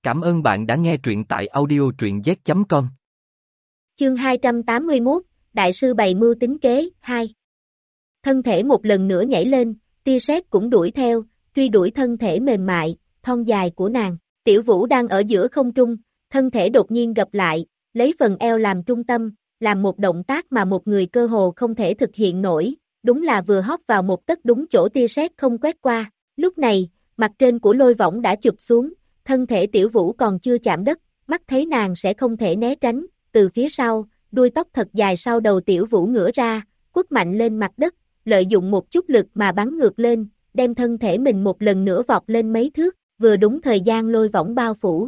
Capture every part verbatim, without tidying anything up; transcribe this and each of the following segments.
Cảm ơn bạn đã nghe truyện tại audio truyện z chấm com. Chương hai trăm tám mươi mốt, Đại sư bày mưu tính kế, hai. Thân thể một lần nữa nhảy lên, tia sét cũng đuổi theo, truy đuổi thân thể mềm mại, thon dài của nàng. Tiểu Vũ đang ở giữa không trung, thân thể đột nhiên gập lại, lấy phần eo làm trung tâm, làm một động tác mà một người cơ hồ không thể thực hiện nổi, đúng là vừa hóp vào một tấc đúng chỗ tia sét không quét qua. Lúc này, mặt trên của lôi võng đã chụp xuống, thân thể Tiểu Vũ còn chưa chạm đất, mắt thấy nàng sẽ không thể né tránh, từ phía sau, đuôi tóc thật dài sau đầu Tiểu Vũ ngửa ra, quất mạnh lên mặt đất, lợi dụng một chút lực mà bắn ngược lên, đem thân thể mình một lần nữa vọt lên mấy thước, vừa đúng thời gian lôi võng bao phủ.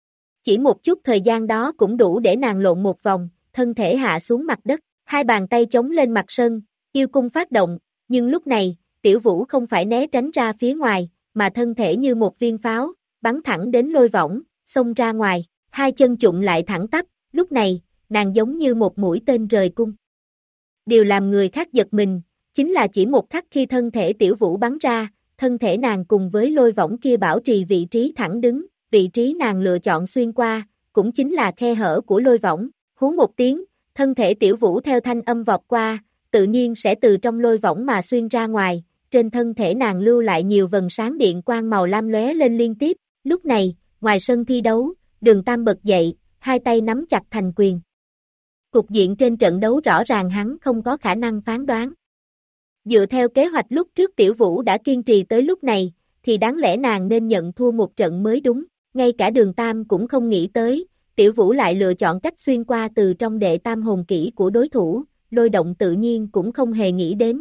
Chỉ một chút thời gian đó cũng đủ để nàng lộn một vòng, thân thể hạ xuống mặt đất, hai bàn tay chống lên mặt sân, yêu cung phát động, nhưng lúc này, Tiểu Vũ không phải né tránh ra phía ngoài, mà thân thể như một viên pháo, bắn thẳng đến lôi võng, xông ra ngoài, hai chân chụng lại thẳng tắp, lúc này, nàng giống như một mũi tên rời cung. Điều làm người khác giật mình, chính là chỉ một khắc khi thân thể Tiểu Vũ bắn ra, thân thể nàng cùng với lôi võng kia bảo trì vị trí thẳng đứng, vị trí nàng lựa chọn xuyên qua, cũng chính là khe hở của lôi võng, hú một tiếng, thân thể Tiểu Vũ theo thanh âm vọt qua, tự nhiên sẽ từ trong lôi võng mà xuyên ra ngoài, trên thân thể nàng lưu lại nhiều vầng sáng điện quang màu lam lóe lên liên tiếp, lúc này, ngoài sân thi đấu, Đường Tam bật dậy, hai tay nắm chặt thành quyền. Cục diện trên trận đấu rõ ràng hắn không có khả năng phán đoán. Dựa theo kế hoạch lúc trước Tiểu Vũ đã kiên trì tới lúc này, thì đáng lẽ nàng nên nhận thua một trận mới đúng, ngay cả Đường Tam cũng không nghĩ tới, Tiểu Vũ lại lựa chọn cách xuyên qua từ trong đệ tam hồn kỹ của đối thủ, Lôi Động tự nhiên cũng không hề nghĩ đến.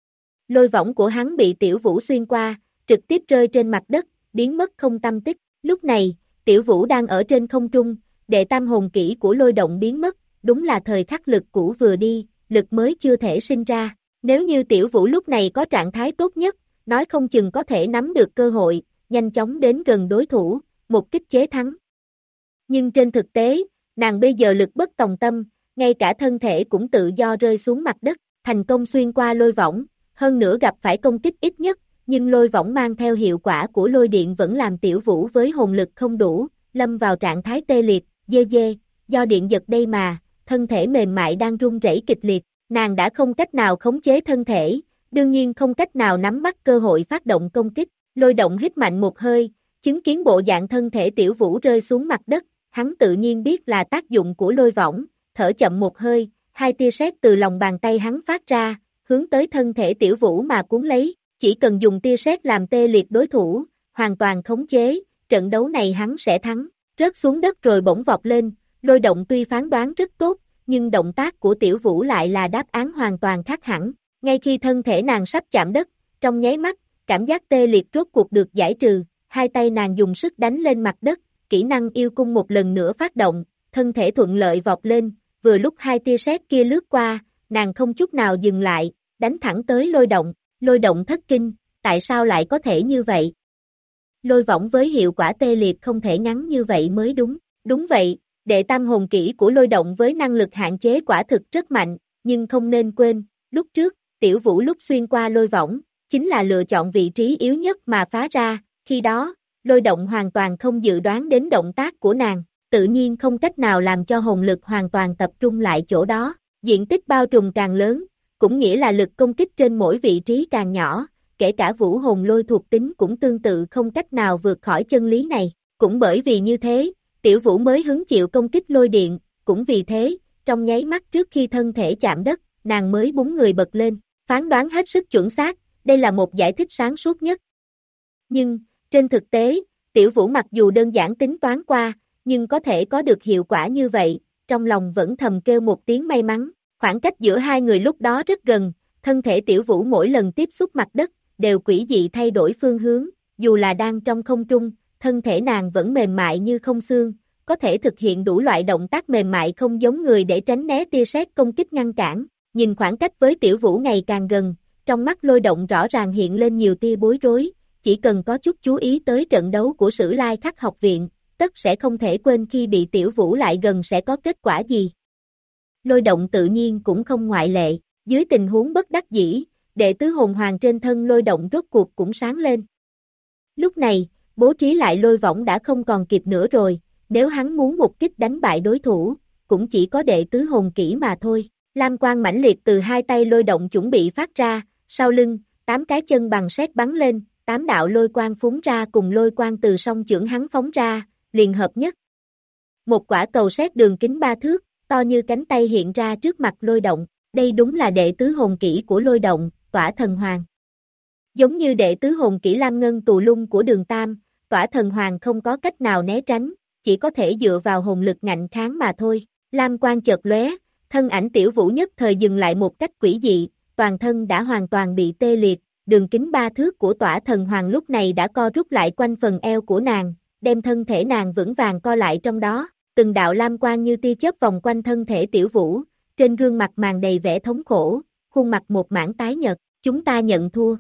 Lôi võng của hắn bị Tiểu Vũ xuyên qua, trực tiếp rơi trên mặt đất, biến mất không tăm tích, lúc này, Tiểu Vũ đang ở trên không trung, đệ tam hồn kỹ của Lôi Động biến mất, đúng là thời khắc lực cũ vừa đi, lực mới chưa thể sinh ra. Nếu như Tiểu Vũ lúc này có trạng thái tốt nhất, nói không chừng có thể nắm được cơ hội, nhanh chóng đến gần đối thủ, một kích chế thắng. Nhưng trên thực tế, nàng bây giờ lực bất tòng tâm, ngay cả thân thể cũng tự do rơi xuống mặt đất, thành công xuyên qua lôi võng, hơn nữa gặp phải công kích ít nhất, nhưng lôi võng mang theo hiệu quả của lôi điện vẫn làm Tiểu Vũ với hồn lực không đủ, lâm vào trạng thái tê liệt, dê dê, do điện giật đây mà, thân thể mềm mại đang run rẩy kịch liệt. Nàng đã không cách nào khống chế thân thể, đương nhiên không cách nào nắm bắt cơ hội phát động công kích, Lôi Động hít mạnh một hơi, chứng kiến bộ dạng thân thể Tiểu Vũ rơi xuống mặt đất, hắn tự nhiên biết là tác dụng của lôi võng, thở chậm một hơi, hai tia sét từ lòng bàn tay hắn phát ra, hướng tới thân thể Tiểu Vũ mà cuốn lấy, chỉ cần dùng tia sét làm tê liệt đối thủ, hoàn toàn khống chế, trận đấu này hắn sẽ thắng, rớt xuống đất rồi bỗng vọt lên, Lôi Động tuy phán đoán rất tốt, nhưng động tác của Tiểu Vũ lại là đáp án hoàn toàn khác hẳn, ngay khi thân thể nàng sắp chạm đất, trong nháy mắt, cảm giác tê liệt rốt cuộc được giải trừ, hai tay nàng dùng sức đánh lên mặt đất, kỹ năng yêu cung một lần nữa phát động, thân thể thuận lợi vọt lên, vừa lúc hai tia sét kia lướt qua, nàng không chút nào dừng lại, đánh thẳng tới Lôi Động, Lôi Động thất kinh, tại sao lại có thể như vậy? Lôi võng với hiệu quả tê liệt không thể ngắn như vậy mới đúng, đúng vậy. Đệ tam hồn kỹ của Lôi Động với năng lực hạn chế quả thực rất mạnh, nhưng không nên quên, lúc trước, Tiểu Vũ lúc xuyên qua lôi võng, chính là lựa chọn vị trí yếu nhất mà phá ra, khi đó, Lôi Động hoàn toàn không dự đoán đến động tác của nàng, tự nhiên không cách nào làm cho hồn lực hoàn toàn tập trung lại chỗ đó, diện tích bao trùm càng lớn, cũng nghĩa là lực công kích trên mỗi vị trí càng nhỏ, kể cả vũ hồn lôi thuộc tính cũng tương tự không cách nào vượt khỏi chân lý này, cũng bởi vì như thế, Tiểu Vũ mới hứng chịu công kích lôi điện, cũng vì thế, trong nháy mắt trước khi thân thể chạm đất, nàng mới búng người bật lên, phán đoán hết sức chuẩn xác, đây là một giải thích sáng suốt nhất. Nhưng, trên thực tế, Tiểu Vũ mặc dù đơn giản tính toán qua, nhưng có thể có được hiệu quả như vậy, trong lòng vẫn thầm kêu một tiếng may mắn, khoảng cách giữa hai người lúc đó rất gần, thân thể Tiểu Vũ mỗi lần tiếp xúc mặt đất, đều quỷ dị thay đổi phương hướng, dù là đang trong không trung, thân thể nàng vẫn mềm mại như không xương, có thể thực hiện đủ loại động tác mềm mại không giống người để tránh né tia sét công kích ngăn cản, nhìn khoảng cách với Tiểu Vũ ngày càng gần, trong mắt Lôi Động rõ ràng hiện lên nhiều tia bối rối, chỉ cần có chút chú ý tới trận đấu của Sử Lai Khắc học viện, tất sẽ không thể quên khi bị Tiểu Vũ lại gần sẽ có kết quả gì. Lôi Động tự nhiên cũng không ngoại lệ, dưới tình huống bất đắc dĩ, đệ tứ hồn hoàng trên thân Lôi Động rốt cuộc cũng sáng lên. Lúc này, bố trí lại lôi võng đã không còn kịp nữa rồi, nếu hắn muốn một kích đánh bại đối thủ, cũng chỉ có đệ tứ hồn kỹ mà thôi. Lam quang mãnh liệt từ hai tay lôi động chuẩn bị phát ra, sau lưng, tám cái chân bằng sét bắn lên, tám đạo lôi quang phúng ra cùng lôi quang từ song chưởng hắn phóng ra, liền hợp nhất. Một quả cầu sét đường kính ba thước, to như cánh tay hiện ra trước mặt lôi động, đây đúng là đệ tứ hồn kỹ của lôi động, tỏa thần hoàng. Giống như đệ tứ hồn kỹ Lam Ngân Tù Lung của Đường Tam, tỏa thần hoàng không có cách nào né tránh, chỉ có thể dựa vào hồn lực ngạnh kháng mà thôi. Lam quang chợt lóe, thân ảnh Tiểu Vũ nhất thời dừng lại một cách quỷ dị, toàn thân đã hoàn toàn bị tê liệt, đường kính ba thước của tỏa thần hoàng lúc này đã co rút lại quanh phần eo của nàng, đem thân thể nàng vững vàng co lại trong đó, từng đạo lam quang như tia chớp vòng quanh thân thể Tiểu Vũ, trên gương mặt màn đầy vẻ thống khổ, khuôn mặt một mảng tái nhợt, chúng ta nhận thua.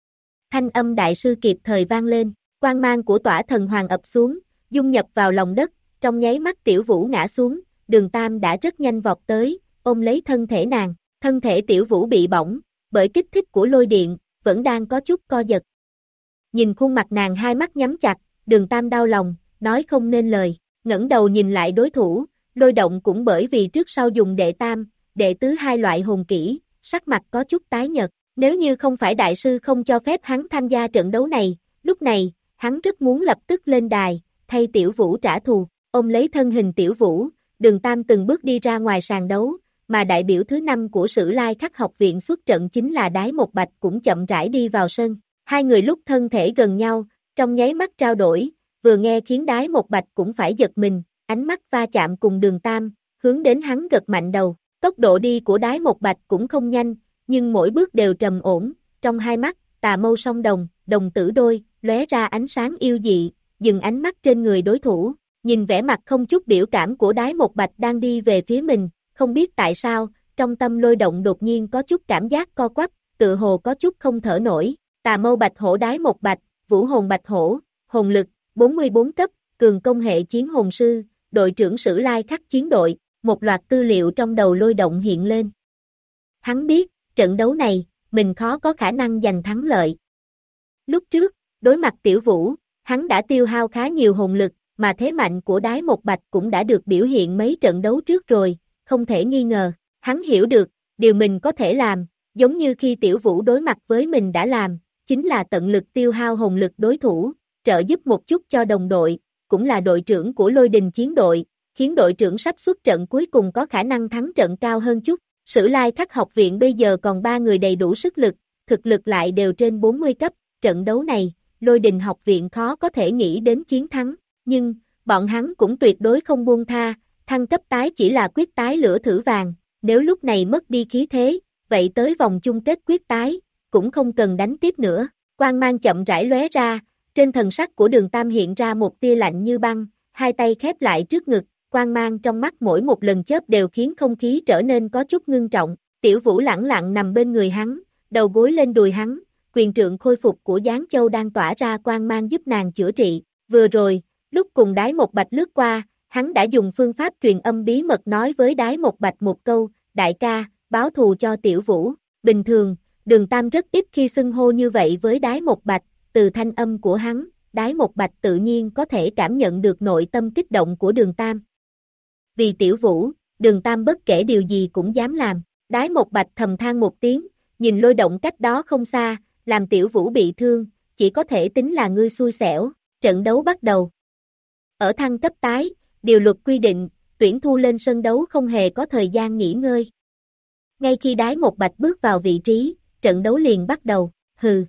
Thanh âm đại sư kịp thời vang lên, quang mang của tỏa thần hoàng ập xuống, dung nhập vào lòng đất, trong nháy mắt Tiểu Vũ ngã xuống, Đường Tam đã rất nhanh vọt tới, ôm lấy thân thể nàng, thân thể Tiểu Vũ bị bỏng, bởi kích thích của lôi điện, vẫn đang có chút co giật. Nhìn khuôn mặt nàng hai mắt nhắm chặt, Đường Tam đau lòng, nói không nên lời, ngẩng đầu nhìn lại đối thủ, lôi động cũng bởi vì trước sau dùng đệ tam, đệ tứ hai loại hồn kỹ, sắc mặt có chút tái nhợt, nếu như không phải đại sư không cho phép hắn tham gia trận đấu này, lúc này, hắn rất muốn lập tức lên đài, thay Tiểu Vũ trả thù, ôm lấy thân hình Tiểu Vũ, Đường Tam từng bước đi ra ngoài sàn đấu, mà đại biểu thứ năm của Sử Lai Khắc học viện xuất trận chính là Đái Một Bạch cũng chậm rãi đi vào sân, hai người lúc thân thể gần nhau, trong nháy mắt trao đổi, vừa nghe khiến Đái Một Bạch cũng phải giật mình, ánh mắt va chạm cùng Đường Tam, hướng đến hắn gật mạnh đầu, tốc độ đi của Đái Một Bạch cũng không nhanh, nhưng mỗi bước đều trầm ổn, trong hai mắt, tà mâu song đồng, đồng tử đôi, lóe ra ánh sáng yêu dị, dừng ánh mắt trên người đối thủ, nhìn vẻ mặt không chút biểu cảm của Đái Một Bạch đang đi về phía mình, không biết tại sao, trong tâm lôi động đột nhiên có chút cảm giác co quắp, tự hồ có chút không thở nổi, tà mâu bạch hổ Đái Một Bạch, vũ hồn bạch hổ, hồn lực, bốn mươi bốn cấp, cường công hệ chiến hồn sư, đội trưởng Sử Lai Khắc chiến đội, một loạt tư liệu trong đầu lôi động hiện lên. Hắn biết, trận đấu này, mình khó có khả năng giành thắng lợi. Lúc trước, đối mặt Tiểu Vũ, hắn đã tiêu hao khá nhiều hồn lực, mà thế mạnh của Đái Một Bạch cũng đã được biểu hiện mấy trận đấu trước rồi, không thể nghi ngờ, hắn hiểu được, điều mình có thể làm, giống như khi Tiểu Vũ đối mặt với mình đã làm, chính là tận lực tiêu hao hồn lực đối thủ, trợ giúp một chút cho đồng đội, cũng là đội trưởng của Lôi Đình chiến đội, khiến đội trưởng sắp xuất trận cuối cùng có khả năng thắng trận cao hơn chút. Sử Lai Khắc học viện bây giờ còn ba người đầy đủ sức lực, thực lực lại đều trên bốn mươi cấp, trận đấu này, Lôi Đình học viện khó có thể nghĩ đến chiến thắng, nhưng, bọn hắn cũng tuyệt đối không buông tha, thăng cấp tái chỉ là quyết tái lửa thử vàng, nếu lúc này mất đi khí thế, vậy tới vòng chung kết quyết tái, cũng không cần đánh tiếp nữa, quang mang chậm rãi lóe ra, trên thần sắc của Đường Tam hiện ra một tia lạnh như băng, hai tay khép lại trước ngực, quang mang trong mắt mỗi một lần chớp đều khiến không khí trở nên có chút ngưng trọng, Tiểu Vũ lẳng lặng nằm bên người hắn, đầu gối lên đùi hắn, quyền trượng khôi phục của Giáng Châu đang tỏa ra quang mang giúp nàng chữa trị, vừa rồi, lúc cùng Đái Một Bạch lướt qua, hắn đã dùng phương pháp truyền âm bí mật nói với Đái Một Bạch một câu, đại ca, báo thù cho Tiểu Vũ, bình thường, Đường Tam rất ít khi xưng hô như vậy với Đái Một Bạch, từ thanh âm của hắn, Đái Một Bạch tự nhiên có thể cảm nhận được nội tâm kích động của Đường Tam. Vì Tiểu Vũ, Đường Tam bất kể điều gì cũng dám làm, Đái Một Bạch thầm than một tiếng, nhìn lôi động cách đó không xa, làm Tiểu Vũ bị thương, chỉ có thể tính là ngươi xui xẻo, trận đấu bắt đầu. Ở thăng cấp tái, điều luật quy định, tuyển thu lên sân đấu không hề có thời gian nghỉ ngơi. Ngay khi Đái Một Bạch bước vào vị trí, trận đấu liền bắt đầu, hừ.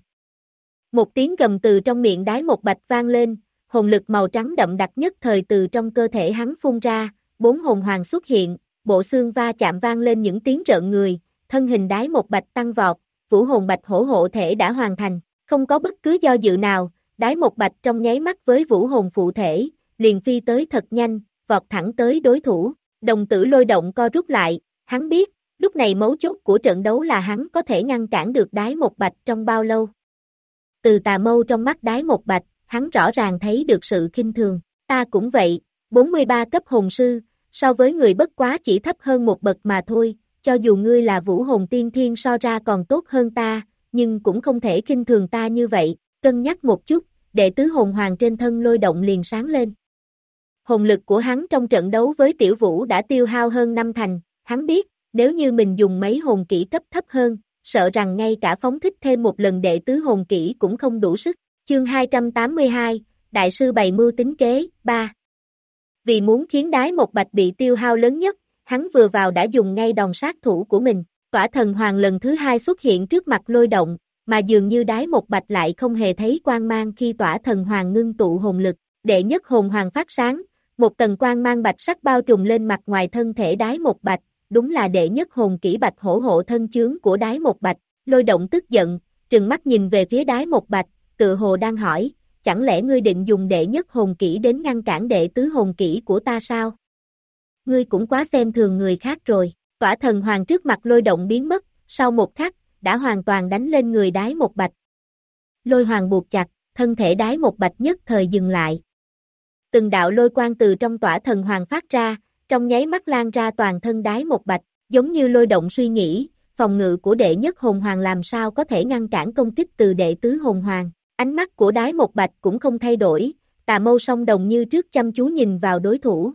Một tiếng gầm từ trong miệng Đái Một Bạch vang lên, hồn lực màu trắng đậm đặc nhất thời từ trong cơ thể hắn phun ra, bốn hồn hoàng xuất hiện, bộ xương va chạm vang lên những tiếng rợn người, thân hình Đái Một Bạch tăng vọt, vũ hồn bạch hổ hộ thể đã hoàn thành, không có bất cứ do dự nào, Đái Một Bạch trong nháy mắt với vũ hồn phụ thể, liền phi tới thật nhanh, vọt thẳng tới đối thủ, đồng tử lôi động co rút lại, hắn biết, lúc này mấu chốt của trận đấu là hắn có thể ngăn cản được Đái Một Bạch trong bao lâu. Từ tà mâu trong mắt Đái Một Bạch, hắn rõ ràng thấy được sự khinh thường, ta cũng vậy, bốn mươi ba cấp hồn sư, so với người bất quá chỉ thấp hơn một bậc mà thôi, cho dù ngươi là vũ hồn tiên thiên so ra còn tốt hơn ta, nhưng cũng không thể khinh thường ta như vậy, cân nhắc một chút, đệ tứ hồn hoàng trên thân Lôi Động liền sáng lên. Hồn lực của hắn trong trận đấu với Tiểu Vũ đã tiêu hao hơn năm thành, hắn biết, nếu như mình dùng mấy hồn kỹ cấp thấp hơn, sợ rằng ngay cả phóng thích thêm một lần đệ tứ hồn kỹ cũng không đủ sức. Chương hai trăm tám mươi hai, Đại sư bày mưu tính kế, ba. Vì muốn khiến Đái Một Bạch bị tiêu hao lớn nhất, hắn vừa vào đã dùng ngay đòn sát thủ của mình. Tỏa thần hoàng lần thứ hai xuất hiện trước mặt Lôi Động, mà dường như Đái Một Bạch lại không hề thấy quang mang khi tỏa thần hoàng ngưng tụ hồn lực. Đệ nhất hồn hoàng phát sáng, một tầng quang mang bạch sắc bao trùm lên mặt ngoài thân thể Đái Một Bạch, đúng là đệ nhất hồn kỹ Bạch Hổ hộ thân chướng của Đái Một Bạch. Lôi Động tức giận, trừng mắt nhìn về phía Đái Một Bạch, tự hồ đang hỏi, chẳng lẽ ngươi định dùng đệ nhất hồn kỹ đến ngăn cản đệ tứ hồn kỹ của ta sao? Ngươi cũng quá xem thường người khác rồi. Tỏa thần hoàng trước mặt Lôi Động biến mất, sau một khắc, đã hoàn toàn đánh lên người Đái Một Bạch. Lôi hoàng buộc chặt, thân thể Đái Một Bạch nhất thời dừng lại. Từng đạo lôi quang từ trong tỏa thần hoàng phát ra, trong nháy mắt lan ra toàn thân Đái Một Bạch, giống như Lôi Động suy nghĩ, phòng ngự của đệ nhất hồn hoàng làm sao có thể ngăn cản công kích từ đệ tứ hồn hoàng. Ánh mắt của Đái Một Bạch cũng không thay đổi, tà mâu song đồng như trước chăm chú nhìn vào đối thủ.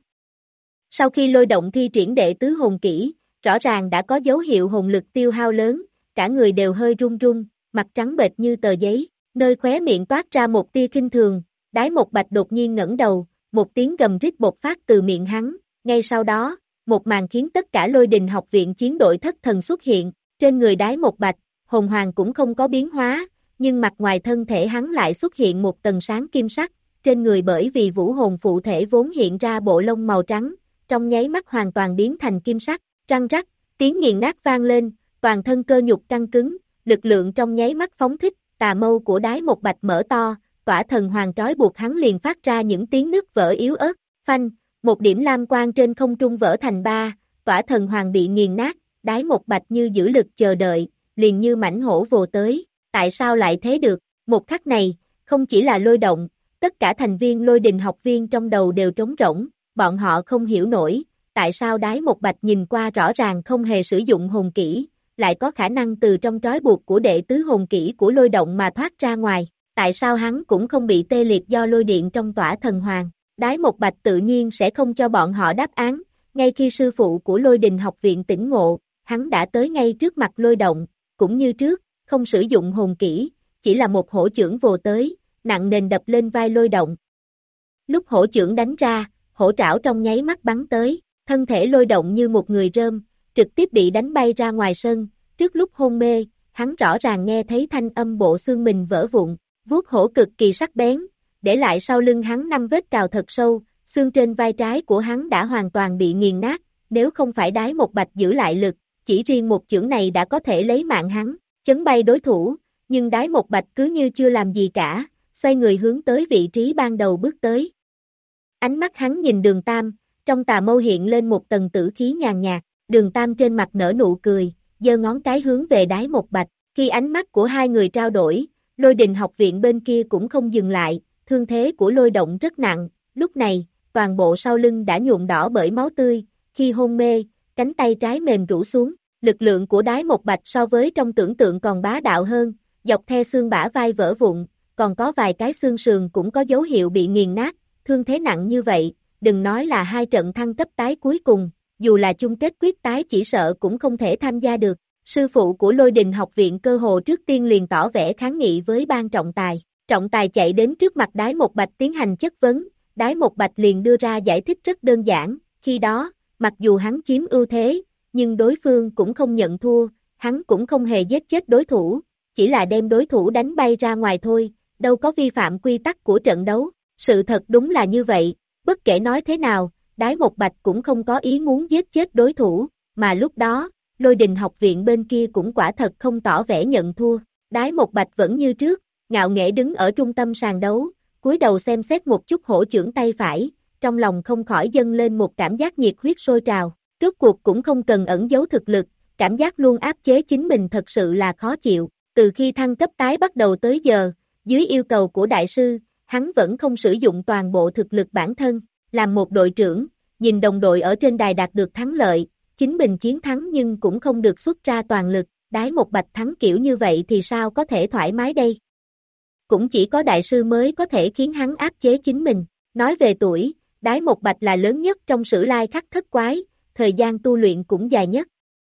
Sau khi Lôi Động thi triển đệ tứ hồn kỹ, rõ ràng đã có dấu hiệu hồn lực tiêu hao lớn, cả người đều hơi run run, mặt trắng bệch như tờ giấy, nơi khóe miệng toát ra một tia khinh thường. Đái Một Bạch đột nhiên ngẩng đầu, một tiếng gầm rít bộc phát từ miệng hắn, ngay sau đó, một màn khiến tất cả Lôi Đình học viện chiến đội thất thần xuất hiện, trên người Đái Một Bạch, hồn hoàng cũng không có biến hóa, nhưng mặt ngoài thân thể hắn lại xuất hiện một tầng sáng kim sắc, trên người bởi vì vũ hồn phụ thể vốn hiện ra bộ lông màu trắng, trong nháy mắt hoàn toàn biến thành kim sắc, răng rắc, tiếng nghiền nát vang lên, toàn thân cơ nhục căng cứng, lực lượng trong nháy mắt phóng thích, tà mâu của Đái Một Bạch mở to, tỏa thần hoàng trói buộc hắn liền phát ra những tiếng nứt vỡ yếu ớt, phanh, một điểm lam quang trên không trung vỡ thành ba, tỏa thần hoàng bị nghiền nát, Đái Một Bạch như giữ lực chờ đợi, liền như mãnh hổ vồ tới, tại sao lại thế được? Một khắc này, không chỉ là Lôi Động, tất cả thành viên Lôi Đình học viên trong đầu đều trống rỗng, bọn họ không hiểu nổi, tại sao Đái Một Bạch nhìn qua rõ ràng không hề sử dụng hồn kỹ, lại có khả năng từ trong trói buộc của đệ tứ hồn kỹ của Lôi Động mà thoát ra ngoài, tại sao hắn cũng không bị tê liệt do lôi điện trong tỏa thần hoàng. Đái Một Bạch tự nhiên sẽ không cho bọn họ đáp án, ngay khi sư phụ của Lôi Đình học viện tỉnh ngộ, hắn đã tới ngay trước mặt Lôi Động, cũng như trước, không sử dụng hồn kỹ, chỉ là một hổ chưởng vồ tới, nặng nề đập lên vai Lôi Động. Lúc hổ chưởng đánh ra, hổ trảo trong nháy mắt bắn tới, thân thể Lôi Động như một người rơm, trực tiếp bị đánh bay ra ngoài sân, trước lúc hôn mê, hắn rõ ràng nghe thấy thanh âm bộ xương mình vỡ vụn, vuốt hổ cực kỳ sắc bén, để lại sau lưng hắn năm vết cào thật sâu, xương trên vai trái của hắn đã hoàn toàn bị nghiền nát, nếu không phải Đái Một Bạch giữ lại lực, chỉ riêng một chưởng này đã có thể lấy mạng hắn, chấn bay đối thủ, nhưng Đái Một Bạch cứ như chưa làm gì cả, xoay người hướng tới vị trí ban đầu bước tới. Ánh mắt hắn nhìn Đường Tam, trong tà mâu hiện lên một tầng tử khí nhàn nhạt, Đường Tam trên mặt nở nụ cười, giơ ngón cái hướng về Đái Một Bạch, khi ánh mắt của hai người trao đổi, Lôi Đình học viện bên kia cũng không dừng lại, thương thế của Lôi Động rất nặng, lúc này, toàn bộ sau lưng đã nhuộm đỏ bởi máu tươi, khi hôn mê, cánh tay trái mềm rũ xuống, lực lượng của Đái Một Bạch so với trong tưởng tượng còn bá đạo hơn, dọc theo xương bả vai vỡ vụn, còn có vài cái xương sườn cũng có dấu hiệu bị nghiền nát, thương thế nặng như vậy, đừng nói là hai trận thăng cấp tái cuối cùng, dù là chung kết quyết tái chỉ sợ cũng không thể tham gia được. Sư phụ của Lôi Đình học viện cơ hồ trước tiên liền tỏ vẻ kháng nghị với ban trọng tài. Trọng tài chạy đến trước mặt Đái Một Bạch tiến hành chất vấn, Đái Một Bạch liền đưa ra giải thích rất đơn giản, khi đó, mặc dù hắn chiếm ưu thế, nhưng đối phương cũng không nhận thua, hắn cũng không hề giết chết đối thủ, chỉ là đem đối thủ đánh bay ra ngoài thôi, đâu có vi phạm quy tắc của trận đấu. Sự thật đúng là như vậy, bất kể nói thế nào, Đái Một Bạch cũng không có ý muốn giết chết đối thủ, mà lúc đó, Lôi Đình học viện bên kia cũng quả thật không tỏ vẻ nhận thua, Đái Một Bạch vẫn như trước, ngạo nghễ đứng ở trung tâm sàn đấu, cúi đầu xem xét một chút hổ chưởng tay phải, trong lòng không khỏi dâng lên một cảm giác nhiệt huyết sôi trào, rốt cuộc cũng không cần ẩn giấu thực lực, cảm giác luôn áp chế chính mình thật sự là khó chịu, từ khi thăng cấp tái bắt đầu tới giờ, dưới yêu cầu của đại sư, hắn vẫn không sử dụng toàn bộ thực lực bản thân, làm một đội trưởng, nhìn đồng đội ở trên đài đạt được thắng lợi, chính mình chiến thắng nhưng cũng không được xuất ra toàn lực, Đái Một Bạch thắng kiểu như vậy thì sao có thể thoải mái đây. cũng chỉ có đại sư mới có thể khiến hắn áp chế chính mình. Nói về tuổi, Đái Một Bạch là lớn nhất trong Sử Lai Khắc Thất Quái, thời gian tu luyện cũng dài nhất.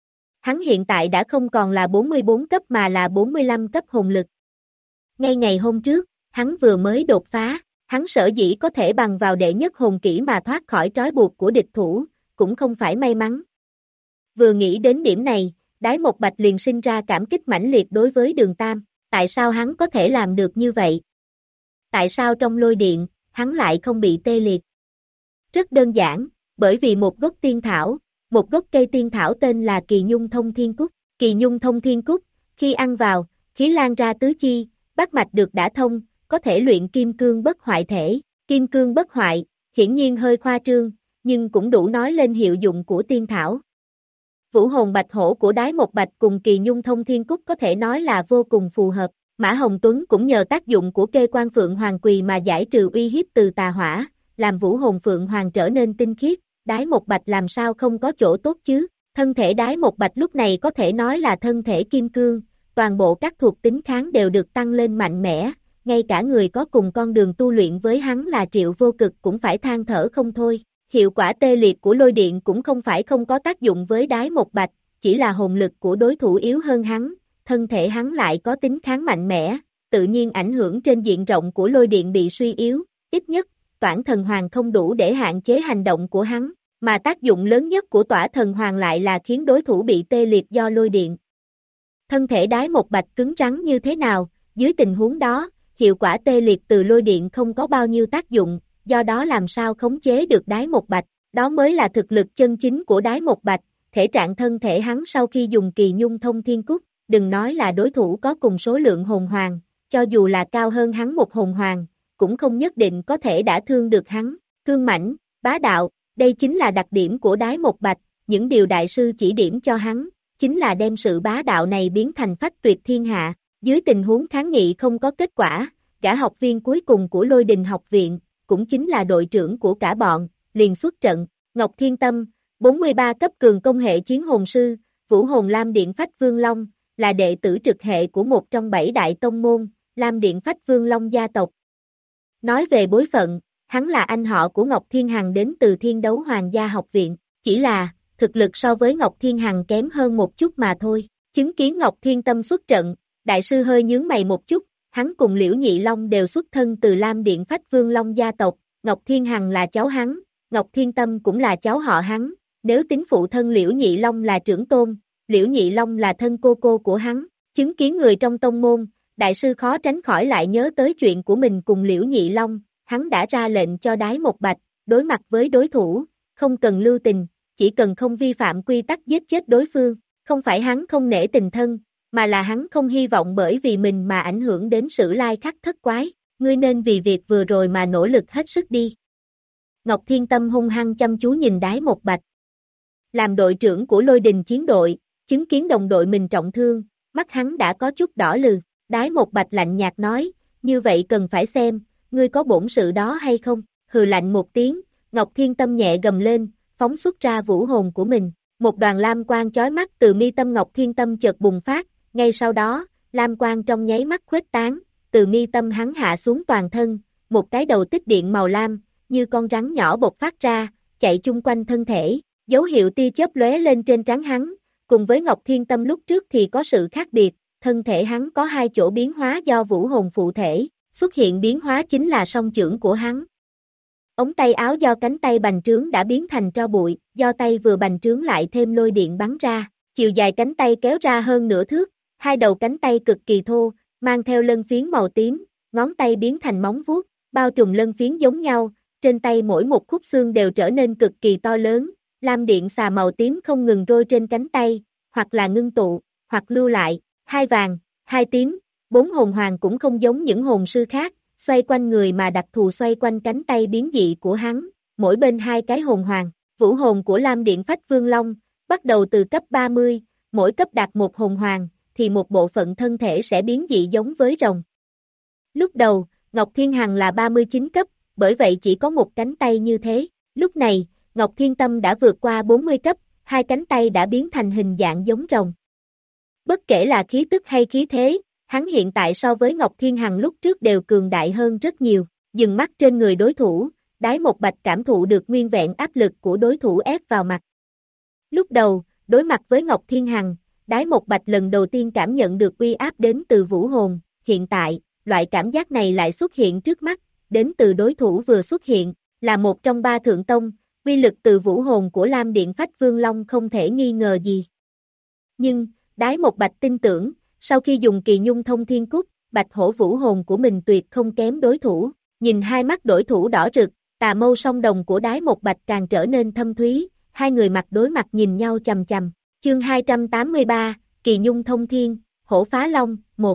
Hắn hiện tại đã không còn là bốn mươi bốn cấp mà là bốn mươi lăm cấp hồn lực. Ngay ngày hôm trước, hắn vừa mới đột phá, hắn sở dĩ có thể bằng vào đệ nhất hồn kỹ mà thoát khỏi trói buộc của địch thủ, cũng không phải may mắn. Vừa nghĩ đến điểm này, Đái Một Bạch liền sinh ra cảm kích mãnh liệt đối với Đường Tam, tại sao hắn có thể làm được như vậy? Tại sao trong lôi điện, hắn lại không bị tê liệt? Rất đơn giản, bởi vì một gốc tiên thảo, một gốc cây tiên thảo tên là Kỳ Nhung Thông Thiên Cúc. Kỳ Nhung Thông Thiên Cúc, khi ăn vào, khí lan ra tứ chi, bát mạch được đả thông, có thể luyện kim cương bất hoại thể. Kim cương bất hoại, hiển nhiên hơi khoa trương, nhưng cũng đủ nói lên hiệu dụng của tiên thảo. Vũ hồn bạch hổ của Đái Một Bạch cùng Kỳ Nhung Thông Thiên Cúc có thể nói là vô cùng phù hợp. Mã Hồng Tuấn cũng nhờ tác dụng của kê quan Phượng Hoàng Quỳ mà giải trừ uy hiếp từ tà hỏa, làm vũ hồn Phượng Hoàng trở nên tinh khiết. Đái Một Bạch làm sao không có chỗ tốt chứ? Thân thể Đái Một Bạch lúc này có thể nói là thân thể kim cương, toàn bộ các thuộc tính kháng đều được tăng lên mạnh mẽ, ngay cả người có cùng con đường tu luyện với hắn là Triệu Vô Cực cũng phải than thở không thôi. Hiệu quả tê liệt của lôi điện cũng không phải không có tác dụng với Đái Một Bạch, chỉ là hồn lực của đối thủ yếu hơn hắn, thân thể hắn lại có tính kháng mạnh mẽ, tự nhiên ảnh hưởng trên diện rộng của lôi điện bị suy yếu, ít nhất, Toản Thần Hoàng không đủ để hạn chế hành động của hắn, mà tác dụng lớn nhất của Tỏa Thần Hoàng lại là khiến đối thủ bị tê liệt do lôi điện. Thân thể Đái Một Bạch cứng rắn như thế nào, dưới tình huống đó, hiệu quả tê liệt từ lôi điện không có bao nhiêu tác dụng, do đó làm sao khống chế được Đái Một Bạch, đó mới là thực lực chân chính của Đái Một Bạch, thể trạng thân thể hắn sau khi dùng Kỳ Nhung Thông Thiên Cúc, đừng nói là đối thủ có cùng số lượng hồn hoàng, cho dù là cao hơn hắn một hồn hoàng, cũng không nhất định có thể đả thương được hắn, cương mãnh, bá đạo, đây chính là đặc điểm của Đái Một Bạch, những điều đại sư chỉ điểm cho hắn, chính là đem sự bá đạo này biến thành phách tuyệt thiên hạ, dưới tình huống kháng nghị không có kết quả, gã học viên cuối cùng của Lôi Đình học viện, cũng chính là đội trưởng của cả bọn, liền xuất trận, Ngọc Thiên Tâm, bốn mươi ba cấp cường công hệ chiến hồn sư, Vũ hồn Lam Điện Phách Vương Long, là đệ tử trực hệ của một trong bảy đại tông môn, Lam Điện Phách Vương Long gia tộc. Nói về bối phận, hắn là anh họ của Ngọc Thiên Hằng đến từ Thiên Đấu Hoàng gia học viện, chỉ là, thực lực so với Ngọc Thiên Hằng kém hơn một chút mà thôi. Chứng kiến Ngọc Thiên Tâm xuất trận, đại sư hơi nhướng mày một chút, hắn cùng Liễu Nhị Long đều xuất thân từ Lam Điện Phách Vương Long gia tộc, Ngọc Thiên Hằng là cháu hắn, Ngọc Thiên Tâm cũng là cháu họ hắn, nếu tính phụ thân Liễu Nhị Long là trưởng tôn, Liễu Nhị Long là thân cô cô của hắn, chứng kiến người trong tông môn, đại sư khó tránh khỏi lại nhớ tới chuyện của mình cùng Liễu Nhị Long, hắn đã ra lệnh cho Đái Một Bạch, đối mặt với đối thủ, không cần lưu tình, chỉ cần không vi phạm quy tắc giết chết đối phương, không phải hắn không nể tình thân, mà là hắn không hy vọng bởi vì mình mà ảnh hưởng đến Sử Lai Khắc Thất Quái, ngươi nên vì việc vừa rồi mà nỗ lực hết sức đi. Ngọc Thiên Tâm hung hăng chăm chú nhìn Đái Một Bạch. Làm đội trưởng của Lôi Đình chiến đội, chứng kiến đồng đội mình trọng thương, mắt hắn đã có chút đỏ lừ, Đái Một Bạch lạnh nhạt nói, như vậy cần phải xem, ngươi có bổn sự đó hay không, hừ lạnh một tiếng, Ngọc Thiên Tâm nhẹ gầm lên, phóng xuất ra vũ hồn của mình, một đoàn lam quang chói mắt từ mi tâm Ngọc Thiên Tâm chợt bùng phát, ngay sau đó, lam quang trong nháy mắt khuếch tán, từ mi tâm hắn hạ xuống toàn thân, một cái đầu tích điện màu lam, như con rắn nhỏ bộc phát ra, chạy chung quanh thân thể, dấu hiệu tia chớp lóe lên trên trán hắn, cùng với Ngọc Thiên Tâm lúc trước thì có sự khác biệt, thân thể hắn có hai chỗ biến hóa do vũ hồn phụ thể, xuất hiện biến hóa chính là song chưởng của hắn. Ống tay áo do cánh tay bành trướng đã biến thành tro bụi, do tay vừa bành trướng lại thêm lôi điện bắn ra, chiều dài cánh tay kéo ra hơn nửa thước, hai đầu cánh tay cực kỳ thô, mang theo lân phiến màu tím, ngón tay biến thành móng vuốt, bao trùm lân phiến giống nhau, trên tay mỗi một khúc xương đều trở nên cực kỳ to lớn, lam điện xà màu tím không ngừng rôi trên cánh tay, hoặc là ngưng tụ, hoặc lưu lại, hai vàng, hai tím, bốn hồn hoàng cũng không giống những hồn sư khác, xoay quanh người mà đặc thù xoay quanh cánh tay biến dị của hắn, mỗi bên hai cái hồn hoàng, vũ hồn của Lam Điện Phách Vương Long, bắt đầu từ cấp ba mươi, mỗi cấp đạt một hồn hoàng, thì một bộ phận thân thể sẽ biến dị giống với rồng. Lúc đầu, Ngọc Thiên Hằng là ba mươi chín cấp, bởi vậy chỉ có một cánh tay như thế, lúc này, Ngọc Thiên Tâm đã vượt qua bốn mươi cấp, hai cánh tay đã biến thành hình dạng giống rồng. Bất kể là khí tức hay khí thế, Hắn hiện tại so với Ngọc Thiên Hằng lúc trước đều cường đại hơn rất nhiều, dừng mắt trên người đối thủ, Đái Một Bạch cảm thụ được nguyên vẹn áp lực của đối thủ ép vào mặt. Lúc đầu, đối mặt với Ngọc Thiên Hằng, Đái Một Bạch lần đầu tiên cảm nhận được uy áp đến từ vũ hồn, hiện tại, loại cảm giác này lại xuất hiện trước mắt, đến từ đối thủ vừa xuất hiện, là một trong ba thượng tông, uy lực từ vũ hồn của Lam Điện Phách Vương Long không thể nghi ngờ gì. Nhưng, Đái Một Bạch tin tưởng, sau khi dùng Kỳ Nhung Thông Thiên Cúc, Bạch Hổ vũ hồn của mình tuyệt không kém đối thủ, nhìn hai mắt đối thủ đỏ rực, tà mâu song đồng của Đái Một Bạch càng trở nên thâm thúy, hai người mặt đối mặt nhìn nhau chằm chằm. Chương hai trăm tám mươi ba, Kỳ Nhung Thông Thiên, Hổ Phá Long, một.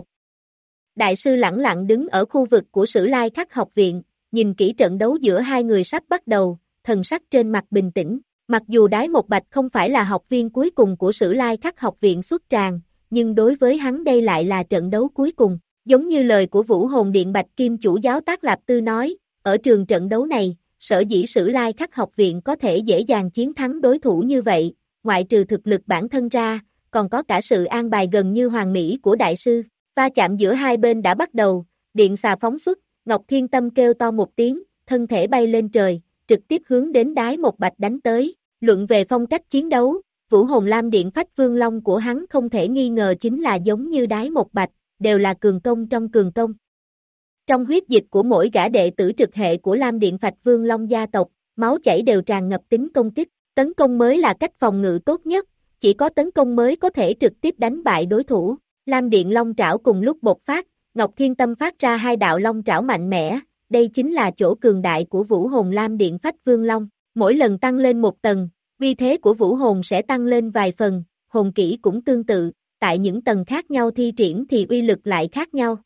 Đại sư lẳng lặng đứng ở khu vực của Sử Lai Khắc học viện, nhìn kỹ trận đấu giữa hai người sắp bắt đầu, thần sắc trên mặt bình tĩnh. Mặc dù Đái Một Bạch không phải là học viên cuối cùng của Sử Lai Khắc học viện xuất tràng, nhưng đối với hắn đây lại là trận đấu cuối cùng. Giống như lời của Vũ Hồn Điện Bạch Kim chủ giáo Tác Lạp Tư nói, ở trường trận đấu này, sở dĩ Sử Lai Khắc học viện có thể dễ dàng chiến thắng đối thủ như vậy, ngoại trừ thực lực bản thân ra, còn có cả sự an bài gần như hoàn mỹ của đại sư. Va chạm giữa hai bên đã bắt đầu, điện xà phóng xuất, Ngọc Thiên Tâm kêu to một tiếng, thân thể bay lên trời, trực tiếp hướng đến Đái Một Bạch đánh tới. Luận về phong cách chiến đấu, Vũ Hồn Lam Điện Phách Vương Long của hắn không thể nghi ngờ chính là giống như Đái Một Bạch, đều là cường công trong cường công. Trong huyết dịch của mỗi gã đệ tử trực hệ của Lam Điện Phách Vương Long gia tộc, máu chảy đều tràn ngập tính công kích, tấn công mới là cách phòng ngự tốt nhất, chỉ có tấn công mới có thể trực tiếp đánh bại đối thủ. Lam Điện Long Trảo cùng lúc bộc phát, Ngọc Thiên Tâm phát ra hai đạo long trảo mạnh mẽ, đây chính là chỗ cường đại của Vũ Hồn Lam Điện Phách Vương Long, mỗi lần tăng lên một tầng, uy thế của vũ hồn sẽ tăng lên vài phần, hồn kỹ cũng tương tự, tại những tầng khác nhau thi triển thì uy lực lại khác nhau.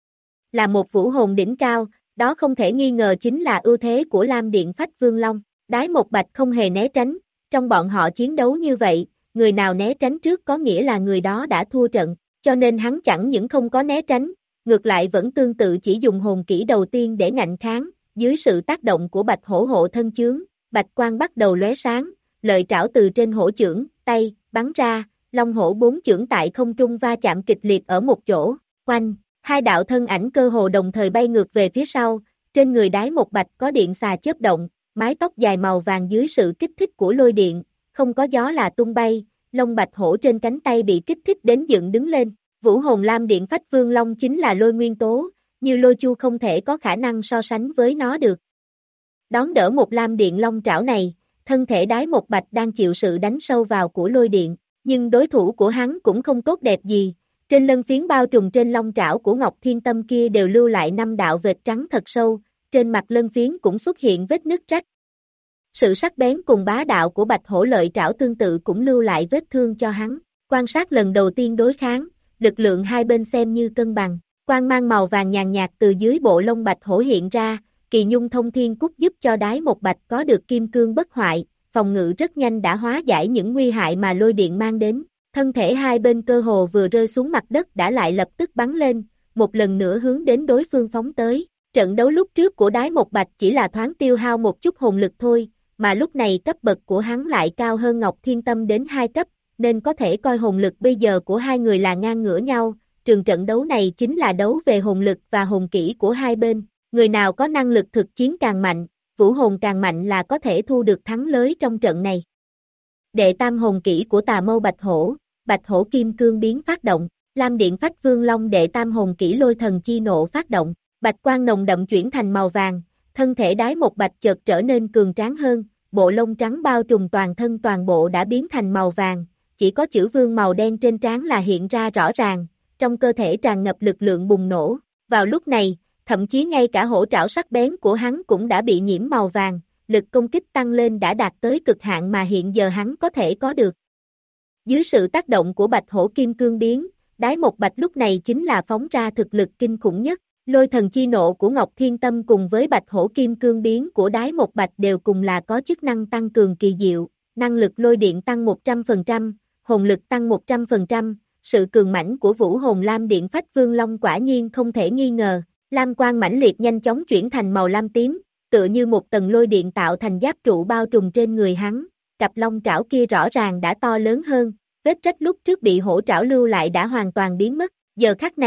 Là một vũ hồn đỉnh cao, đó không thể nghi ngờ chính là ưu thế của Lam Điện Phách Vương Long. Đái Một Bạch không hề né tránh, trong bọn họ chiến đấu như vậy, người nào né tránh trước có nghĩa là người đó đã thua trận, cho nên hắn chẳng những không có né tránh, ngược lại vẫn tương tự chỉ dùng hồn kỹ đầu tiên để ngạnh kháng, dưới sự tác động của Bạch Hổ hộ thân chướng, bạch quang bắt đầu lóe sáng, lợi trảo từ trên hổ chưởng, tay, bắn ra, long hổ bốn chưởng tại không trung va chạm kịch liệt ở một chỗ, quanh, hai đạo thân ảnh cơ hồ đồng thời bay ngược về phía sau, trên người Đái Một Bạch có điện xà chớp động, mái tóc dài màu vàng dưới sự kích thích của lôi điện, không có gió là tung bay, lông bạch hổ trên cánh tay bị kích thích đến dựng đứng lên, Vũ Hồn Lam Điện Phách Vương Long chính là lôi nguyên tố, như lôi chu không thể có khả năng so sánh với nó được. Đón đỡ một Lam Điện Long trảo này, thân thể Đái Một Bạch đang chịu sự đánh sâu vào của lôi điện, nhưng đối thủ của hắn cũng không tốt đẹp gì, trên lân phiến bao trùm trên long trảo của Ngọc Thiên Tâm kia đều lưu lại năm đạo vệt trắng thật sâu, trên mặt lân phiến cũng xuất hiện vết nứt rách. Sự sắc bén cùng bá đạo của Bạch Hổ lợi trảo tương tự cũng lưu lại vết thương cho hắn, quan sát lần đầu tiên đối kháng, lực lượng hai bên xem như cân bằng, quang mang màu vàng nhàn nhạt từ dưới bộ lông Bạch Hổ hiện ra, Kỳ Nhung Thông Thiên Cúc giúp cho Đái Một Bạch có được kim cương bất hoại, phòng ngự rất nhanh đã hóa giải những nguy hại mà lôi điện mang đến, thân thể hai bên cơ hồ vừa rơi xuống mặt đất đã lại lập tức bắn lên, một lần nữa hướng đến đối phương phóng tới. Trận đấu lúc trước của Đái Một Bạch chỉ là thoáng tiêu hao một chút hồn lực thôi, mà lúc này cấp bậc của hắn lại cao hơn Ngọc Thiên Tâm đến hai cấp, nên có thể coi hồn lực bây giờ của hai người là ngang ngửa nhau, trường trận đấu này chính là đấu về hồn lực và hồn kỹ của hai bên, người nào có năng lực thực chiến càng mạnh, vũ hồn càng mạnh là có thể thu được thắng lớn trong trận này. Đệ tam hồn kỹ của Tà Mâu Bạch Hổ, Bạch Hổ Kim Cương biến phát động, Lam Điện Phách Vương Long đệ tam hồn kỹ Lôi Thần Chi Nộ phát động, bạch quang nồng đậm chuyển thành màu vàng, thân thể Đái Một Bạch chợt trở nên cường tráng hơn, bộ lông trắng bao trùm toàn thân toàn bộ đã biến thành màu vàng, chỉ có chữ vương màu đen trên trán là hiện ra rõ ràng, trong cơ thể tràn ngập lực lượng bùng nổ. Vào lúc này, thậm chí ngay cả hổ trảo sắc bén của hắn cũng đã bị nhiễm màu vàng, lực công kích tăng lên đã đạt tới cực hạn mà hiện giờ hắn có thể có được. Dưới sự tác động của Bạch Hổ Kim Cương biến, Đái Một Bạch lúc này chính là phóng ra thực lực kinh khủng nhất. Lôi Thần Chi Nộ của Ngọc Thiên Tâm cùng với Bạch Hổ Kim Cương biến của Đái Một Bạch đều cùng là có chức năng tăng cường kỳ diệu, năng lực lôi điện tăng một trăm phần trăm, hồn lực tăng một trăm phần trăm, sự cường mãnh của Vũ Hồn Lam Điện Phách Vương Long quả nhiên không thể nghi ngờ. Lam quang mãnh liệt nhanh chóng chuyển thành màu lam tím, tựa như một tầng lôi điện tạo thành giáp trụ bao trùm trên người hắn, cặp long trảo kia rõ ràng đã to lớn hơn, vết rách lúc trước bị hổ trảo lưu lại đã hoàn toàn biến mất, giờ khắc này,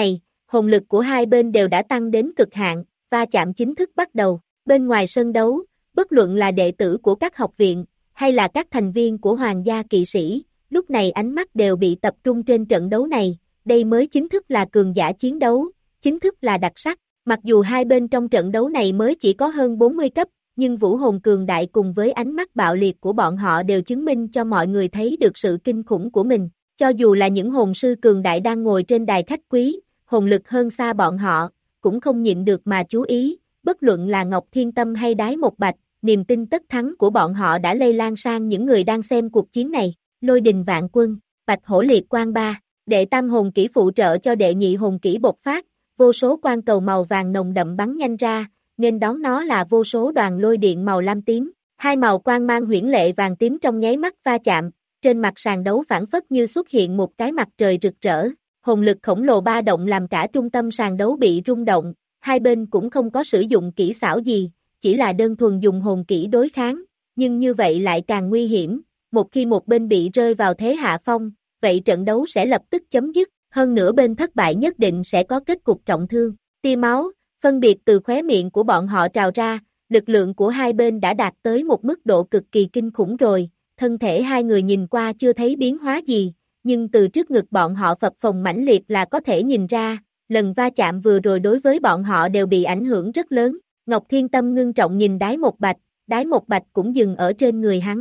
hồn lực của hai bên đều đã tăng đến cực hạn, va chạm chính thức bắt đầu. Bên ngoài sân đấu, bất luận là đệ tử của các học viện, hay là các thành viên của hoàng gia kỵ sĩ, lúc này ánh mắt đều bị tập trung trên trận đấu này, đây mới chính thức là cường giả chiến đấu, chính thức là đặc sắc. Mặc dù hai bên trong trận đấu này mới chỉ có hơn bốn mươi cấp, nhưng vũ hồn cường đại cùng với ánh mắt bạo liệt của bọn họ đều chứng minh cho mọi người thấy được sự kinh khủng của mình. Cho dù là những hồn sư cường đại đang ngồi trên đài khách quý, hồn lực hơn xa bọn họ, cũng không nhịn được mà chú ý, bất luận là Ngọc Thiên Tâm hay Đái Một Bạch, niềm tin tất thắng của bọn họ đã lây lan sang những người đang xem cuộc chiến này. Lôi đình vạn quân, Bạch Hổ liệt quang ba, đệ tam hồn kỹ phụ trợ cho đệ nhị hồn kỹ bộc phát, vô số quang cầu màu vàng nồng đậm bắn nhanh ra, nên đón nó là vô số đoàn lôi điện màu lam tím, hai màu quang mang huyễn lệ vàng tím trong nháy mắt va chạm, trên mặt sàn đấu phản phất như xuất hiện một cái mặt trời rực rỡ, hồn lực khổng lồ ba động làm cả trung tâm sàn đấu bị rung động, hai bên cũng không có sử dụng kỹ xảo gì, chỉ là đơn thuần dùng hồn kỹ đối kháng, nhưng như vậy lại càng nguy hiểm, một khi một bên bị rơi vào thế hạ phong, vậy trận đấu sẽ lập tức chấm dứt, hơn nữa bên thất bại nhất định sẽ có kết cục trọng thương, tia máu, phân biệt từ khóe miệng của bọn họ trào ra, lực lượng của hai bên đã đạt tới một mức độ cực kỳ kinh khủng rồi, thân thể hai người nhìn qua chưa thấy biến hóa gì, nhưng từ trước ngực bọn họ phập phồng mãnh liệt là có thể nhìn ra, lần va chạm vừa rồi đối với bọn họ đều bị ảnh hưởng rất lớn. Ngọc Thiên Tâm ngưng trọng nhìn Đái Một Bạch, Đái Một Bạch cũng dừng ở trên người hắn.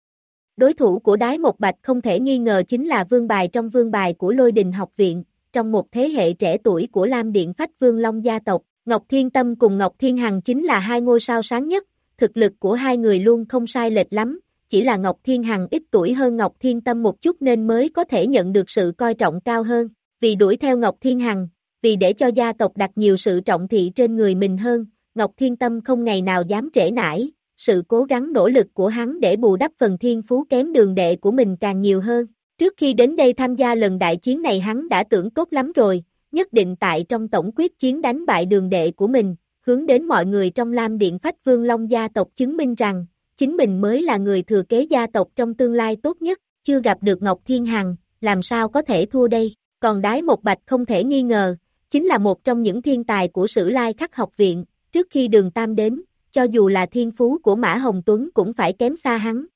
Đối thủ của Đái Một Bạch không thể nghi ngờ chính là vương bài trong vương bài của Lôi Đình học viện, trong một thế hệ trẻ tuổi của Lam Điện Phách Vương Long gia tộc. Ngọc Thiên Tâm cùng Ngọc Thiên Hằng chính là hai ngôi sao sáng nhất, thực lực của hai người luôn không sai lệch lắm, chỉ là Ngọc Thiên Hằng ít tuổi hơn Ngọc Thiên Tâm một chút nên mới có thể nhận được sự coi trọng cao hơn, vì đuổi theo Ngọc Thiên Hằng, vì để cho gia tộc đặt nhiều sự trọng thị trên người mình hơn, Ngọc Thiên Tâm không ngày nào dám trễ nải, sự cố gắng nỗ lực của hắn để bù đắp phần thiên phú kém đường đệ của mình càng nhiều hơn. Trước khi đến đây tham gia lần đại chiến này hắn đã tưởng tốt lắm rồi, nhất định tại trong tổng quyết chiến đánh bại đường đệ của mình, hướng đến mọi người trong Lam Điện Phách Vương Long gia tộc chứng minh rằng, chính mình mới là người thừa kế gia tộc trong tương lai tốt nhất, chưa gặp được Ngọc Thiên Hằng, làm sao có thể thua đây, còn Đái Một Bạch không thể nghi ngờ, chính là một trong những thiên tài của Sử Lai Khắc học viện, trước khi Đường Tam đến, cho dù là thiên phú của Mã Hồng Tuấn cũng phải kém xa hắn.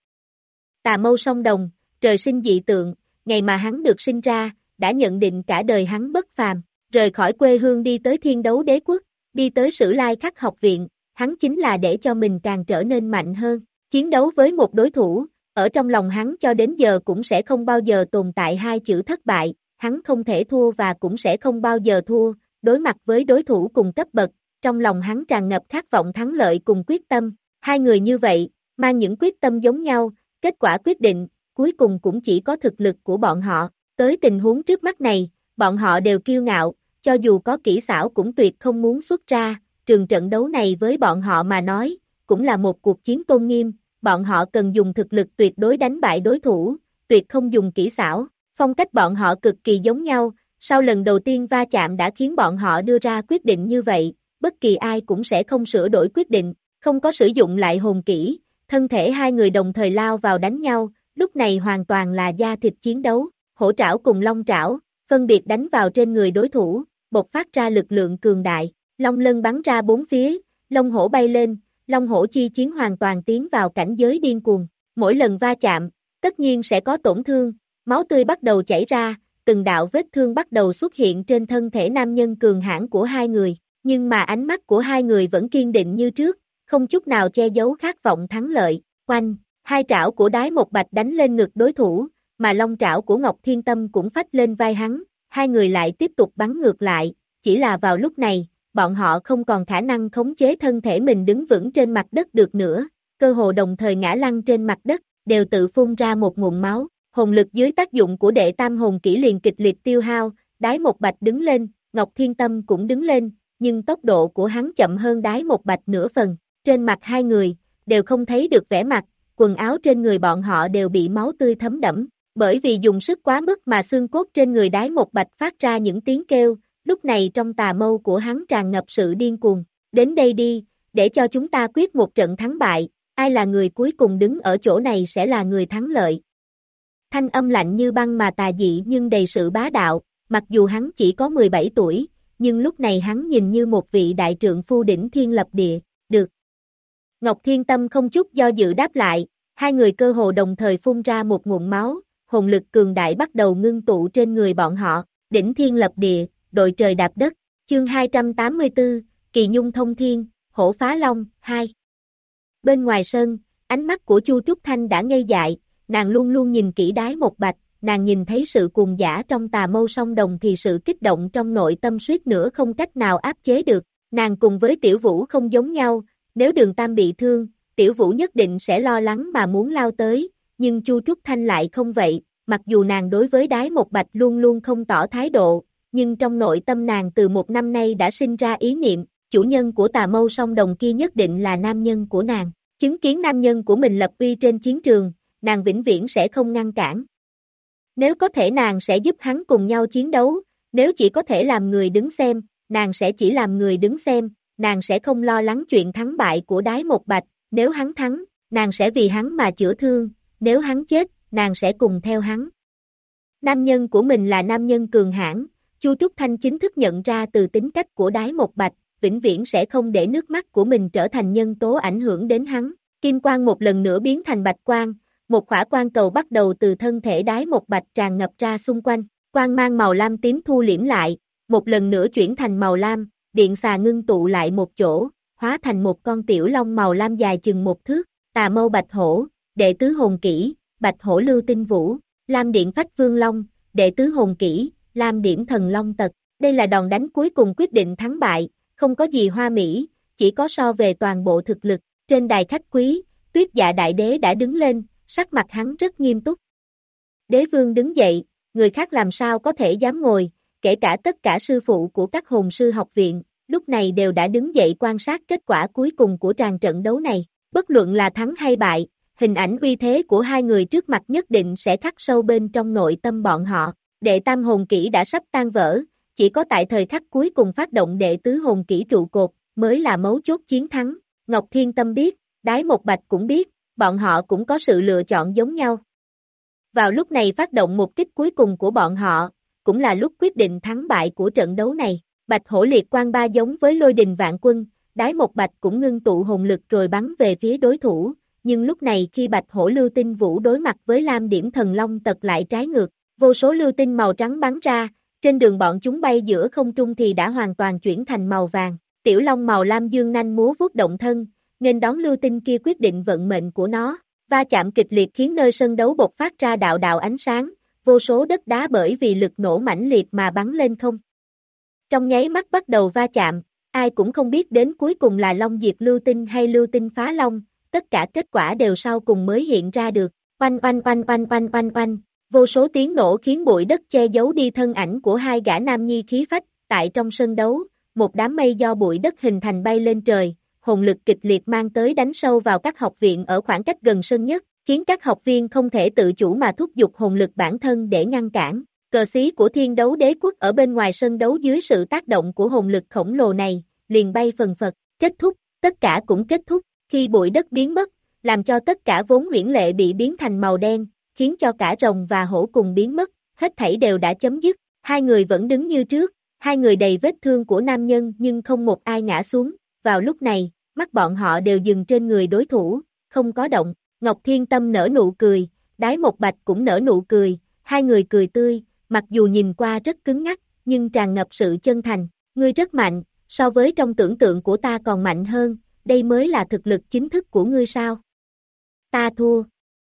Tà mâu song đồng, trời sinh dị tượng, ngày mà hắn được sinh ra, đã nhận định cả đời hắn bất phàm, rời khỏi quê hương đi tới Thiên Đấu Đế Quốc, đi tới Sử Lai Khắc học viện, hắn chính là để cho mình càng trở nên mạnh hơn, chiến đấu với một đối thủ, ở trong lòng hắn cho đến giờ cũng sẽ không bao giờ tồn tại hai chữ thất bại, hắn không thể thua và cũng sẽ không bao giờ thua, đối mặt với đối thủ cùng cấp bậc, trong lòng hắn tràn ngập khát vọng thắng lợi cùng quyết tâm, hai người như vậy, mang những quyết tâm giống nhau, kết quả quyết định, cuối cùng cũng chỉ có thực lực của bọn họ, tới tình huống trước mắt này, bọn họ đều kiêu ngạo, cho dù có kỹ xảo cũng tuyệt không muốn xuất ra, trường trận đấu này với bọn họ mà nói, cũng là một cuộc chiến tôn nghiêm, bọn họ cần dùng thực lực tuyệt đối đánh bại đối thủ, tuyệt không dùng kỹ xảo, phong cách bọn họ cực kỳ giống nhau, sau lần đầu tiên va chạm đã khiến bọn họ đưa ra quyết định như vậy, bất kỳ ai cũng sẽ không sửa đổi quyết định, không có sử dụng lại hồn kỹ, thân thể hai người đồng thời lao vào đánh nhau, lúc này hoàn toàn là da thịt chiến đấu, hổ trảo cùng long trảo, phân biệt đánh vào trên người đối thủ, bộc phát ra lực lượng cường đại, long lân bắn ra bốn phía, long hổ bay lên, long hổ chi chiến hoàn toàn tiến vào cảnh giới điên cuồng, mỗi lần va chạm, tất nhiên sẽ có tổn thương, máu tươi bắt đầu chảy ra, từng đạo vết thương bắt đầu xuất hiện trên thân thể nam nhân cường hãn của hai người, nhưng mà ánh mắt của hai người vẫn kiên định như trước, không chút nào che giấu khát vọng thắng lợi, oanh, hai trảo của Đái Một Bạch đánh lên ngực đối thủ, mà long trảo của Ngọc Thiên Tâm cũng phách lên vai hắn, hai người lại tiếp tục bắn ngược lại, chỉ là vào lúc này, bọn họ không còn khả năng khống chế thân thể mình đứng vững trên mặt đất được nữa, cơ hồ đồng thời ngã lăn trên mặt đất, đều tự phun ra một nguồn máu, hồn lực dưới tác dụng của đệ tam hồn kỹ liền kịch liệt tiêu hao, Đái Một Bạch đứng lên, Ngọc Thiên Tâm cũng đứng lên, nhưng tốc độ của hắn chậm hơn Đái Một Bạch nửa phần, trên mặt hai người, đều không thấy được vẻ mặt, quần áo trên người bọn họ đều bị máu tươi thấm đẫm, bởi vì dùng sức quá mức mà xương cốt trên người Đái Một Bạch phát ra những tiếng kêu, lúc này trong tà mâu của hắn tràn ngập sự điên cuồng, đến đây đi, để cho chúng ta quyết một trận thắng bại, ai là người cuối cùng đứng ở chỗ này sẽ là người thắng lợi. Thanh âm lạnh như băng mà tà dị nhưng đầy sự bá đạo, mặc dù hắn chỉ có mười bảy tuổi, nhưng lúc này hắn nhìn như một vị đại trượng phu đỉnh thiên lập địa, được. Ngọc Thiên Tâm không chút do dự đáp lại, hai người cơ hồ đồng thời phun ra một nguồn máu, hồn lực cường đại bắt đầu ngưng tụ trên người bọn họ, đỉnh thiên lập địa, đội trời đạp đất, chương hai trăm tám mươi tư, Kỳ Nhung thông thiên, hổ phá long, hai. Bên ngoài sân, ánh mắt của Chu Trúc Thanh đã ngây dại, nàng luôn luôn nhìn kỹ Đái Một Bạch, nàng nhìn thấy sự cuồng dã trong tà mâu song đồng thì sự kích động trong nội tâm suýt nữa không cách nào áp chế được, nàng cùng với Tiểu Vũ không giống nhau, nếu Đường Tam bị thương, Tiểu Vũ nhất định sẽ lo lắng mà muốn lao tới, nhưng Chu Trúc Thanh lại không vậy, mặc dù nàng đối với Đái Một Bạch luôn luôn không tỏ thái độ, nhưng trong nội tâm nàng từ một năm nay đã sinh ra ý niệm, chủ nhân của tà mâu song đồng kia nhất định là nam nhân của nàng, chứng kiến nam nhân của mình lập uy trên chiến trường, nàng vĩnh viễn sẽ không ngăn cản. Nếu có thể nàng sẽ giúp hắn cùng nhau chiến đấu, nếu chỉ có thể làm người đứng xem, nàng sẽ chỉ làm người đứng xem, nàng sẽ không lo lắng chuyện thắng bại của Đái Một Bạch, nếu hắn thắng, nàng sẽ vì hắn mà chữa thương, nếu hắn chết, nàng sẽ cùng theo hắn. Nam nhân của mình là nam nhân cường hãn, Chu Trúc Thanh chính thức nhận ra từ tính cách của Đái Một Bạch, vĩnh viễn sẽ không để nước mắt của mình trở thành nhân tố ảnh hưởng đến hắn. Kim quang một lần nữa biến thành bạch quang, một khỏa quang cầu bắt đầu từ thân thể Đái Một Bạch tràn ngập ra xung quanh, quang mang màu lam tím thu liễm lại, một lần nữa chuyển thành màu lam, điện xà ngưng tụ lại một chỗ, hóa thành một con tiểu long màu lam dài chừng một thước, tà mâu bạch hổ, đệ tứ hồn kỹ, bạch hổ lưu tinh vũ, lam điện phách vương long, đệ tứ hồn kỹ, lam điểm thần long tật, đây là đòn đánh cuối cùng quyết định thắng bại, không có gì hoa mỹ, chỉ có so về toàn bộ thực lực, trên đài khách quý, Tuyết Dạ Đại Đế đã đứng lên, sắc mặt hắn rất nghiêm túc. Đế vương đứng dậy, người khác làm sao có thể dám ngồi, kể cả tất cả sư phụ của các hồn sư học viện, lúc này đều đã đứng dậy quan sát kết quả cuối cùng của tràng trận đấu này, bất luận là thắng hay bại, hình ảnh uy thế của hai người trước mặt nhất định sẽ khắc sâu bên trong nội tâm bọn họ, đệ tam hồn kỹ đã sắp tan vỡ, chỉ có tại thời khắc cuối cùng phát động đệ tứ hồn kỹ trụ cột, mới là mấu chốt chiến thắng, Ngọc Thiên Tâm biết, Đái Một Bạch cũng biết, bọn họ cũng có sự lựa chọn giống nhau. Vào lúc này phát động một kích cuối cùng của bọn họ, cũng là lúc quyết định thắng bại của trận đấu này. Bạch hổ liệt quang ba giống với lôi đình vạn quân, Đái Một Bạch cũng ngưng tụ hồn lực rồi bắn về phía đối thủ, nhưng lúc này khi bạch hổ lưu tinh vũ đối mặt với lam điểm thần long tật lại trái ngược, vô số lưu tinh màu trắng bắn ra, trên đường bọn chúng bay giữa không trung thì đã hoàn toàn chuyển thành màu vàng, tiểu long màu lam dương nanh múa vuốt động thân, nên đón lưu tinh kia quyết định vận mệnh của nó, va chạm kịch liệt khiến nơi sân đấu bộc phát ra đạo đạo ánh sáng, vô số đất đá bởi vì lực nổ mãnh liệt mà bắn lên không. Trong nháy mắt bắt đầu va chạm, ai cũng không biết đến cuối cùng là long diệt lưu tinh hay lưu tinh phá long, tất cả kết quả đều sau cùng mới hiện ra được, oanh oanh oanh oanh oanh oanh oanh, vô số tiếng nổ khiến bụi đất che giấu đi thân ảnh của hai gã nam nhi khí phách, tại trong sân đấu, một đám mây do bụi đất hình thành bay lên trời, hồn lực kịch liệt mang tới đánh sâu vào các học viện ở khoảng cách gần sân nhất, khiến các học viên không thể tự chủ mà thúc giục hồn lực bản thân để ngăn cản. Cờ xí của Thiên Đấu Đế Quốc ở bên ngoài sân đấu dưới sự tác động của hồn lực khổng lồ này, liền bay phần phật, kết thúc, tất cả cũng kết thúc, khi bụi đất biến mất, làm cho tất cả vốn huyễn lệ bị biến thành màu đen, khiến cho cả rồng và hổ cùng biến mất, hết thảy đều đã chấm dứt, hai người vẫn đứng như trước, hai người đầy vết thương của nam nhân nhưng không một ai ngã xuống, vào lúc này, mắt bọn họ đều dừng trên người đối thủ, không có động, Ngọc Thiên Tâm nở nụ cười, Đái Một Bạch cũng nở nụ cười, hai người cười tươi, mặc dù nhìn qua rất cứng ngắc, nhưng tràn ngập sự chân thành, ngươi rất mạnh, so với trong tưởng tượng của ta còn mạnh hơn, đây mới là thực lực chính thức của ngươi sao? Ta thua.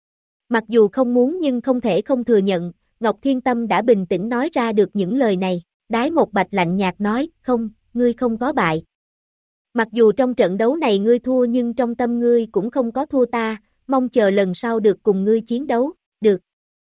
Mặc dù không muốn nhưng không thể không thừa nhận, Ngọc Thiên Tâm đã bình tĩnh nói ra được những lời này, Đái Một Bạch lạnh nhạt nói, không, ngươi không có bại. Mặc dù trong trận đấu này ngươi thua nhưng trong tâm ngươi cũng không có thua ta, mong chờ lần sau được cùng ngươi chiến đấu, được.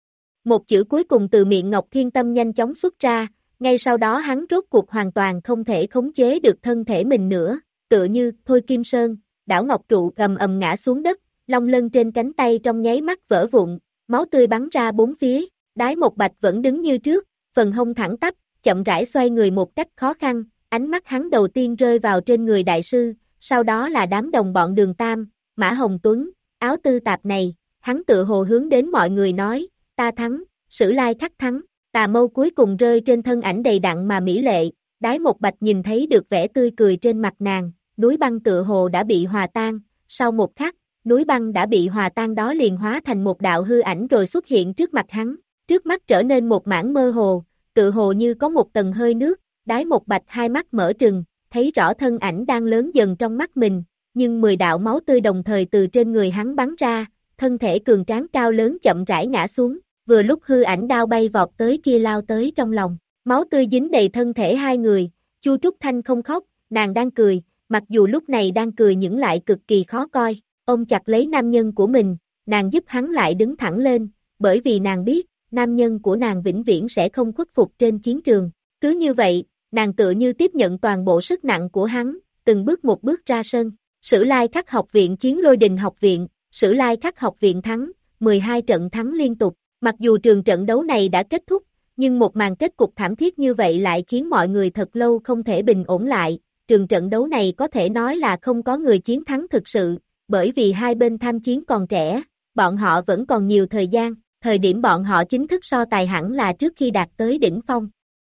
Một chữ cuối cùng từ miệng Ngọc Thiên Tâm nhanh chóng xuất ra, ngay sau đó hắn rốt cuộc hoàn toàn không thể khống chế được thân thể mình nữa, tựa như, thôi Kim Sơn, đảo Ngọc Trụ ầm ầm ngã xuống đất, long lân trên cánh tay trong nháy mắt vỡ vụn, máu tươi bắn ra bốn phía, Đái Một Bạch vẫn đứng như trước, phần hông thẳng tắp, chậm rãi xoay người một cách khó khăn, ánh mắt hắn đầu tiên rơi vào trên người đại sư, sau đó là đám đồng bọn Đường Tam, Mã Hồng Tuấn, áo tư tạp này, hắn tự hồ hướng đến mọi người nói, ta thắng, Sử Lai Khắc thắng, tà mâu cuối cùng rơi trên thân ảnh đầy đặn mà mỹ lệ, Đái Một Bạch nhìn thấy được vẻ tươi cười trên mặt nàng, núi băng tựa hồ đã bị hòa tan, sau một khắc, núi băng đã bị hòa tan đó liền hóa thành một đạo hư ảnh rồi xuất hiện trước mặt hắn, trước mắt trở nên một mảng mơ hồ, tựa hồ như có một tầng hơi nước, Đái Một Bạch hai mắt mở trừng, thấy rõ thân ảnh đang lớn dần trong mắt mình, nhưng mười đạo máu tươi đồng thời từ trên người hắn bắn ra, thân thể cường tráng cao lớn chậm rãi ngã xuống, vừa lúc hư ảnh đao bay vọt tới kia lao tới trong lòng, máu tươi dính đầy thân thể hai người, Chu Trúc Thanh không khóc, nàng đang cười, mặc dù lúc này đang cười những lại cực kỳ khó coi, ôm chặt lấy nam nhân của mình, nàng giúp hắn lại đứng thẳng lên, bởi vì nàng biết, nam nhân của nàng vĩnh viễn sẽ không khuất phục trên chiến trường, cứ như vậy, nàng tựa như tiếp nhận toàn bộ sức nặng của hắn, từng bước một bước ra sân, Sử Lai Khắc học viện chiến Lôi Đình học viện, Sử Lai Khắc học viện thắng, mười hai trận thắng liên tục, mặc dù trường trận đấu này đã kết thúc, nhưng một màn kết cục thảm thiết như vậy lại khiến mọi người thật lâu không thể bình ổn lại, trường trận đấu này có thể nói là không có người chiến thắng thực sự, bởi vì hai bên tham chiến còn trẻ, bọn họ vẫn còn nhiều thời gian, thời điểm bọn họ chính thức so tài hẳn là trước khi đạt tới đỉnh phong.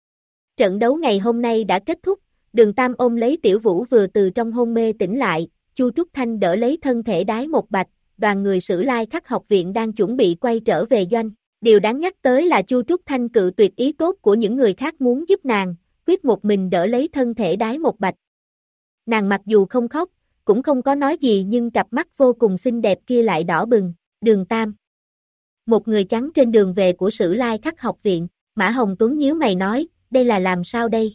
Trận đấu ngày hôm nay đã kết thúc, Đường Tam ôm lấy Tiểu Vũ vừa từ trong hôn mê tỉnh lại, Chu Trúc Thanh đỡ lấy thân thể Đái Một Bạch, đoàn người Sử Lai Khắc học viện đang chuẩn bị quay trở về doanh. Điều đáng nhắc tới là Chu Trúc Thanh cự tuyệt ý tốt của những người khác muốn giúp nàng, quyết một mình đỡ lấy thân thể Đái Một Bạch. Nàng mặc dù không khóc, cũng không có nói gì nhưng cặp mắt vô cùng xinh đẹp kia lại đỏ bừng, Đường Tam. Một người trắng trên đường về của Sử Lai Khắc học viện, Mã Hồng Tuấn nhíu mày nói, đây là làm sao đây?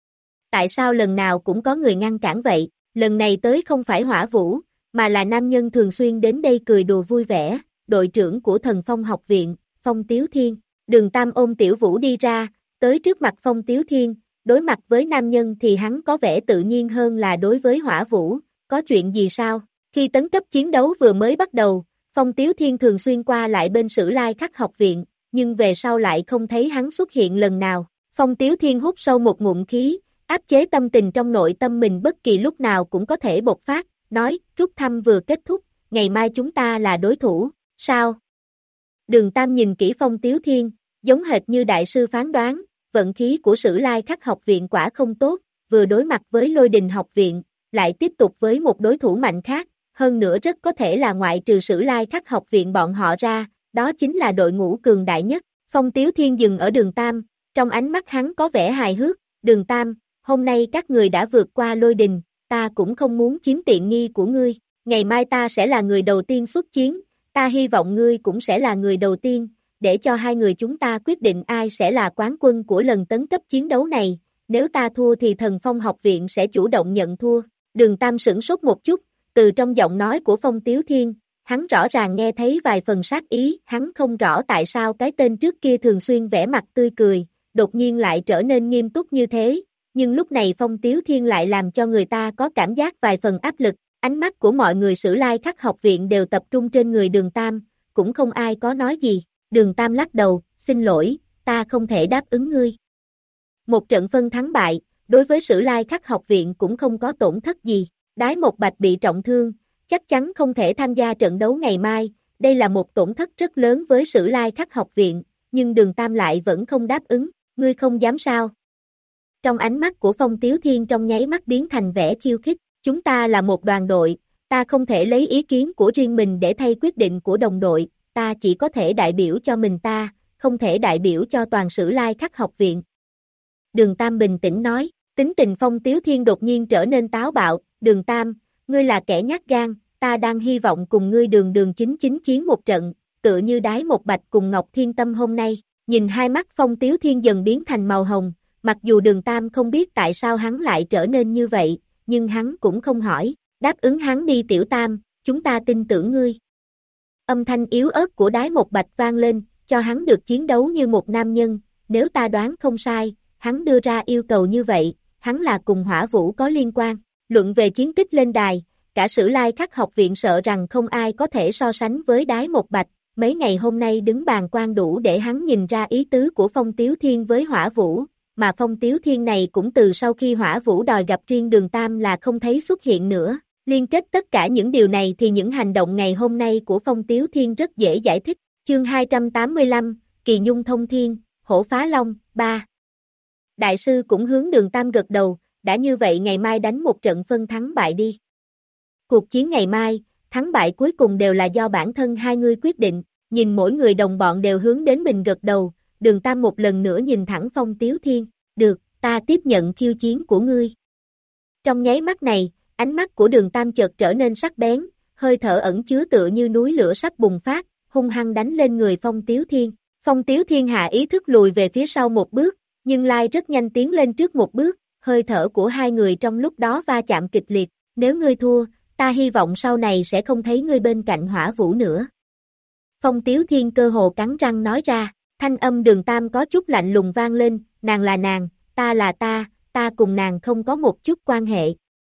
Tại sao lần nào cũng có người ngăn cản vậy, lần này tới không phải Hỏa Vũ, mà là nam nhân thường xuyên đến đây cười đùa vui vẻ, đội trưởng của Thần Phong học viện, Phong Tiếu Thiên. Đường Tam ôm Tiểu Vũ đi ra, tới trước mặt Phong Tiếu Thiên, đối mặt với nam nhân thì hắn có vẻ tự nhiên hơn là đối với Hỏa Vũ, có chuyện gì sao? Khi tấn cấp chiến đấu vừa mới bắt đầu, Phong Tiếu Thiên thường xuyên qua lại bên Sử Lai Khắc học viện, nhưng về sau lại không thấy hắn xuất hiện lần nào. Phong Tiếu Thiên hút sâu một ngụm khí, áp chế tâm tình trong nội tâm mình bất kỳ lúc nào cũng có thể bộc phát, nói, rút thăm vừa kết thúc, ngày mai chúng ta là đối thủ, sao? Đường Tam nhìn kỹ Phong Tiếu Thiên, giống hệt như đại sư phán đoán, vận khí của Sử Lai Khắc học viện quả không tốt, vừa đối mặt với Lôi Đình học viện, lại tiếp tục với một đối thủ mạnh khác, hơn nữa rất có thể là ngoại trừ Sử Lai Khắc học viện bọn họ ra, đó chính là đội ngũ cường đại nhất. Phong Tiếu Thiên dừng ở Đường Tam, trong ánh mắt hắn có vẻ hài hước, Đường Tam, hôm nay các người đã vượt qua Lôi Đình, ta cũng không muốn chiếm tiện nghi của ngươi, ngày mai ta sẽ là người đầu tiên xuất chiến, ta hy vọng ngươi cũng sẽ là người đầu tiên, để cho hai người chúng ta quyết định ai sẽ là quán quân của lần tấn cấp chiến đấu này, nếu ta thua thì Thần Phong học viện sẽ chủ động nhận thua. Đường Tam sửng sốt một chút, từ trong giọng nói của Phong Tiếu Thiên, hắn rõ ràng nghe thấy vài phần sát ý, hắn không rõ tại sao cái tên trước kia thường xuyên vẻ mặt tươi cười, đột nhiên lại trở nên nghiêm túc như thế, nhưng lúc này Phong Tiếu Thiên lại làm cho người ta có cảm giác vài phần áp lực, ánh mắt của mọi người Sử Lai Khắc học viện đều tập trung trên người Đường Tam, cũng không ai có nói gì, Đường Tam lắc đầu, xin lỗi, ta không thể đáp ứng ngươi. Một trận phân thắng bại, đối với Sử Lai Khắc học viện cũng không có tổn thất gì, Đái Một Bạch bị trọng thương, chắc chắn không thể tham gia trận đấu ngày mai, đây là một tổn thất rất lớn với Sử Lai Khắc học viện, nhưng Đường Tam lại vẫn không đáp ứng, ngươi không dám sao? Trong ánh mắt của Phong Tiếu Thiên trong nháy mắt biến thành vẻ khiêu khích, chúng ta là một đoàn đội, ta không thể lấy ý kiến của riêng mình để thay quyết định của đồng đội, ta chỉ có thể đại biểu cho mình ta, không thể đại biểu cho toàn Sử Lai Khắc học viện. Đường Tam bình tĩnh nói, tính tình Phong Tiếu Thiên đột nhiên trở nên táo bạo, Đường Tam, ngươi là kẻ nhát gan, ta đang hy vọng cùng ngươi đường đường chính chính chiến một trận, tựa như Đái Một Bạch cùng Ngọc Thiên Tâm hôm nay, nhìn hai mắt Phong Tiếu Thiên dần biến thành màu hồng, mặc dù Đường Tam không biết tại sao hắn lại trở nên như vậy, nhưng hắn cũng không hỏi, đáp ứng hắn đi Tiểu Tam, chúng ta tin tưởng ngươi. Âm thanh yếu ớt của Đái Một Bạch vang lên, cho hắn được chiến đấu như một nam nhân, nếu ta đoán không sai, hắn đưa ra yêu cầu như vậy, hắn là cùng Hỏa Vũ có liên quan, luận về chiến tích lên đài, cả Sử Lai Khắc học viện sợ rằng không ai có thể so sánh với Đái Một Bạch, mấy ngày hôm nay đứng bàn quan đủ để hắn nhìn ra ý tứ của Phong Tiếu Thiên với Hỏa Vũ, mà Phong Tiếu Thiên này cũng từ sau khi Hỏa Vũ đòi gặp riêng Đường Tam là không thấy xuất hiện nữa, liên kết tất cả những điều này thì những hành động ngày hôm nay của Phong Tiếu Thiên rất dễ giải thích, chương hai trăm tám mươi lăm, Kỳ Nhung Thông Thiên, Hổ Phá Long, ba Đại sư cũng hướng Đường Tam gật đầu, đã như vậy ngày mai đánh một trận phân thắng bại đi. Cuộc chiến ngày mai, thắng bại cuối cùng đều là do bản thân hai người quyết định, nhìn mỗi người đồng bọn đều hướng đến mình gật đầu, Đường Tam một lần nữa nhìn thẳng Phong Tiếu Thiên, được, ta tiếp nhận khiêu chiến của ngươi. Trong nháy mắt này, ánh mắt của Đường Tam chợt trở nên sắc bén, hơi thở ẩn chứa tựa như núi lửa sắp bùng phát, hung hăng đánh lên người Phong Tiếu Thiên. Phong Tiếu Thiên hạ ý thức lùi về phía sau một bước, nhưng Lai rất nhanh tiến lên trước một bước, hơi thở của hai người trong lúc đó va chạm kịch liệt, nếu ngươi thua, ta hy vọng sau này sẽ không thấy ngươi bên cạnh Hỏa Vũ nữa. Phong Tiếu Thiên cơ hồ cắn răng nói ra, thanh âm Đường Tam có chút lạnh lùng vang lên, nàng là nàng, ta là ta, ta cùng nàng không có một chút quan hệ.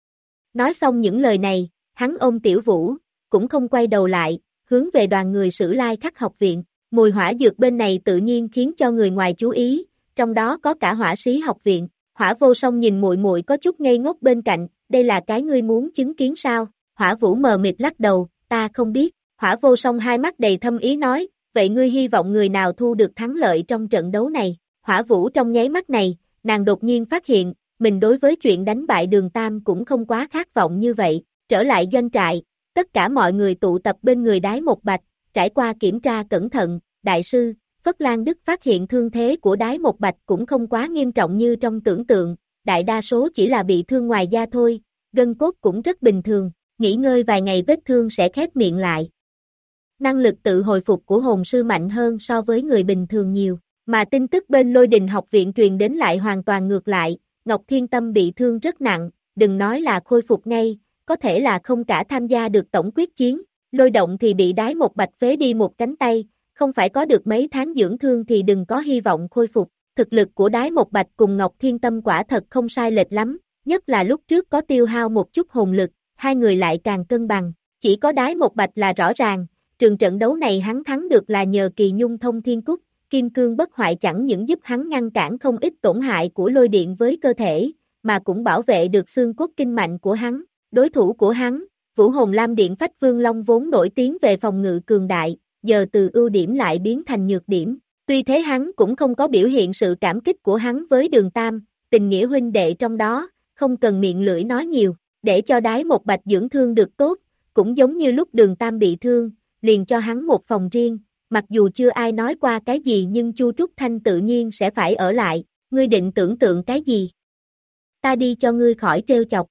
Nói xong những lời này, hắn ôm Tiểu Vũ, cũng không quay đầu lại, hướng về đoàn người Sử Lai Khắc học viện, mùi hỏa dược bên này tự nhiên khiến cho người ngoài chú ý, trong đó có cả Hỏa Sĩ học viện. Hỏa Vô Song nhìn muội muội có chút ngây ngốc bên cạnh, đây là cái ngươi muốn chứng kiến sao? Hỏa Vũ mờ mịt lắc đầu, ta không biết. Hỏa Vô Song hai mắt đầy thâm ý nói, vậy ngươi hy vọng người nào thu được thắng lợi trong trận đấu này? Hỏa Vũ trong nháy mắt này, nàng đột nhiên phát hiện, mình đối với chuyện đánh bại Đường Tam cũng không quá khát vọng như vậy. Trở lại doanh trại, tất cả mọi người tụ tập bên người Đái Một Bạch, trải qua kiểm tra cẩn thận, đại sư, Phất Lan Đức phát hiện thương thế của Đái Một Bạch cũng không quá nghiêm trọng như trong tưởng tượng, đại đa số chỉ là bị thương ngoài da thôi, gân cốt cũng rất bình thường, nghỉ ngơi vài ngày vết thương sẽ khép miệng lại. Năng lực tự hồi phục của hồn sư mạnh hơn so với người bình thường nhiều, mà tin tức bên Lôi Đình học viện truyền đến lại hoàn toàn ngược lại, Ngọc Thiên Tâm bị thương rất nặng, đừng nói là khôi phục ngay, có thể là không cả tham gia được tổng quyết chiến, Lôi Động thì bị Đái Một Bạch phế đi một cánh tay, không phải có được mấy tháng dưỡng thương thì đừng có hy vọng khôi phục, thực lực của Đái Một Bạch cùng Ngọc Thiên Tâm quả thật không sai lệch lắm, nhất là lúc trước có tiêu hao một chút hồn lực, hai người lại càng cân bằng, chỉ có Đái Một Bạch là rõ ràng, trường trận đấu này hắn thắng được là nhờ Kỳ Nhung Thông Thiên Cúc, Kim Cương Bất Hoại chẳng những giúp hắn ngăn cản không ít tổn hại của lôi điện với cơ thể, mà cũng bảo vệ được xương cốt kinh mạnh của hắn, đối thủ của hắn, Vũ Hồn Lam Điện Phách Vương Long vốn nổi tiếng về phòng ngự cường đại, giờ từ ưu điểm lại biến thành nhược điểm, tuy thế hắn cũng không có biểu hiện sự cảm kích của hắn với Đường Tam, tình nghĩa huynh đệ trong đó, không cần miệng lưỡi nói nhiều, để cho Đái Một Bạch dưỡng thương được tốt, cũng giống như lúc Đường Tam bị thương, liền cho hắn một phòng riêng, mặc dù chưa ai nói qua cái gì nhưng Chu Trúc Thanh tự nhiên sẽ phải ở lại, ngươi định tưởng tượng cái gì? Ta đi cho ngươi khỏi trêu chọc.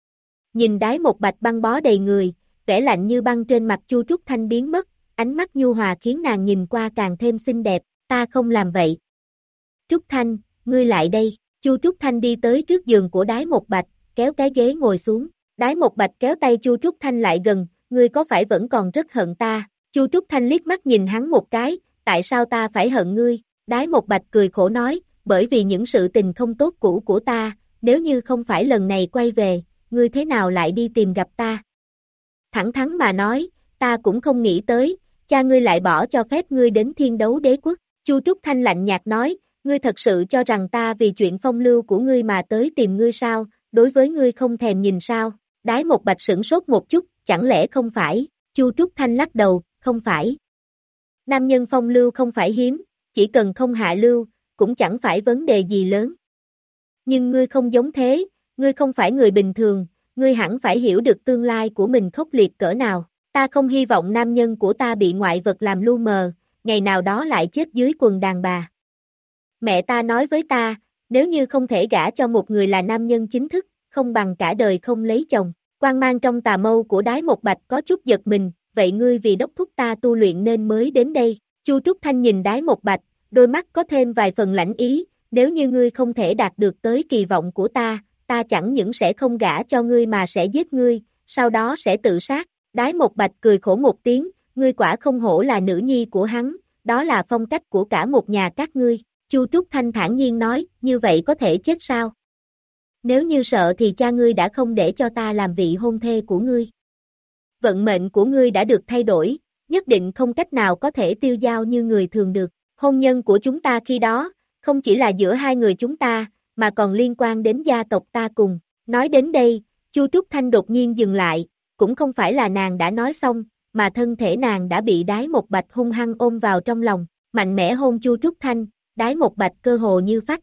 Nhìn Đái Một Bạch băng bó đầy người, vẻ lạnh như băng trên mặt Chu Trúc Thanh biến mất, ánh mắt nhu hòa khiến nàng nhìn qua càng thêm xinh đẹp, ta không làm vậy. Trúc Thanh, ngươi lại đây, Chu Trúc Thanh đi tới trước giường của Đái Một Bạch, kéo cái ghế ngồi xuống, Đái Một Bạch kéo tay Chu Trúc Thanh lại gần, ngươi có phải vẫn còn rất hận ta? Chu Trúc Thanh liếc mắt nhìn hắn một cái, tại sao ta phải hận ngươi? Đái Một Bạch cười khổ nói, bởi vì những sự tình không tốt cũ của ta, nếu như không phải lần này quay về, ngươi thế nào lại đi tìm gặp ta? Thẳng thắn mà nói, ta cũng không nghĩ tới, cha ngươi lại bỏ cho phép ngươi đến Thiên Đấu Đế Quốc. Chu Trúc Thanh lạnh nhạt nói, ngươi thật sự cho rằng ta vì chuyện phong lưu của ngươi mà tới tìm ngươi sao, đối với ngươi không thèm nhìn sao? Đái Một Bạch sửng sốt một chút, chẳng lẽ không phải? Chu Trúc Thanh lắc đầu, không phải. Nam nhân phong lưu không phải hiếm, chỉ cần không hạ lưu, cũng chẳng phải vấn đề gì lớn. Nhưng ngươi không giống thế, ngươi không phải người bình thường, ngươi hẳn phải hiểu được tương lai của mình khốc liệt cỡ nào. Ta không hy vọng nam nhân của ta bị ngoại vật làm lu mờ, ngày nào đó lại chết dưới quần đàn bà. Mẹ ta nói với ta, nếu như không thể gả cho một người là nam nhân chính thức, không bằng cả đời không lấy chồng. Quang mang trong tà mâu của Đái Một Bạch có chút giật mình, vậy ngươi vì đốc thúc ta tu luyện nên mới đến đây. Chu Trúc Thanh nhìn Đái Một Bạch, đôi mắt có thêm vài phần lãnh ý, nếu như ngươi không thể đạt được tới kỳ vọng của ta, ta chẳng những sẽ không gả cho ngươi mà sẽ giết ngươi, sau đó sẽ tự sát. Đái Một Bạch cười khổ một tiếng, ngươi quả không hổ là nữ nhi của hắn, đó là phong cách của cả một nhà các ngươi. Chu Trúc Thanh thản nhiên nói, như vậy có thể chết sao? Nếu như sợ thì cha ngươi đã không để cho ta làm vị hôn thê của ngươi. Vận mệnh của ngươi đã được thay đổi, nhất định không cách nào có thể tiêu dao như người thường được. Hôn nhân của chúng ta khi đó, không chỉ là giữa hai người chúng ta, mà còn liên quan đến gia tộc ta cùng. Nói đến đây, Chu Trúc Thanh đột nhiên dừng lại, cũng không phải là nàng đã nói xong, mà thân thể nàng đã bị Đái Một Bạch hung hăng ôm vào trong lòng, mạnh mẽ hôn Chu Trúc Thanh, Đái Một Bạch cơ hồ như phát điên.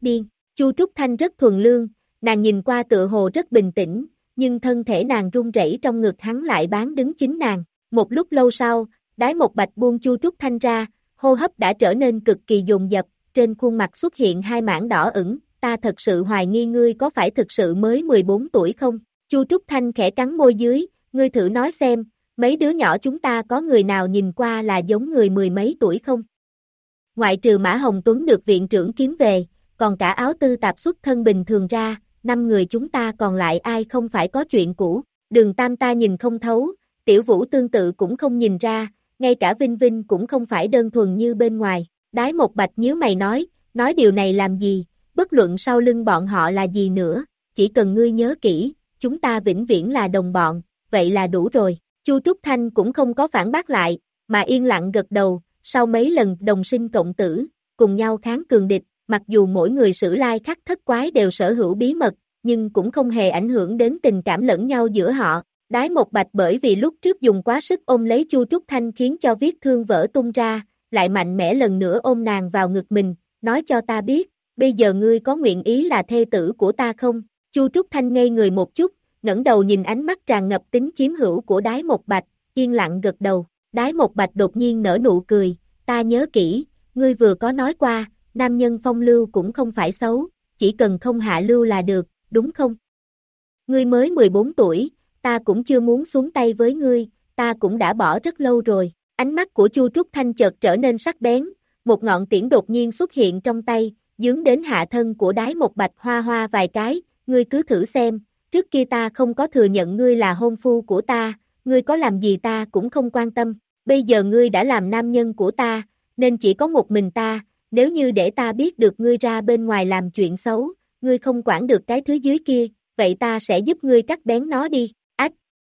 Chu Trúc Thanh rất thuần lương, nàng nhìn qua tựa hồ rất bình tĩnh, nhưng thân thể nàng run rẩy trong ngực hắn lại bán đứng chính nàng. Một lúc lâu sau, Đái Một Bạch buông Chu Trúc Thanh ra, hô hấp đã trở nên cực kỳ dồn dập, trên khuôn mặt xuất hiện hai mảng đỏ ửng, ta thật sự hoài nghi ngươi có phải thực sự mới mười bốn tuổi không? Chu Trúc Thanh khẽ cắn môi dưới, ngươi thử nói xem, mấy đứa nhỏ chúng ta có người nào nhìn qua là giống người mười mấy tuổi không? Ngoại trừ Mã Hồng Tuấn được viện trưởng kiếm về, còn cả Áo Tư Tạp xuất thân bình thường ra, năm người chúng ta còn lại ai không phải có chuyện cũ, Đường Tam ta nhìn không thấu, Tiểu Vũ tương tự cũng không nhìn ra, ngay cả Vinh Vinh cũng không phải đơn thuần như bên ngoài. Đái Một Bạch nhíu mày nói, nói điều này làm gì, bất luận sau lưng bọn họ là gì nữa, chỉ cần ngươi nhớ kỹ, chúng ta vĩnh viễn là đồng bọn, vậy là đủ rồi. Chu Trúc Thanh cũng không có phản bác lại, mà yên lặng gật đầu, sau mấy lần đồng sinh cộng tử, cùng nhau kháng cường địch, mặc dù mỗi người sử lai khắc thất quái đều sở hữu bí mật, nhưng cũng không hề ảnh hưởng đến tình cảm lẫn nhau giữa họ. Đái Một Bạch bởi vì lúc trước dùng quá sức ôm lấy Chu Trúc Thanh khiến cho vết thương vỡ tung ra, lại mạnh mẽ lần nữa ôm nàng vào ngực mình, nói cho ta biết, bây giờ ngươi có nguyện ý là thê tử của ta không? Chu Trúc Thanh ngây người một chút, ngẩng đầu nhìn ánh mắt tràn ngập tính chiếm hữu của Đái Một Bạch, yên lặng gật đầu. Đái Một Bạch đột nhiên nở nụ cười, ta nhớ kỹ, ngươi vừa có nói qua, nam nhân phong lưu cũng không phải xấu, chỉ cần không hạ lưu là được, đúng không? Ngươi mới mười bốn tuổi, ta cũng chưa muốn xuống tay với ngươi, ta cũng đã bỏ rất lâu rồi. Ánh mắt của Chu Trúc Thanh chợt trở nên sắc bén, một ngọn tiễn đột nhiên xuất hiện trong tay, dướng đến hạ thân của Đái Một Bạch hoa hoa vài cái, ngươi cứ thử xem, trước kia ta không có thừa nhận ngươi là hôn phu của ta, ngươi có làm gì ta cũng không quan tâm, bây giờ ngươi đã làm nam nhân của ta, nên chỉ có một mình ta, nếu như để ta biết được ngươi ra bên ngoài làm chuyện xấu, ngươi không quản được cái thứ dưới kia, vậy ta sẽ giúp ngươi cắt bén nó đi, ách.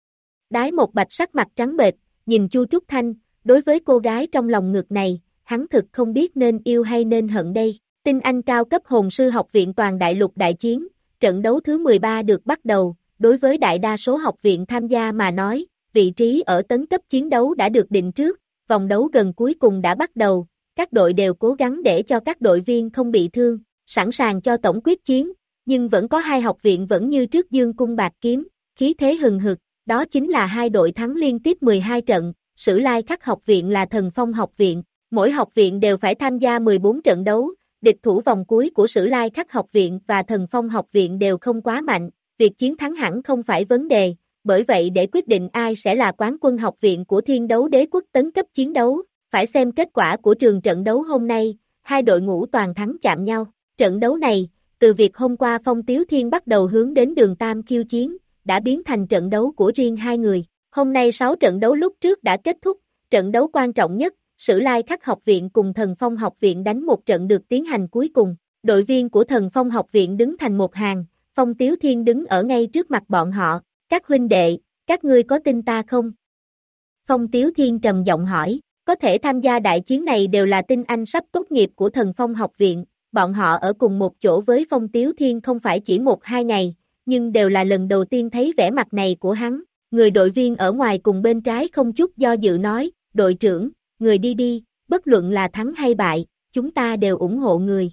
Đái Một Bạch sắc mặt trắng bệch, nhìn Chu Trúc Thanh, đối với cô gái trong lòng ngực này, hắn thực không biết nên yêu hay nên hận đây. Tinh Anh cao cấp hồn sư học viện toàn đại lục đại chiến, trận đấu thứ mười ba được bắt đầu, đối với đại đa số học viện tham gia mà nói, vị trí ở tấn cấp chiến đấu đã được định trước, vòng đấu gần cuối cùng đã bắt đầu, các đội đều cố gắng để cho các đội viên không bị thương, sẵn sàng cho tổng quyết chiến, nhưng vẫn có hai học viện vẫn như trước Dương Cung Bạc Kiếm, khí thế hừng hực, đó chính là hai đội thắng liên tiếp mười hai trận, Sử Lai Khắc học viện là Thần Phong học viện, mỗi học viện đều phải tham gia mười bốn trận đấu, địch thủ vòng cuối của Sử Lai Khắc học viện và Thần Phong học viện đều không quá mạnh, việc chiến thắng hẳn không phải vấn đề, bởi vậy để quyết định ai sẽ là quán quân học viện của Thiên Đấu Đế Quốc tấn cấp chiến đấu, phải xem kết quả của trường trận đấu hôm nay, hai đội ngũ toàn thắng chạm nhau. Trận đấu này, từ việc hôm qua Phong Tiếu Thiên bắt đầu hướng đến Đường Tam khiêu chiến, đã biến thành trận đấu của riêng hai người. Hôm nay sáu trận đấu lúc trước đã kết thúc, trận đấu quan trọng nhất, Sử Lai Khắc học viện cùng Thần Phong học viện đánh một trận được tiến hành cuối cùng. Đội viên của Thần Phong học viện đứng thành một hàng, Phong Tiếu Thiên đứng ở ngay trước mặt bọn họ, các huynh đệ, các ngươi có tin ta không? Phong Tiếu Thiên trầm giọng hỏi, có thể tham gia đại chiến này đều là tinh anh sắp tốt nghiệp của Thần Phong học viện, bọn họ ở cùng một chỗ với Phong Tiếu Thiên không phải chỉ một hai ngày, nhưng đều là lần đầu tiên thấy vẻ mặt này của hắn. Người đội viên ở ngoài cùng bên trái không chút do dự nói, đội trưởng, người đi đi, bất luận là thắng hay bại, chúng ta đều ủng hộ người.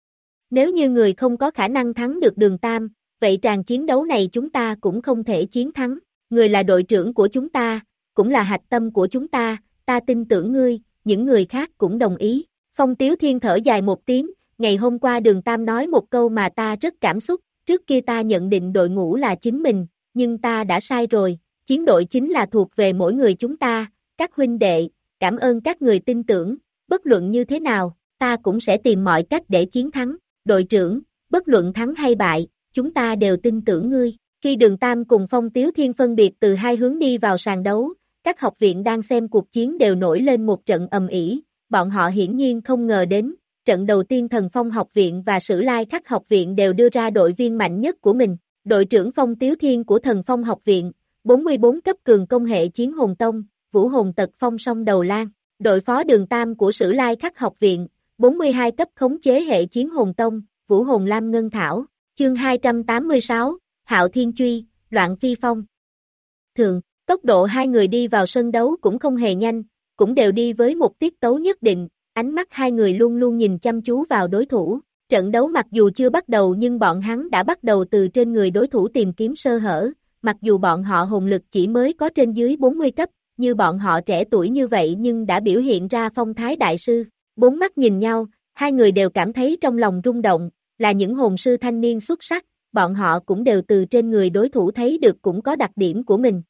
Nếu như người không có khả năng thắng được Đường Tam, vậy tràng chiến đấu này chúng ta cũng không thể chiến thắng. Người là đội trưởng của chúng ta, cũng là hạch tâm của chúng ta, ta tin tưởng ngươi, những người khác cũng đồng ý. Phong Tiếu Thiên thở dài một tiếng, ngày hôm qua Đường Tam nói một câu mà ta rất cảm xúc, trước kia ta nhận định đội ngũ là chính mình, nhưng ta đã sai rồi, chiến đội chính là thuộc về mỗi người chúng ta, các huynh đệ, cảm ơn các người tin tưởng, bất luận như thế nào, ta cũng sẽ tìm mọi cách để chiến thắng, đội trưởng, bất luận thắng hay bại, chúng ta đều tin tưởng ngươi. Khi Đường Tam cùng Phong Tiếu Thiên phân biệt từ hai hướng đi vào sàn đấu, các học viện đang xem cuộc chiến đều nổi lên một trận ầm ĩ, bọn họ hiển nhiên không ngờ đến, trận đầu tiên Thần Phong học viện và Sử Lai Khắc học viện đều đưa ra đội viên mạnh nhất của mình, đội trưởng Phong Tiếu Thiên của Thần Phong học viện, bốn mươi bốn cấp cường công hệ chiến hồn tông, Vũ Hồn Tật Phong Song Đầu Lan, đội phó Đường Tam của Sử Lai Khắc học viện, bốn mươi hai cấp khống chế hệ chiến hồn tông, Vũ Hồn Lam Ngân Thảo, chương hai trăm tám mươi sáu, Hạo Thiên Truy, Loạn Phi Phong. Thường, tốc độ hai người đi vào sân đấu cũng không hề nhanh, cũng đều đi với một tiết tấu nhất định, ánh mắt hai người luôn luôn nhìn chăm chú vào đối thủ, Trận đấu mặc dù chưa bắt đầu nhưng bọn hắn đã bắt đầu từ trên người đối thủ tìm kiếm sơ hở, mặc dù bọn họ hồn lực chỉ mới có trên dưới bốn mươi cấp, như bọn họ trẻ tuổi như vậy nhưng đã biểu hiện ra phong thái đại sư. Bốn mắt nhìn nhau, hai người đều cảm thấy trong lòng rung động, là những hồn sư thanh niên xuất sắc, bọn họ cũng đều từ trên người đối thủ thấy được cũng có đặc điểm của mình.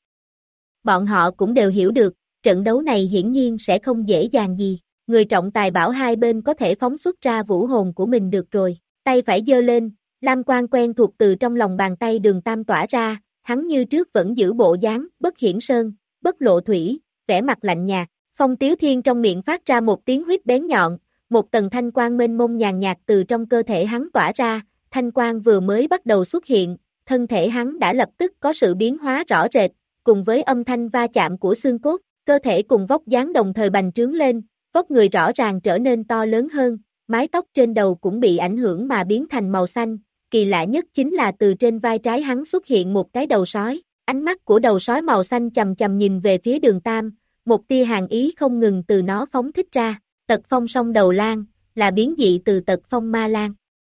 Bọn họ cũng đều hiểu được, trận đấu này hiển nhiên sẽ không dễ dàng gì. Người trọng tài bảo hai bên có thể phóng xuất ra vũ hồn của mình được rồi. Tay phải giơ lên, lam quang quen thuộc từ trong lòng bàn tay Đường Tam tỏa ra, hắn như trước vẫn giữ bộ dáng, bất hiển sơn, bất lộ thủy, vẻ mặt lạnh nhạt. Phong Tiếu Thiên trong miệng phát ra một tiếng huýt bén nhọn, một tầng thanh quang mênh mông nhàn nhạt từ trong cơ thể hắn tỏa ra, thanh quang vừa mới bắt đầu xuất hiện, thân thể hắn đã lập tức có sự biến hóa rõ rệt, cùng với âm thanh va chạm của xương cốt, cơ thể cùng vóc dáng đồng thời bành trướng lên, vóc người rõ ràng trở nên to lớn hơn, mái tóc trên đầu cũng bị ảnh hưởng mà biến thành màu xanh, kỳ lạ nhất chính là từ trên vai trái hắn xuất hiện một cái đầu sói, ánh mắt của đầu sói màu xanh chầm chầm nhìn về phía Đường Tam, một tia hàn ý không ngừng từ nó phóng thích ra, Tật Phong Song Đầu Lang, là biến dị từ Tật Phong Ma Lang.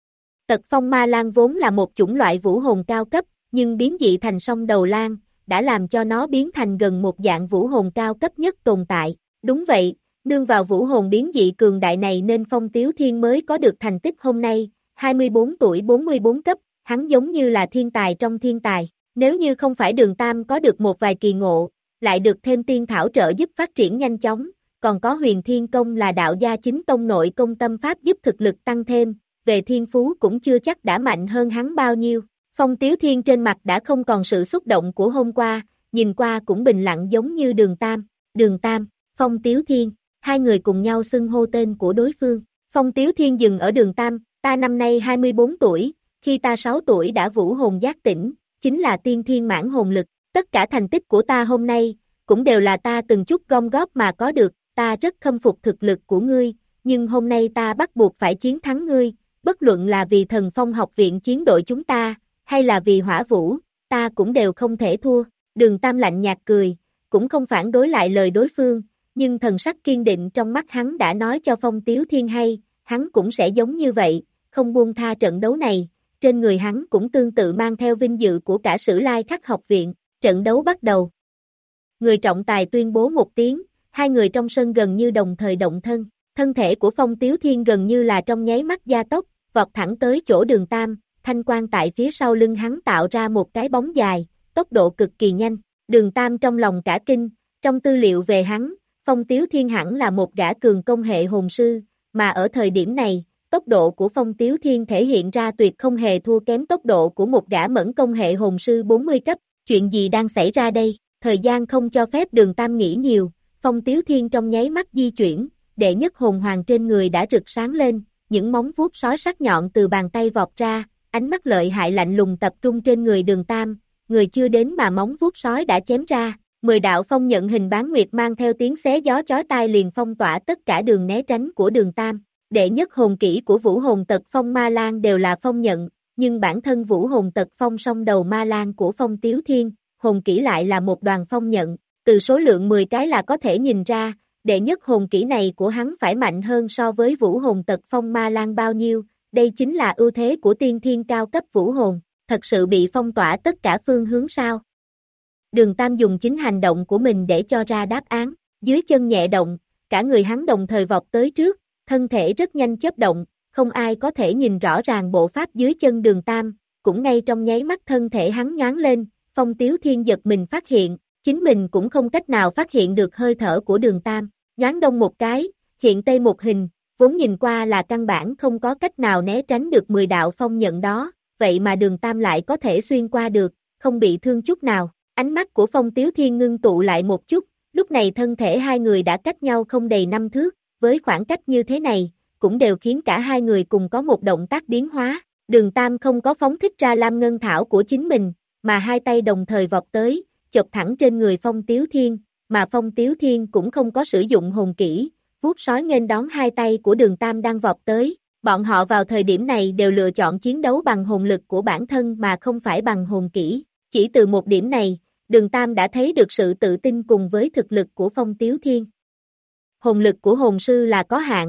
Tật Phong Ma Lang vốn là một chủng loại vũ hồn cao cấp, nhưng biến dị thành Song Đầu Lang, đã làm cho nó biến thành gần một dạng vũ hồn cao cấp nhất tồn tại. Đúng vậy, nương vào vũ hồn biến dị cường đại này nên Phong Tiếu Thiên mới có được thành tích hôm nay, hai mươi bốn tuổi bốn mươi bốn cấp, hắn giống như là thiên tài trong thiên tài. Nếu như không phải Đường Tam có được một vài kỳ ngộ, lại được thêm tiên thảo trợ giúp phát triển nhanh chóng, còn có Huyền Thiên Công là đạo gia chính tông nội công tâm pháp giúp thực lực tăng thêm, về thiên phú cũng chưa chắc đã mạnh hơn hắn bao nhiêu. Phong Tiếu Thiên trên mặt đã không còn sự xúc động của hôm qua, nhìn qua cũng bình lặng giống như Đường Tam. Đường Tam, Phong Tiếu Thiên, hai người cùng nhau xưng hô tên của đối phương. Phong Tiếu Thiên dừng ở Đường Tam, ta năm nay hai mươi bốn tuổi, khi ta sáu tuổi đã vũ hồn giác tỉnh, chính là tiên thiên mãn hồn lực. Tất cả thành tích của ta hôm nay, cũng đều là ta từng chút gom góp mà có được, ta rất khâm phục thực lực của ngươi, nhưng hôm nay ta bắt buộc phải chiến thắng ngươi, bất luận là vì Thần Phong học viện chiến đội chúng ta, hay là vì Hỏa Vũ, ta cũng đều không thể thua. Đường Tam lạnh nhạt cười, cũng không phản đối lại lời đối phương, nhưng thần sắc kiên định trong mắt hắn đã nói cho Phong Tiếu Thiên hay, hắn cũng sẽ giống như vậy, không buông tha trận đấu này, trên người hắn cũng tương tự mang theo vinh dự của cả Sử Lai Khắc học viện. Trận đấu bắt đầu. Người trọng tài tuyên bố một tiếng, hai người trong sân gần như đồng thời động thân, thân thể của Phong Tiếu Thiên gần như là trong nháy mắt gia tốc, vọt thẳng tới chỗ Đường Tam, thanh quang tại phía sau lưng hắn tạo ra một cái bóng dài, tốc độ cực kỳ nhanh. Đường Tam trong lòng cả kinh, trong tư liệu về hắn, Phong Tiếu Thiên hẳn là một gã cường công hệ hồn sư, mà ở thời điểm này, tốc độ của Phong Tiếu Thiên thể hiện ra tuyệt không hề thua kém tốc độ của một gã mẫn công hệ hồn sư bốn mươi cấp. Chuyện gì đang xảy ra đây? Thời gian không cho phép Đường Tam nghĩ nhiều, Phong Tiếu Thiên trong nháy mắt di chuyển, đệ nhất hồn hoàng trên người đã rực sáng lên, những móng vuốt sói sắc nhọn từ bàn tay vọt ra, ánh mắt lợi hại lạnh lùng tập trung trên người Đường Tam, người chưa đến mà móng vuốt sói đã chém ra, mười đạo phong nhận hình bán nguyệt mang theo tiếng xé gió chói tai liền phong tỏa tất cả đường né tránh của Đường Tam. Đệ nhất hồn kỹ của Vũ Hồn Tật Phong Ma Lang đều là phong nhận, nhưng bản thân Vũ Hồn Tật Phong Song Đầu Ma Lang của Phong Tiếu Thiên, hồn kỹ lại là một đoàn phong nhận, từ số lượng mười cái là có thể nhìn ra, đệ nhất hồn kỹ này của hắn phải mạnh hơn so với Vũ Hồn Tật Phong Ma Lang bao nhiêu, đây chính là ưu thế của tiên thiên cao cấp vũ hồn, thật sự bị phong tỏa tất cả phương hướng sao? Đường Tam dùng chính hành động của mình để cho ra đáp án, dưới chân nhẹ động, cả người hắn đồng thời vọt tới trước, thân thể rất nhanh chớp động, không ai có thể nhìn rõ ràng bộ pháp dưới chân Đường Tam, cũng ngay trong nháy mắt thân thể hắn nhoáng lên, Phong Tiếu Thiên giật mình phát hiện, chính mình cũng không cách nào phát hiện được hơi thở của Đường Tam, nhoáng đông một cái, hiện tây một hình, vốn nhìn qua là căn bản không có cách nào né tránh được mười đạo phong nhận đó, vậy mà Đường Tam lại có thể xuyên qua được, không bị thương chút nào. Ánh mắt của Phong Tiếu Thiên ngưng tụ lại một chút, lúc này thân thể hai người đã cách nhau không đầy năm thước, với khoảng cách như thế này, cũng đều khiến cả hai người cùng có một động tác biến hóa. Đường Tam không có phóng thích ra Lam Ngân Thảo của chính mình, mà hai tay đồng thời vọt tới, chộp thẳng trên người Phong Tiếu Thiên, mà Phong Tiếu Thiên cũng không có sử dụng hồn kỹ, vuốt sói nghênh đón hai tay của Đường Tam đang vọt tới. Bọn họ vào thời điểm này đều lựa chọn chiến đấu bằng hồn lực của bản thân mà không phải bằng hồn kỹ. Chỉ từ một điểm này, Đường Tam đã thấy được sự tự tin cùng với thực lực của Phong Tiếu Thiên. Hồn lực của hồn sư là có hạn,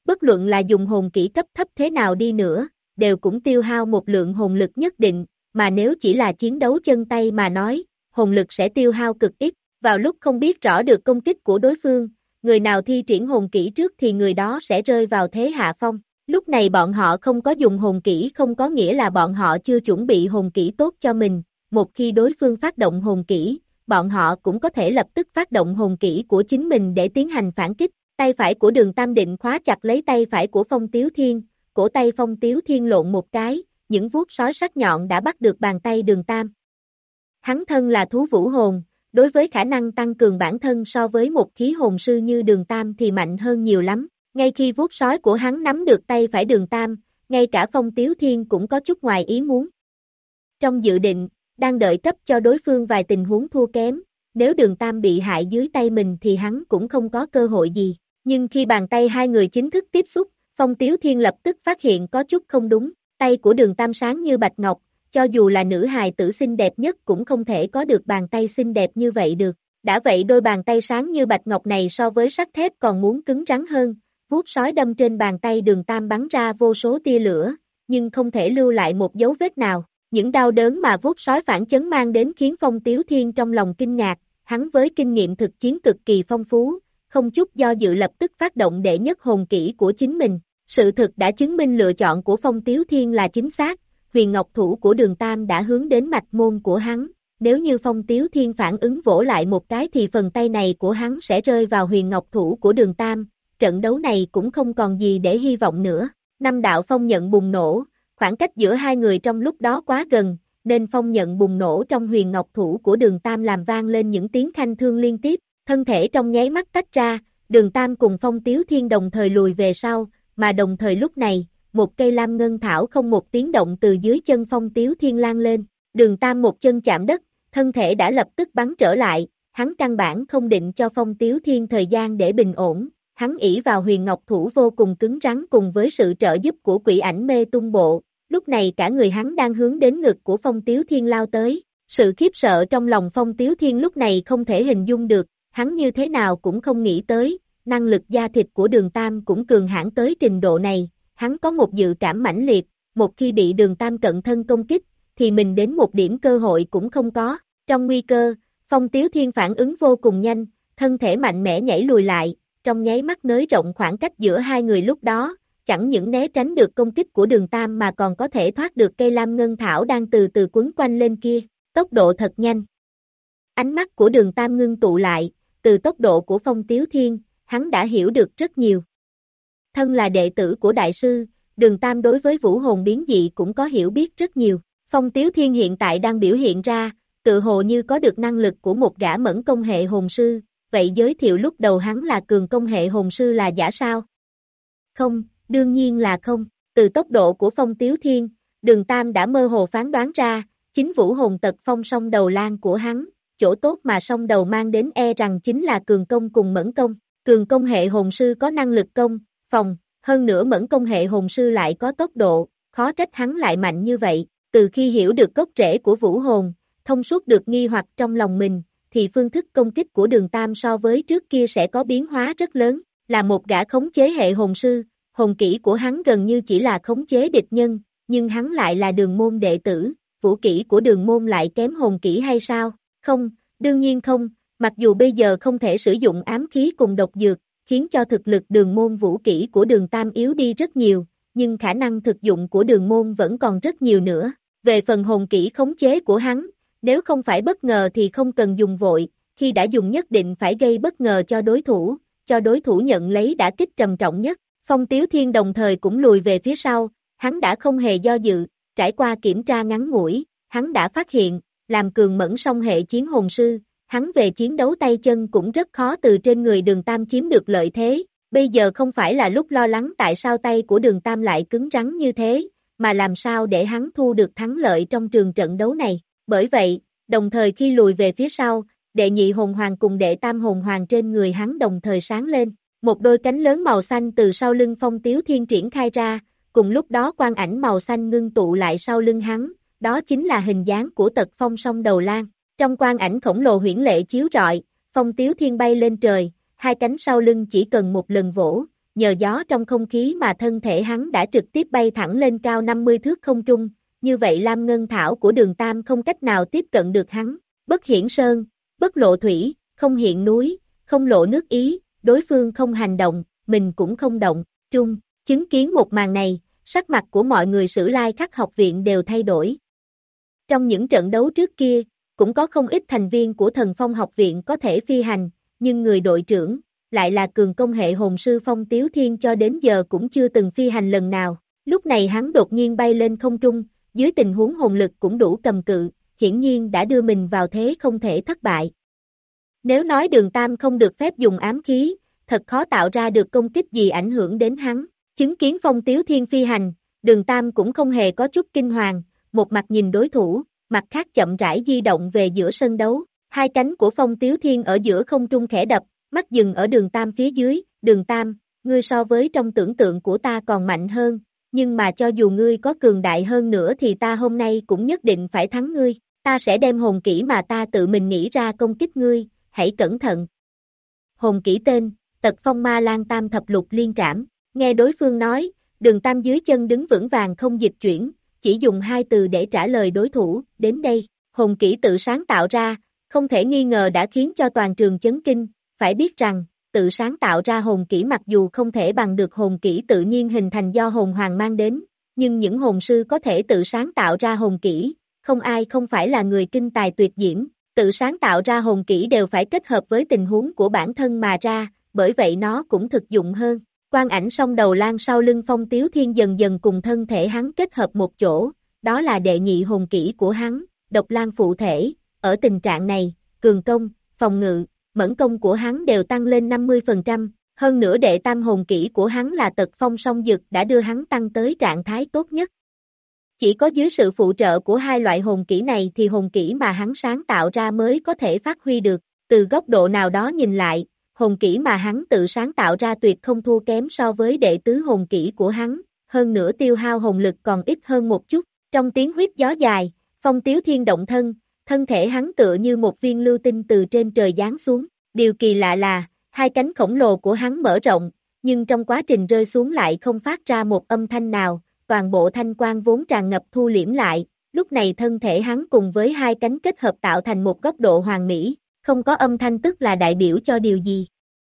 Bất luận là dùng hồn kỹ cấp thấp thế nào đi nữa, đều cũng tiêu hao một lượng hồn lực nhất định, mà nếu chỉ là chiến đấu chân tay mà nói, hồn lực sẽ tiêu hao cực ít. Vào lúc không biết rõ được công kích của đối phương, người nào thi triển hồn kỹ trước thì người đó sẽ rơi vào thế hạ phong. Lúc này bọn họ không có dùng hồn kỹ không có nghĩa là bọn họ chưa chuẩn bị hồn kỹ tốt cho mình, một khi đối phương phát động hồn kỹ, bọn họ cũng có thể lập tức phát động hồn kỹ của chính mình để tiến hành phản kích. Tay phải của Đường Tam định khóa chặt lấy tay phải của Phong Tiếu Thiên, cổ tay Phong Tiếu Thiên lộn một cái, những vuốt sói sắc nhọn đã bắt được bàn tay Đường Tam. Hắn thân là thú vũ hồn, đối với khả năng tăng cường bản thân so với một khí hồn sư như Đường Tam thì mạnh hơn nhiều lắm. Ngay khi vuốt sói của hắn nắm được tay phải Đường Tam, ngay cả Phong Tiếu Thiên cũng có chút ngoài ý muốn. Trong dự định, đang đợi cấp cho đối phương vài tình huống thua kém, nếu Đường Tam bị hại dưới tay mình thì hắn cũng không có cơ hội gì. Nhưng khi bàn tay hai người chính thức tiếp xúc, Phong Tiếu Thiên lập tức phát hiện có chút không đúng, tay của Đường Tam sáng như bạch ngọc, cho dù là nữ hài tử xinh đẹp nhất cũng không thể có được bàn tay xinh đẹp như vậy được. Đã vậy đôi bàn tay sáng như bạch ngọc này so với sắt thép còn muốn cứng rắn hơn, vuốt sói đâm trên bàn tay Đường Tam bắn ra vô số tia lửa, nhưng không thể lưu lại một dấu vết nào. Những đau đớn mà vuốt sói phản chấn mang đến khiến Phong Tiếu Thiên trong lòng kinh ngạc, hắn với kinh nghiệm thực chiến cực kỳ phong phú, không chút do dự lập tức phát động đệ nhất hồn kỹ của chính mình. Sự thực đã chứng minh lựa chọn của Phong Tiếu Thiên là chính xác, huyền ngọc thủ của Đường Tam đã hướng đến mạch môn của hắn, nếu như Phong Tiếu Thiên phản ứng vỗ lại một cái thì phần tay này của hắn sẽ rơi vào huyền ngọc thủ của Đường Tam, trận đấu này cũng không còn gì để hy vọng nữa. Năm đạo phong nhận bùng nổ, khoảng cách giữa hai người trong lúc đó quá gần, nên phong nhận bùng nổ trong huyền ngọc thủ của Đường Tam làm vang lên những tiếng khanh thương liên tiếp, thân thể trong nháy mắt tách ra, Đường Tam cùng Phong Tiếu Thiên đồng thời lùi về sau, mà đồng thời lúc này, một cây lam ngân thảo không một tiếng động từ dưới chân Phong Tiếu Thiên lan lên, Đường Tam một chân chạm đất, thân thể đã lập tức bắn trở lại, hắn căn bản không định cho Phong Tiếu Thiên thời gian để bình ổn, hắn ỷ vào huyền ngọc thủ vô cùng cứng rắn cùng với sự trợ giúp của quỷ ảnh mê tung bộ, lúc này cả người hắn đang hướng đến ngực của Phong Tiếu Thiên lao tới, sự khiếp sợ trong lòng Phong Tiếu Thiên lúc này không thể hình dung được, hắn như thế nào cũng không nghĩ tới, năng lực da thịt của Đường Tam cũng cường hãn tới trình độ này, hắn có một dự cảm mãnh liệt, một khi bị Đường Tam cận thân công kích, thì mình đến một điểm cơ hội cũng không có, trong nguy cơ, Phong Tiếu Thiên phản ứng vô cùng nhanh, thân thể mạnh mẽ nhảy lùi lại, trong nháy mắt nới rộng khoảng cách giữa hai người lúc đó, chẳng những né tránh được công kích của Đường Tam mà còn có thể thoát được cây lam ngân thảo đang từ từ quấn quanh lên kia, tốc độ thật nhanh. Ánh mắt của Đường Tam ngưng tụ lại, từ tốc độ của Phong Tiếu Thiên, hắn đã hiểu được rất nhiều. Thân là đệ tử của đại sư, Đường Tam đối với vũ hồn biến dị cũng có hiểu biết rất nhiều. Phong Tiếu Thiên hiện tại đang biểu hiện ra, tự hồ như có được năng lực của một gã mẫn công hệ hồn sư, vậy giới thiệu lúc đầu hắn là cường công hệ hồn sư là giả sao? Không, đương nhiên là không. Từ tốc độ của Phong Tiếu Thiên, Đường Tam đã mơ hồ phán đoán ra, chính vũ hồn tật phong song đầu lan của hắn, chỗ tốt mà song đầu mang đến e rằng chính là cường công cùng mẫn công. Cường công hệ hồn sư có năng lực công, phòng, hơn nữa mẫn công hệ hồn sư lại có tốc độ, khó trách hắn lại mạnh như vậy. Từ khi hiểu được gốc rễ của vũ hồn, thông suốt được nghi hoặc trong lòng mình, thì phương thức công kích của Đường Tam so với trước kia sẽ có biến hóa rất lớn. Là một gã khống chế hệ hồn sư, hồn kỹ của hắn gần như chỉ là khống chế địch nhân, nhưng hắn lại là đường môn đệ tử, vũ kỹ của đường môn lại kém hồn kỹ hay sao? Không, đương nhiên không, mặc dù bây giờ không thể sử dụng ám khí cùng độc dược, khiến cho thực lực đường môn vũ kỹ của Đường Tam yếu đi rất nhiều, nhưng khả năng thực dụng của đường môn vẫn còn rất nhiều nữa. Về phần hồn kỹ khống chế của hắn, nếu không phải bất ngờ thì không cần dùng vội, khi đã dùng nhất định phải gây bất ngờ cho đối thủ, cho đối thủ nhận lấy đả kích trầm trọng nhất. Phong Tiếu Thiên đồng thời cũng lùi về phía sau, hắn đã không hề do dự, trải qua kiểm tra ngắn ngủi, hắn đã phát hiện, làm cường mẫn song hệ chiến hồn sư, hắn về chiến đấu tay chân cũng rất khó từ trên người Đường Tam chiếm được lợi thế, bây giờ không phải là lúc lo lắng tại sao tay của Đường Tam lại cứng rắn như thế, mà làm sao để hắn thu được thắng lợi trong trường trận đấu này. Bởi vậy, đồng thời khi lùi về phía sau, đệ nhị hồn hoàng cùng đệ tam hồn hoàng trên người hắn đồng thời sáng lên, một đôi cánh lớn màu xanh từ sau lưng Phong Tiếu Thiên triển khai ra, cùng lúc đó quang ảnh màu xanh ngưng tụ lại sau lưng hắn, đó chính là hình dáng của tật phong song đầu lan. Trong quang ảnh khổng lồ huyễn lệ chiếu rọi, Phong Tiếu Thiên bay lên trời, hai cánh sau lưng chỉ cần một lần vỗ, nhờ gió trong không khí mà thân thể hắn đã trực tiếp bay thẳng lên cao năm mươi thước không trung, như vậy Lam Ngân Thảo của Đường Tam không cách nào tiếp cận được hắn, bất hiển sơn, bất lộ thủy, không hiện núi, không lộ nước ý, đối phương không hành động, mình cũng không động, trung, chứng kiến một màn này, sắc mặt của mọi người Sử Lai Khắc học viện đều thay đổi. Trong những trận đấu trước kia, cũng có không ít thành viên của Thần Phong học viện có thể phi hành, nhưng người đội trưởng, lại là cường công hệ hồn sư Phong Tiếu Thiên cho đến giờ cũng chưa từng phi hành lần nào. Lúc này hắn đột nhiên bay lên không trung, dưới tình huống hồn lực cũng đủ cầm cự, hiển nhiên đã đưa mình vào thế không thể thất bại. Nếu nói Đường Tam không được phép dùng ám khí, thật khó tạo ra được công kích gì ảnh hưởng đến hắn. Chứng kiến Phong Tiếu Thiên phi hành, Đường Tam cũng không hề có chút kinh hoàng, một mặt nhìn đối thủ, mặt khác chậm rãi di động về giữa sân đấu. Hai cánh của Phong Tiếu Thiên ở giữa không trung khẽ đập, mắt dừng ở Đường Tam phía dưới. Đường Tam, ngươi so với trong tưởng tượng của ta còn mạnh hơn, nhưng mà cho dù ngươi có cường đại hơn nữa thì ta hôm nay cũng nhất định phải thắng ngươi. Ta sẽ đem hồn kỹ mà ta tự mình nghĩ ra công kích ngươi, hãy cẩn thận. Hồn kỹ tên, Tật Phong Ma Lan Tam Thập Lục Liên Trảm. Nghe đối phương nói, Đường Tam dưới chân đứng vững vàng không dịch chuyển, chỉ dùng hai từ để trả lời đối thủ, đến đây. Hồn kỹ tự sáng tạo ra, không thể nghi ngờ đã khiến cho toàn trường chấn kinh, phải biết rằng, tự sáng tạo ra hồn kỹ mặc dù không thể bằng được hồn kỹ tự nhiên hình thành do hồn hoàng mang đến, nhưng những hồn sư có thể tự sáng tạo ra hồn kỹ, không ai không phải là người kinh tài tuyệt diễm, tự sáng tạo ra hồn kỹ đều phải kết hợp với tình huống của bản thân mà ra, bởi vậy nó cũng thực dụng hơn. Quang ảnh song đầu lan sau lưng Phong Tiếu Thiên dần dần cùng thân thể hắn kết hợp một chỗ, đó là đệ nhị hồn kỹ của hắn, Độc Lan phụ thể. Ở tình trạng này, cường công, phòng ngự, mẫn công của hắn đều tăng lên năm mươi phần trăm, hơn nữa đệ tam hồn kỹ của hắn là Tật Phong song dực đã đưa hắn tăng tới trạng thái tốt nhất. Chỉ có dưới sự phụ trợ của hai loại hồn kỹ này thì hồn kỹ mà hắn sáng tạo ra mới có thể phát huy được, từ góc độ nào đó nhìn lại, hồn kỹ mà hắn tự sáng tạo ra tuyệt không thua kém so với đệ tứ hồn kỹ của hắn, hơn nữa tiêu hao hồn lực còn ít hơn một chút. Trong tiếng huýt gió dài, Phong Tiếu Thiên động thân, thân thể hắn tựa như một viên lưu tinh từ trên trời giáng xuống. Điều kỳ lạ là, hai cánh khổng lồ của hắn mở rộng, nhưng trong quá trình rơi xuống lại không phát ra một âm thanh nào, toàn bộ thanh quang vốn tràn ngập thu liễm lại, lúc này thân thể hắn cùng với hai cánh kết hợp tạo thành một góc độ hoàn mỹ, không có âm thanh tức là đại biểu cho điều gì?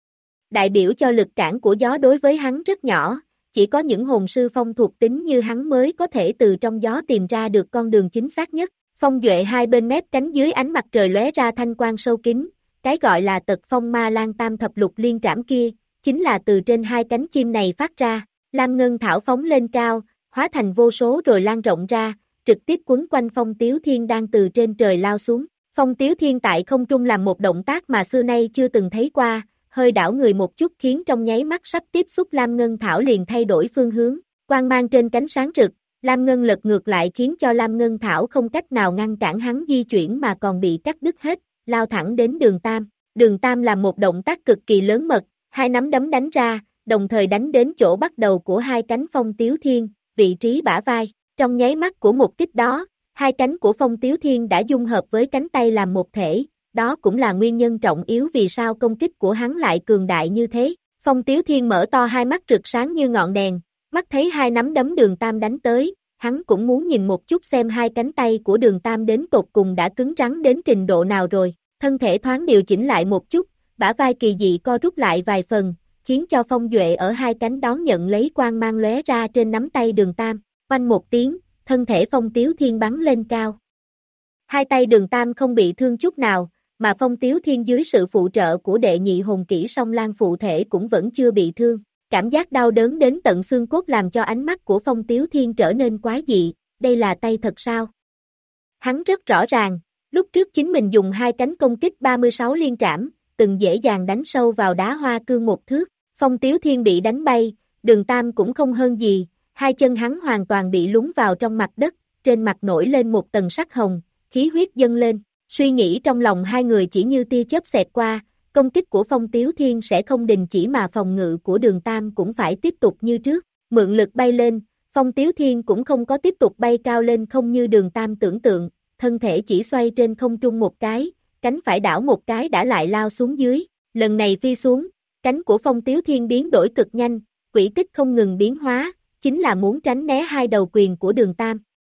Đại biểu cho lực cản của gió đối với hắn rất nhỏ, chỉ có những hồn sư phong thuộc tính như hắn mới có thể từ trong gió tìm ra được con đường chính xác nhất. Phong duệ hai bên mép cánh dưới ánh mặt trời lóe ra thanh quang sâu kín, cái gọi là Tật Phong Ma Lan Tam Thập Lục Liên Trảm kia, chính là từ trên hai cánh chim này phát ra. Lam Ngân Thảo phóng lên cao, hóa thành vô số rồi lan rộng ra, trực tiếp quấn quanh Phong Tiếu Thiên đang từ trên trời lao xuống. Phong Tiếu Thiên tại không trung làm một động tác mà xưa nay chưa từng thấy qua, hơi đảo người một chút khiến trong nháy mắt sắp tiếp xúc Lam Ngân Thảo liền thay đổi phương hướng, quang mang trên cánh sáng rực, Lam Ngân lật ngược lại khiến cho Lam Ngân Thảo không cách nào ngăn cản hắn di chuyển mà còn bị cắt đứt hết, lao thẳng đến Đường Tam. Đường Tam làm một động tác cực kỳ lớn mật, hai nắm đấm đánh ra, đồng thời đánh đến chỗ bắt đầu của hai cánh Phong Tiếu Thiên, vị trí bả vai. Trong nháy mắt của một kích đó, hai cánh của Phong Tiếu Thiên đã dung hợp với cánh tay làm một thể, đó cũng là nguyên nhân trọng yếu vì sao công kích của hắn lại cường đại như thế. Phong Tiếu Thiên mở to hai mắt rực sáng như ngọn đèn, mắt thấy hai nắm đấm Đường Tam đánh tới, hắn cũng muốn nhìn một chút xem hai cánh tay của Đường Tam đến tột cùng đã cứng rắn đến trình độ nào rồi. Thân thể thoáng điều chỉnh lại một chút, bả vai kỳ dị co rút lại vài phần, khiến cho Phong duệ ở hai cánh đón nhận lấy quang mang lóe ra trên nắm tay Đường Tam. Oanh một tiếng, thân thể Phong Tiếu Thiên bắn lên cao. Hai tay Đường Tam không bị thương chút nào, mà Phong Tiếu Thiên dưới sự phụ trợ của đệ nhị hồn kỹ song lan phụ thể cũng vẫn chưa bị thương. Cảm giác đau đớn đến tận xương cốt làm cho ánh mắt của Phong Tiếu Thiên trở nên quái dị, đây là tay thật sao? Hắn rất rõ ràng, lúc trước chính mình dùng hai cánh công kích ba mươi sáu liên trảm, từng dễ dàng đánh sâu vào đá hoa cương một thước. Phong Tiếu Thiên bị đánh bay, Đường Tam cũng không hơn gì, hai chân hắn hoàn toàn bị lún vào trong mặt đất, trên mặt nổi lên một tầng sắc hồng, khí huyết dâng lên. Suy nghĩ trong lòng hai người chỉ như tia chớp xẹt qua, công kích của Phong Tiếu Thiên sẽ không đình chỉ mà phòng ngự của Đường Tam cũng phải tiếp tục như trước. Mượn lực bay lên, Phong Tiếu Thiên cũng không có tiếp tục bay cao lên không như Đường Tam tưởng tượng, thân thể chỉ xoay trên không trung một cái, cánh phải đảo một cái đã lại lao xuống dưới. Lần này phi xuống, cánh của Phong Tiếu Thiên biến đổi cực nhanh, quỹ tích không ngừng biến hóa, chính là muốn tránh né hai đầu quyền của Đường Tam.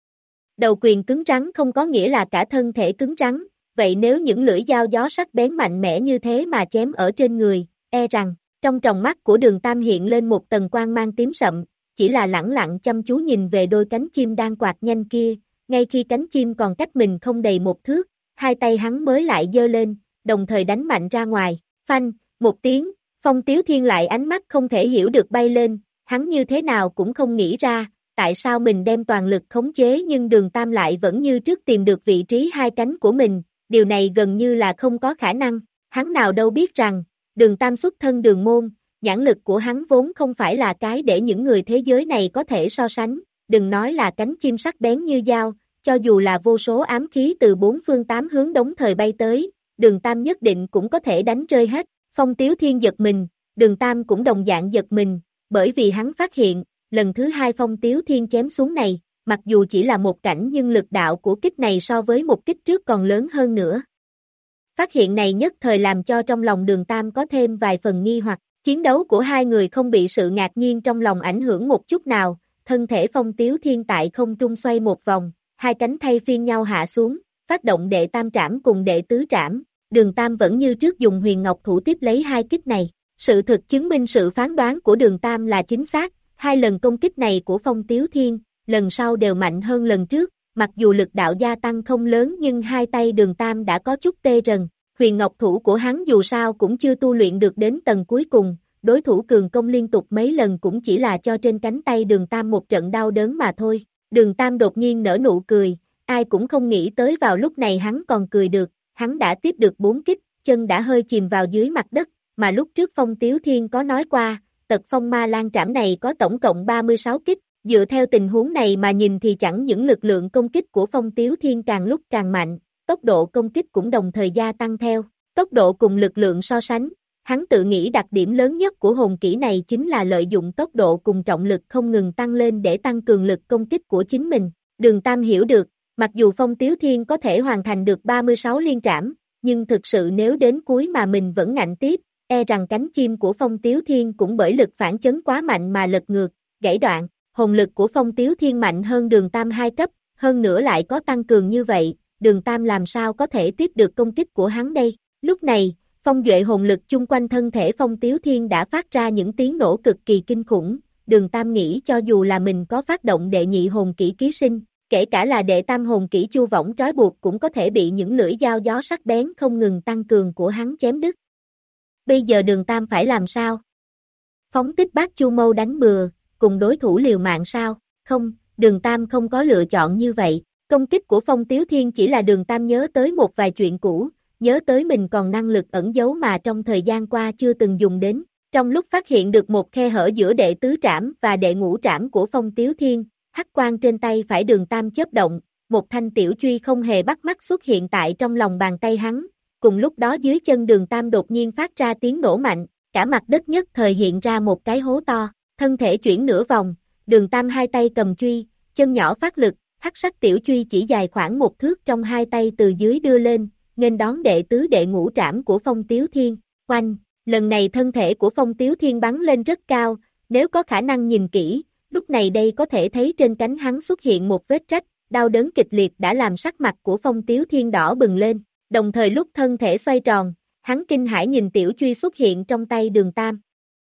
Đầu quyền cứng rắn không có nghĩa là cả thân thể cứng rắn, vậy nếu những lưỡi dao gió sắc bén mạnh mẽ như thế mà chém ở trên người, e rằng, trong tròng mắt của Đường Tam hiện lên một tầng quang mang tím sậm, chỉ là lẳng lặng chăm chú nhìn về đôi cánh chim đang quạt nhanh kia, ngay khi cánh chim còn cách mình không đầy một thước, hai tay hắn mới lại giơ lên, đồng thời đánh mạnh ra ngoài, phanh, một tiếng, Phong Tiếu Thiên lại ánh mắt không thể hiểu được bay lên, hắn như thế nào cũng không nghĩ ra, tại sao mình đem toàn lực khống chế nhưng Đường Tam lại vẫn như trước tìm được vị trí hai cánh của mình, điều này gần như là không có khả năng, hắn nào đâu biết rằng, Đường Tam xuất thân Đường môn, nhãn lực của hắn vốn không phải là cái để những người thế giới này có thể so sánh, đừng nói là cánh chim sắc bén như dao, cho dù là vô số ám khí từ bốn phương tám hướng đống thời bay tới, Đường Tam nhất định cũng có thể đánh rơi hết. Phong Tiếu Thiên giật mình, Đường Tam cũng đồng dạng giật mình, bởi vì hắn phát hiện, lần thứ hai Phong Tiếu Thiên chém xuống này, mặc dù chỉ là một cảnh nhưng lực đạo của kích này so với một kích trước còn lớn hơn nữa. Phát hiện này nhất thời làm cho trong lòng Đường Tam có thêm vài phần nghi hoặc, chiến đấu của hai người không bị sự ngạc nhiên trong lòng ảnh hưởng một chút nào, thân thể Phong Tiếu Thiên tại không trung xoay một vòng, hai cánh thay phiên nhau hạ xuống, phát động đệ tam trảm cùng đệ tứ trảm. Đường Tam vẫn như trước dùng huyền ngọc thủ tiếp lấy hai kích này. Sự thực chứng minh sự phán đoán của Đường Tam là chính xác, hai lần công kích này của Phong Tiếu Thiên, lần sau đều mạnh hơn lần trước, mặc dù lực đạo gia tăng không lớn nhưng hai tay Đường Tam đã có chút tê rần. Huyền ngọc thủ của hắn dù sao cũng chưa tu luyện được đến tầng cuối cùng, đối thủ cường công liên tục mấy lần cũng chỉ là cho trên cánh tay Đường Tam một trận đau đớn mà thôi. Đường Tam đột nhiên nở nụ cười, ai cũng không nghĩ tới vào lúc này hắn còn cười được. Hắn đã tiếp được bốn kích, chân đã hơi chìm vào dưới mặt đất, mà lúc trước Phong Tiếu Thiên có nói qua, tật phong ma lan trảm này có tổng cộng ba mươi sáu kích, dựa theo tình huống này mà nhìn thì chẳng những lực lượng công kích của Phong Tiếu Thiên càng lúc càng mạnh, tốc độ công kích cũng đồng thời gia tăng theo, tốc độ cùng lực lượng so sánh, hắn tự nghĩ đặc điểm lớn nhất của hồn kỹ này chính là lợi dụng tốc độ cùng trọng lực không ngừng tăng lên để tăng cường lực công kích của chính mình, Đường Tam hiểu được. Mặc dù Phong Tiếu Thiên có thể hoàn thành được ba mươi sáu liên trảm, nhưng thực sự nếu đến cuối mà mình vẫn ngạnh tiếp, e rằng cánh chim của Phong Tiếu Thiên cũng bởi lực phản chấn quá mạnh mà lật ngược, gãy đoạn. Hồn lực của Phong Tiếu Thiên mạnh hơn Đường Tam hai cấp, hơn nữa lại có tăng cường như vậy, Đường Tam làm sao có thể tiếp được công kích của hắn đây. Lúc này, phong duệ hồn lực chung quanh thân thể Phong Tiếu Thiên đã phát ra những tiếng nổ cực kỳ kinh khủng, Đường Tam nghĩ cho dù là mình có phát động đệ nhị hồn kỹ ký sinh, kể cả là đệ tam hồn kỹ chu võng trói buộc cũng có thể bị những lưỡi dao gió sắc bén không ngừng tăng cường của hắn chém đứt. Bây giờ Đường Tam phải làm sao? Phóng tích bát chu mâu đánh bừa, cùng đối thủ liều mạng sao? Không, Đường Tam không có lựa chọn như vậy. Công kích của Phong Tiếu Thiên chỉ là Đường Tam nhớ tới một vài chuyện cũ, nhớ tới mình còn năng lực ẩn giấu mà trong thời gian qua chưa từng dùng đến. Trong lúc phát hiện được một khe hở giữa đệ tứ trảm và đệ ngũ trảm của Phong Tiếu Thiên, hắc quang trên tay phải Đường Tam chớp động, một thanh tiểu truy không hề bắt mắt xuất hiện tại trong lòng bàn tay hắn, cùng lúc đó dưới chân Đường Tam đột nhiên phát ra tiếng nổ mạnh, cả mặt đất nhất thời hiện ra một cái hố to, thân thể chuyển nửa vòng, Đường Tam hai tay cầm truy, chân nhỏ phát lực, hắc sắc tiểu truy chỉ dài khoảng một thước trong hai tay từ dưới đưa lên, nghênh đón đệ tứ đệ ngũ trảm của Phong Tiếu Thiên, oanh, lần này thân thể của Phong Tiếu Thiên bắn lên rất cao, nếu có khả năng nhìn kỹ, lúc này đây có thể thấy trên cánh hắn xuất hiện một vết rách, đau đớn kịch liệt đã làm sắc mặt của Phong Tiếu Thiên đỏ bừng lên, đồng thời lúc thân thể xoay tròn, hắn kinh hãi nhìn tiểu truy xuất hiện trong tay Đường Tam.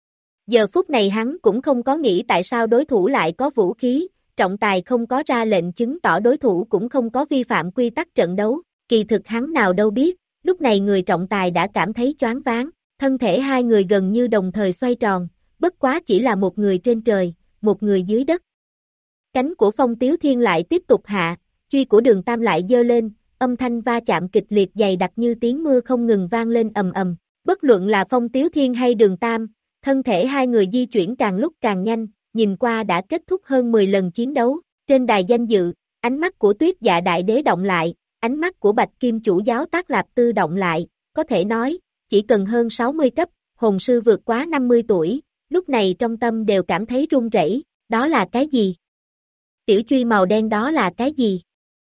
Giờ phút này hắn cũng không có nghĩ tại sao đối thủ lại có vũ khí, trọng tài không có ra lệnh chứng tỏ đối thủ cũng không có vi phạm quy tắc trận đấu, kỳ thực hắn nào đâu biết, lúc này người trọng tài đã cảm thấy choáng váng, thân thể hai người gần như đồng thời xoay tròn, bất quá chỉ là một người trên trời, một người dưới đất. Cánh của Phong Tiếu Thiên lại tiếp tục hạ, truy của Đường Tam lại giơ lên, âm thanh va chạm kịch liệt dày đặc như tiếng mưa không ngừng vang lên ầm ầm. Bất luận là Phong Tiếu Thiên hay Đường Tam, thân thể hai người di chuyển càng lúc càng nhanh, nhìn qua đã kết thúc hơn mười lần chiến đấu. Trên đài danh dự, ánh mắt của Tuyết Dạ Đại Đế động lại, ánh mắt của Bạch Kim Chủ Giáo Tác Lạp Tư động lại, có thể nói, chỉ cần hơn sáu mươi cấp, hồn sư vượt quá năm mươi tuổi, lúc này trong tâm đều cảm thấy run rẩy, đó là cái gì? Tiểu truy màu đen đó là cái gì?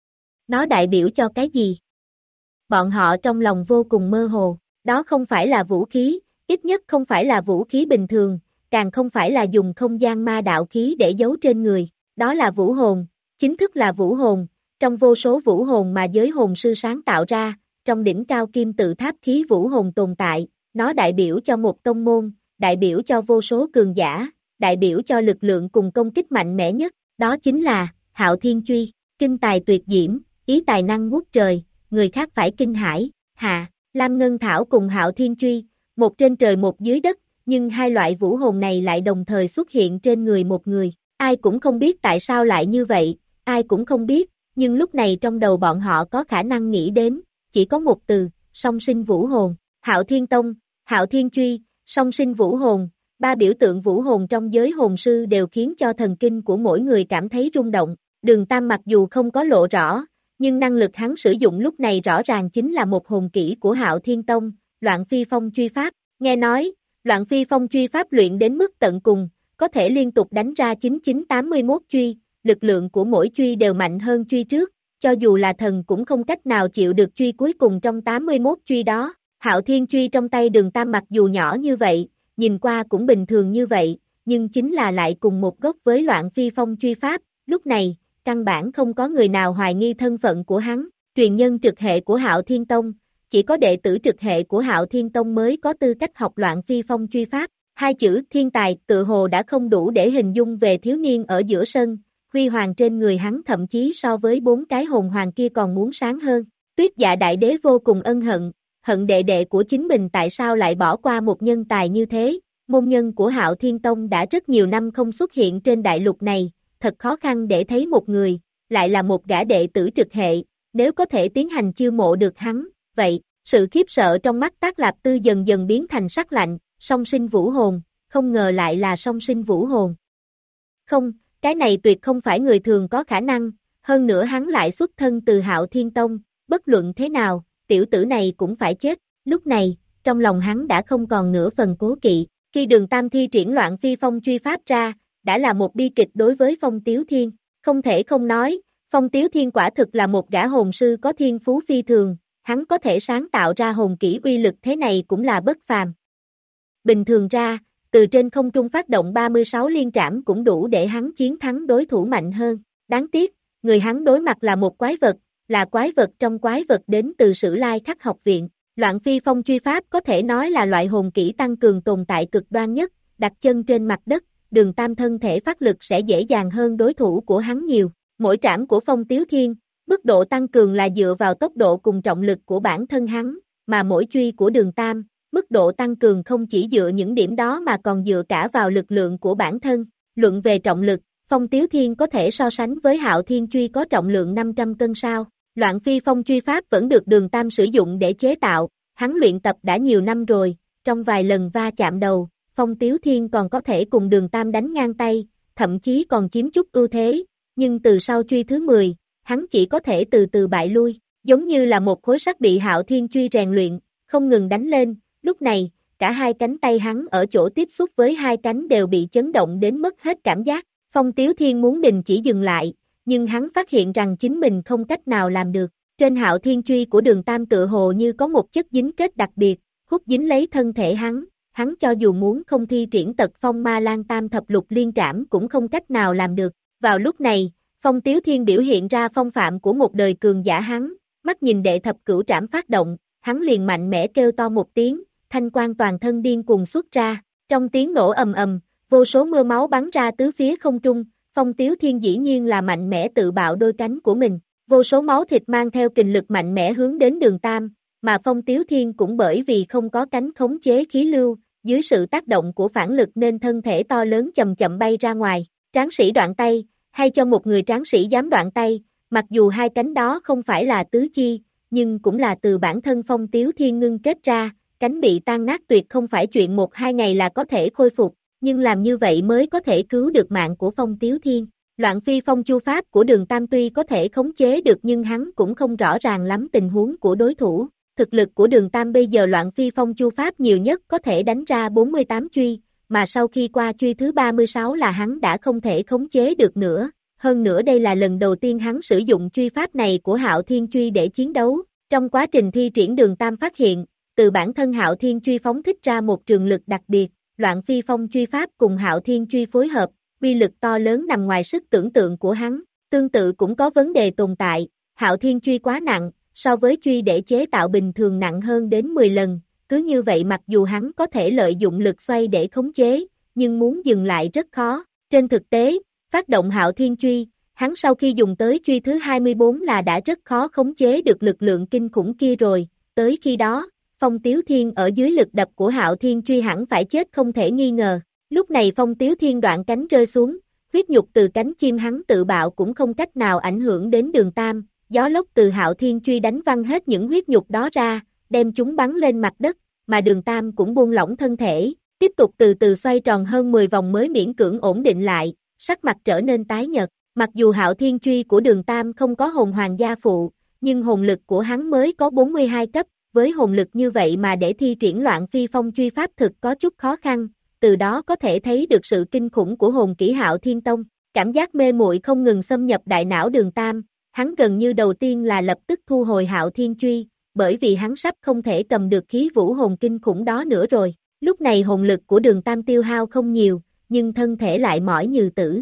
Nó đại biểu cho cái gì? Bọn họ trong lòng vô cùng mơ hồ, đó không phải là vũ khí, ít nhất không phải là vũ khí bình thường, càng không phải là dùng không gian ma đạo khí để giấu trên người, đó là vũ hồn, chính thức là vũ hồn, trong vô số vũ hồn mà giới hồn sư sáng tạo ra, trong đỉnh cao kim tự tháp khí vũ hồn tồn tại, nó đại biểu cho một tông môn, đại biểu cho vô số cường giả, đại biểu cho lực lượng cùng công kích mạnh mẽ nhất, đó chính là Hạo Thiên Truy, kinh tài tuyệt diễm, ý tài năng ngút trời, người khác phải kinh hãi, hạ, Lam Ngân Thảo cùng Hạo Thiên Truy, một trên trời một dưới đất, nhưng hai loại vũ hồn này lại đồng thời xuất hiện trên người một người, ai cũng không biết tại sao lại như vậy, ai cũng không biết, nhưng lúc này trong đầu bọn họ có khả năng nghĩ đến, chỉ có một từ, song sinh vũ hồn, Hạo Thiên Tông, Hạo Thiên Truy, song sinh vũ hồn, ba biểu tượng vũ hồn trong giới hồn sư đều khiến cho thần kinh của mỗi người cảm thấy rung động, Đường Tam mặc dù không có lộ rõ, nhưng năng lực hắn sử dụng lúc này rõ ràng chính là một hồn kỹ của Hạo Thiên Tông, Loạn Phi Phong Truy Pháp, nghe nói, Loạn Phi Phong Truy Pháp luyện đến mức tận cùng, có thể liên tục đánh ra chín chín tám mươi mốt truy, lực lượng của mỗi truy đều mạnh hơn truy trước, cho dù là thần cũng không cách nào chịu được truy cuối cùng trong tám mươi mốt truy đó, Hạo Thiên Truy trong tay Đường Tam mặc dù nhỏ như vậy, nhìn qua cũng bình thường như vậy, nhưng chính là lại cùng một gốc với Loạn Phi Phong Truy Pháp, lúc này, căn bản không có người nào hoài nghi thân phận của hắn, truyền nhân trực hệ của Hạo Thiên Tông, chỉ có đệ tử trực hệ của Hạo Thiên Tông mới có tư cách học Loạn Phi Phong Truy Pháp, hai chữ thiên tài tự hồ đã không đủ để hình dung về thiếu niên ở giữa sân, huy hoàng trên người hắn thậm chí so với bốn cái hồn hoàng kia còn muốn sáng hơn, Tuyết Dạ Đại Đế vô cùng ân hận, hận đệ đệ của chính mình tại sao lại bỏ qua một nhân tài như thế, môn nhân của Hạo Thiên Tông đã rất nhiều năm không xuất hiện trên đại lục này, thật khó khăn để thấy một người, lại là một gã đệ tử trực hệ, nếu có thể tiến hành chiêu mộ được hắn, vậy, sự khiếp sợ trong mắt Tác Lạp Tư dần dần biến thành sắc lạnh, song sinh vũ hồn, không ngờ lại là song sinh vũ hồn. Không, cái này tuyệt không phải người thường có khả năng, hơn nữa hắn lại xuất thân từ Hạo Thiên Tông, bất luận thế nào, tiểu tử này cũng phải chết, lúc này, trong lòng hắn đã không còn nửa phần cố kỵ, khi Đường Tam thi triển Loạn Phi Phong Truy Pháp ra, đã là một bi kịch đối với Phong Tiếu Thiên, không thể không nói, Phong Tiếu Thiên quả thực là một gã hồn sư có thiên phú phi thường, hắn có thể sáng tạo ra hồn kỹ uy lực thế này cũng là bất phàm. Bình thường ra, từ trên không trung phát động ba mươi sáu liên trảm cũng đủ để hắn chiến thắng đối thủ mạnh hơn, đáng tiếc, người hắn đối mặt là một quái vật, là quái vật trong quái vật đến từ Sử Lai Khắc học viện, Loạn Phi Phong Truy Pháp có thể nói là loại hồn kỹ tăng cường tồn tại cực đoan nhất, đặt chân trên mặt đất, Đường Tam thân thể phát lực sẽ dễ dàng hơn đối thủ của hắn nhiều, mỗi trảm của Phong Tiếu Thiên, mức độ tăng cường là dựa vào tốc độ cùng trọng lực của bản thân hắn, mà mỗi truy của Đường Tam, mức độ tăng cường không chỉ dựa những điểm đó mà còn dựa cả vào lực lượng của bản thân, luận về trọng lực, Phong Tiếu Thiên có thể so sánh với Hạo Thiên Truy có trọng lượng năm trăm cân sao, Loạn Phi Phong Truy Pháp vẫn được Đường Tam sử dụng để chế tạo, hắn luyện tập đã nhiều năm rồi, trong vài lần va chạm đầu, Phong Tiếu Thiên còn có thể cùng Đường Tam đánh ngang tay, thậm chí còn chiếm chút ưu thế, nhưng từ sau truy thứ mười, hắn chỉ có thể từ từ bại lui, giống như là một khối sắt bị Hạo Thiên Truy rèn luyện, không ngừng đánh lên, lúc này, cả hai cánh tay hắn ở chỗ tiếp xúc với hai cánh đều bị chấn động đến mất hết cảm giác, Phong Tiếu Thiên muốn đình chỉ dừng lại, nhưng hắn phát hiện rằng chính mình không cách nào làm được, trên Hạo Thiên Truy của Đường Tam tựa hồ như có một chất dính kết đặc biệt, hút dính lấy thân thể hắn, hắn cho dù muốn không thi triển tật phong ma lan tam thập lục liên trảm cũng không cách nào làm được, vào lúc này, Phong Tiếu Thiên biểu hiện ra phong phạm của một đời cường giả hắn, mắt nhìn đệ thập cửu trảm phát động, hắn liền mạnh mẽ kêu to một tiếng, thanh quang toàn thân điên cuồng xuất ra, trong tiếng nổ ầm ầm, vô số mưa máu bắn ra tứ phía không trung, Phong Tiếu Thiên dĩ nhiên là mạnh mẽ tự bạo đôi cánh của mình, vô số máu thịt mang theo kình lực mạnh mẽ hướng đến Đường Tam, mà Phong Tiếu Thiên cũng bởi vì không có cánh khống chế khí lưu, dưới sự tác động của phản lực nên thân thể to lớn chậm chậm bay ra ngoài, tráng sĩ đoạn tay, hay cho một người tráng sĩ dám đoạn tay, mặc dù hai cánh đó không phải là tứ chi, nhưng cũng là từ bản thân Phong Tiếu Thiên ngưng kết ra, cánh bị tan nát tuyệt không phải chuyện một hai ngày là có thể khôi phục, nhưng làm như vậy mới có thể cứu được mạng của Phong Tiếu Thiên. Loạn Phi Phong Chu Pháp của Đường Tam tuy có thể khống chế được nhưng hắn cũng không rõ ràng lắm tình huống của đối thủ. Thực lực của Đường Tam bây giờ Loạn Phi Phong Chu Pháp nhiều nhất có thể đánh ra bốn mươi tám truy, mà sau khi qua truy thứ ba mươi sáu là hắn đã không thể khống chế được nữa. Hơn nữa đây là lần đầu tiên hắn sử dụng truy pháp này của Hạo Thiên Truy để chiến đấu. Trong quá trình thi triển Đường Tam phát hiện, từ bản thân Hạo Thiên Truy phóng thích ra một trường lực đặc biệt, Loạn Phi Phong truy pháp cùng Hạo Thiên truy phối hợp, uy lực to lớn nằm ngoài sức tưởng tượng của hắn, tương tự cũng có vấn đề tồn tại, Hạo Thiên truy quá nặng, so với truy để chế tạo bình thường nặng hơn đến mười lần, cứ như vậy mặc dù hắn có thể lợi dụng lực xoay để khống chế, nhưng muốn dừng lại rất khó, trên thực tế, phát động Hạo Thiên truy, hắn sau khi dùng tới truy thứ hai mươi bốn là đã rất khó khống chế được lực lượng kinh khủng kia rồi, tới khi đó, Phong Tiếu Thiên ở dưới lực đập của Hạo Thiên truy hẳn phải chết không thể nghi ngờ. Lúc này Phong Tiếu Thiên đoạn cánh rơi xuống, huyết nhục từ cánh chim hắn tự bạo cũng không cách nào ảnh hưởng đến Đường Tam, gió lốc từ Hạo Thiên truy đánh văng hết những huyết nhục đó ra, đem chúng bắn lên mặt đất, mà Đường Tam cũng buông lỏng thân thể, tiếp tục từ từ xoay tròn hơn mười vòng mới miễn cưỡng ổn định lại, sắc mặt trở nên tái nhợt. Mặc dù Hạo Thiên truy của Đường Tam không có hồn hoàng gia phụ, nhưng hồn lực của hắn mới có bốn mươi hai cấp, với hồn lực như vậy mà để thi triển Loạn Phi Phong truy pháp thực có chút khó khăn, từ đó có thể thấy được sự kinh khủng của hồn kỹ Hạo Thiên Tông. Cảm giác mê muội không ngừng xâm nhập đại não Đường Tam, hắn gần như đầu tiên là lập tức thu hồi Hạo Thiên truy, bởi vì hắn sắp không thể cầm được khí vũ hồn kinh khủng đó nữa rồi. Lúc này hồn lực của Đường Tam tiêu hao không nhiều, nhưng thân thể lại mỏi như tử.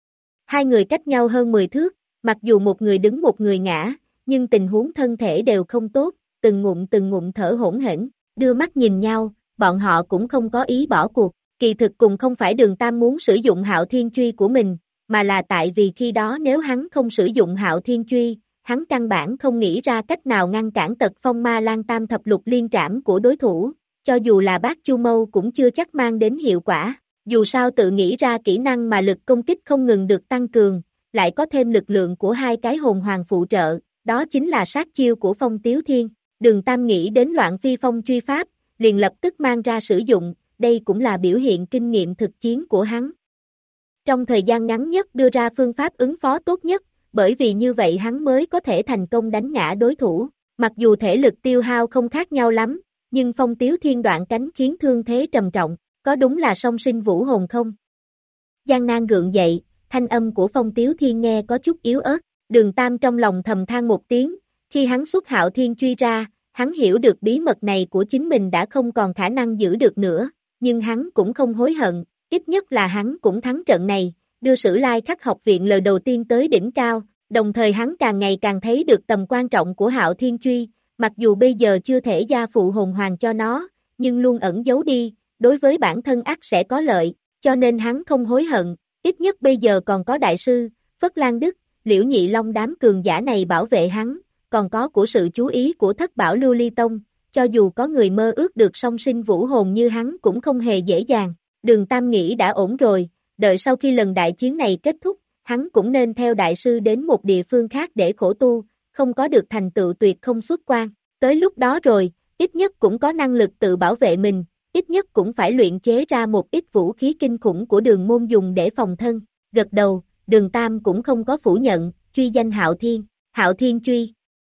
Hai người cách nhau hơn mười thước, mặc dù một người đứng một người ngã, nhưng tình huống thân thể đều không tốt, từng ngụm từng ngụm thở hổn hển, đưa mắt nhìn nhau, bọn họ cũng không có ý bỏ cuộc. Kỳ thực cùng không phải Đường Tam muốn sử dụng Hạo Thiên truy của mình, mà là tại vì khi đó nếu hắn không sử dụng Hạo Thiên truy, hắn căn bản không nghĩ ra cách nào ngăn cản tật phong ma lan tam thập lục liên trảm của đối thủ, cho dù là bát chu mâu cũng chưa chắc mang đến hiệu quả. Dù sao tự nghĩ ra kỹ năng mà lực công kích không ngừng được tăng cường, lại có thêm lực lượng của hai cái hồn hoàng phụ trợ, đó chính là sát chiêu của Phong Tiếu Thiên. Đường Tam nghĩ đến Loạn Phi Phong truy pháp, liền lập tức mang ra sử dụng, đây cũng là biểu hiện kinh nghiệm thực chiến của hắn. Trong thời gian ngắn nhất đưa ra phương pháp ứng phó tốt nhất, bởi vì như vậy hắn mới có thể thành công đánh ngã đối thủ. Mặc dù thể lực tiêu hao không khác nhau lắm, nhưng Phong Tiếu Thiên đoạn cánh khiến thương thế trầm trọng. Có đúng là song sinh vũ hồn không? Giang Nan gượng dậy, thanh âm của Phong Tiếu Thiên nghe có chút yếu ớt, Đường Tam trong lòng thầm than một tiếng, khi hắn xuất Hạo Thiên truy ra, hắn hiểu được bí mật này của chính mình đã không còn khả năng giữ được nữa, nhưng hắn cũng không hối hận, ít nhất là hắn cũng thắng trận này, đưa Sử Lai Khắc học viện lần đầu tiên tới đỉnh cao, đồng thời hắn càng ngày càng thấy được tầm quan trọng của Hạo Thiên truy, mặc dù bây giờ chưa thể gia phụ hồn hoàng cho nó, nhưng luôn ẩn giấu đi. Đối với bản thân ắt sẽ có lợi, cho nên hắn không hối hận, ít nhất bây giờ còn có đại sư, Phất Lan Đức, Liễu Nhị Long đám cường giả này bảo vệ hắn, còn có của sự chú ý của Thất Bảo Lưu Ly Tông, cho dù có người mơ ước được song sinh vũ hồn như hắn cũng không hề dễ dàng. Đường Tam nghĩ đã ổn rồi, đợi sau khi lần đại chiến này kết thúc, hắn cũng nên theo đại sư đến một địa phương khác để khổ tu, không có được thành tựu tuyệt không xuất quan, tới lúc đó rồi, ít nhất cũng có năng lực tự bảo vệ mình. Ít nhất cũng phải luyện chế ra một ít vũ khí kinh khủng của Đường môn dùng để phòng thân. Gật đầu, Đường Tam cũng không có phủ nhận, truy danh Hạo Thiên, Hạo Thiên truy.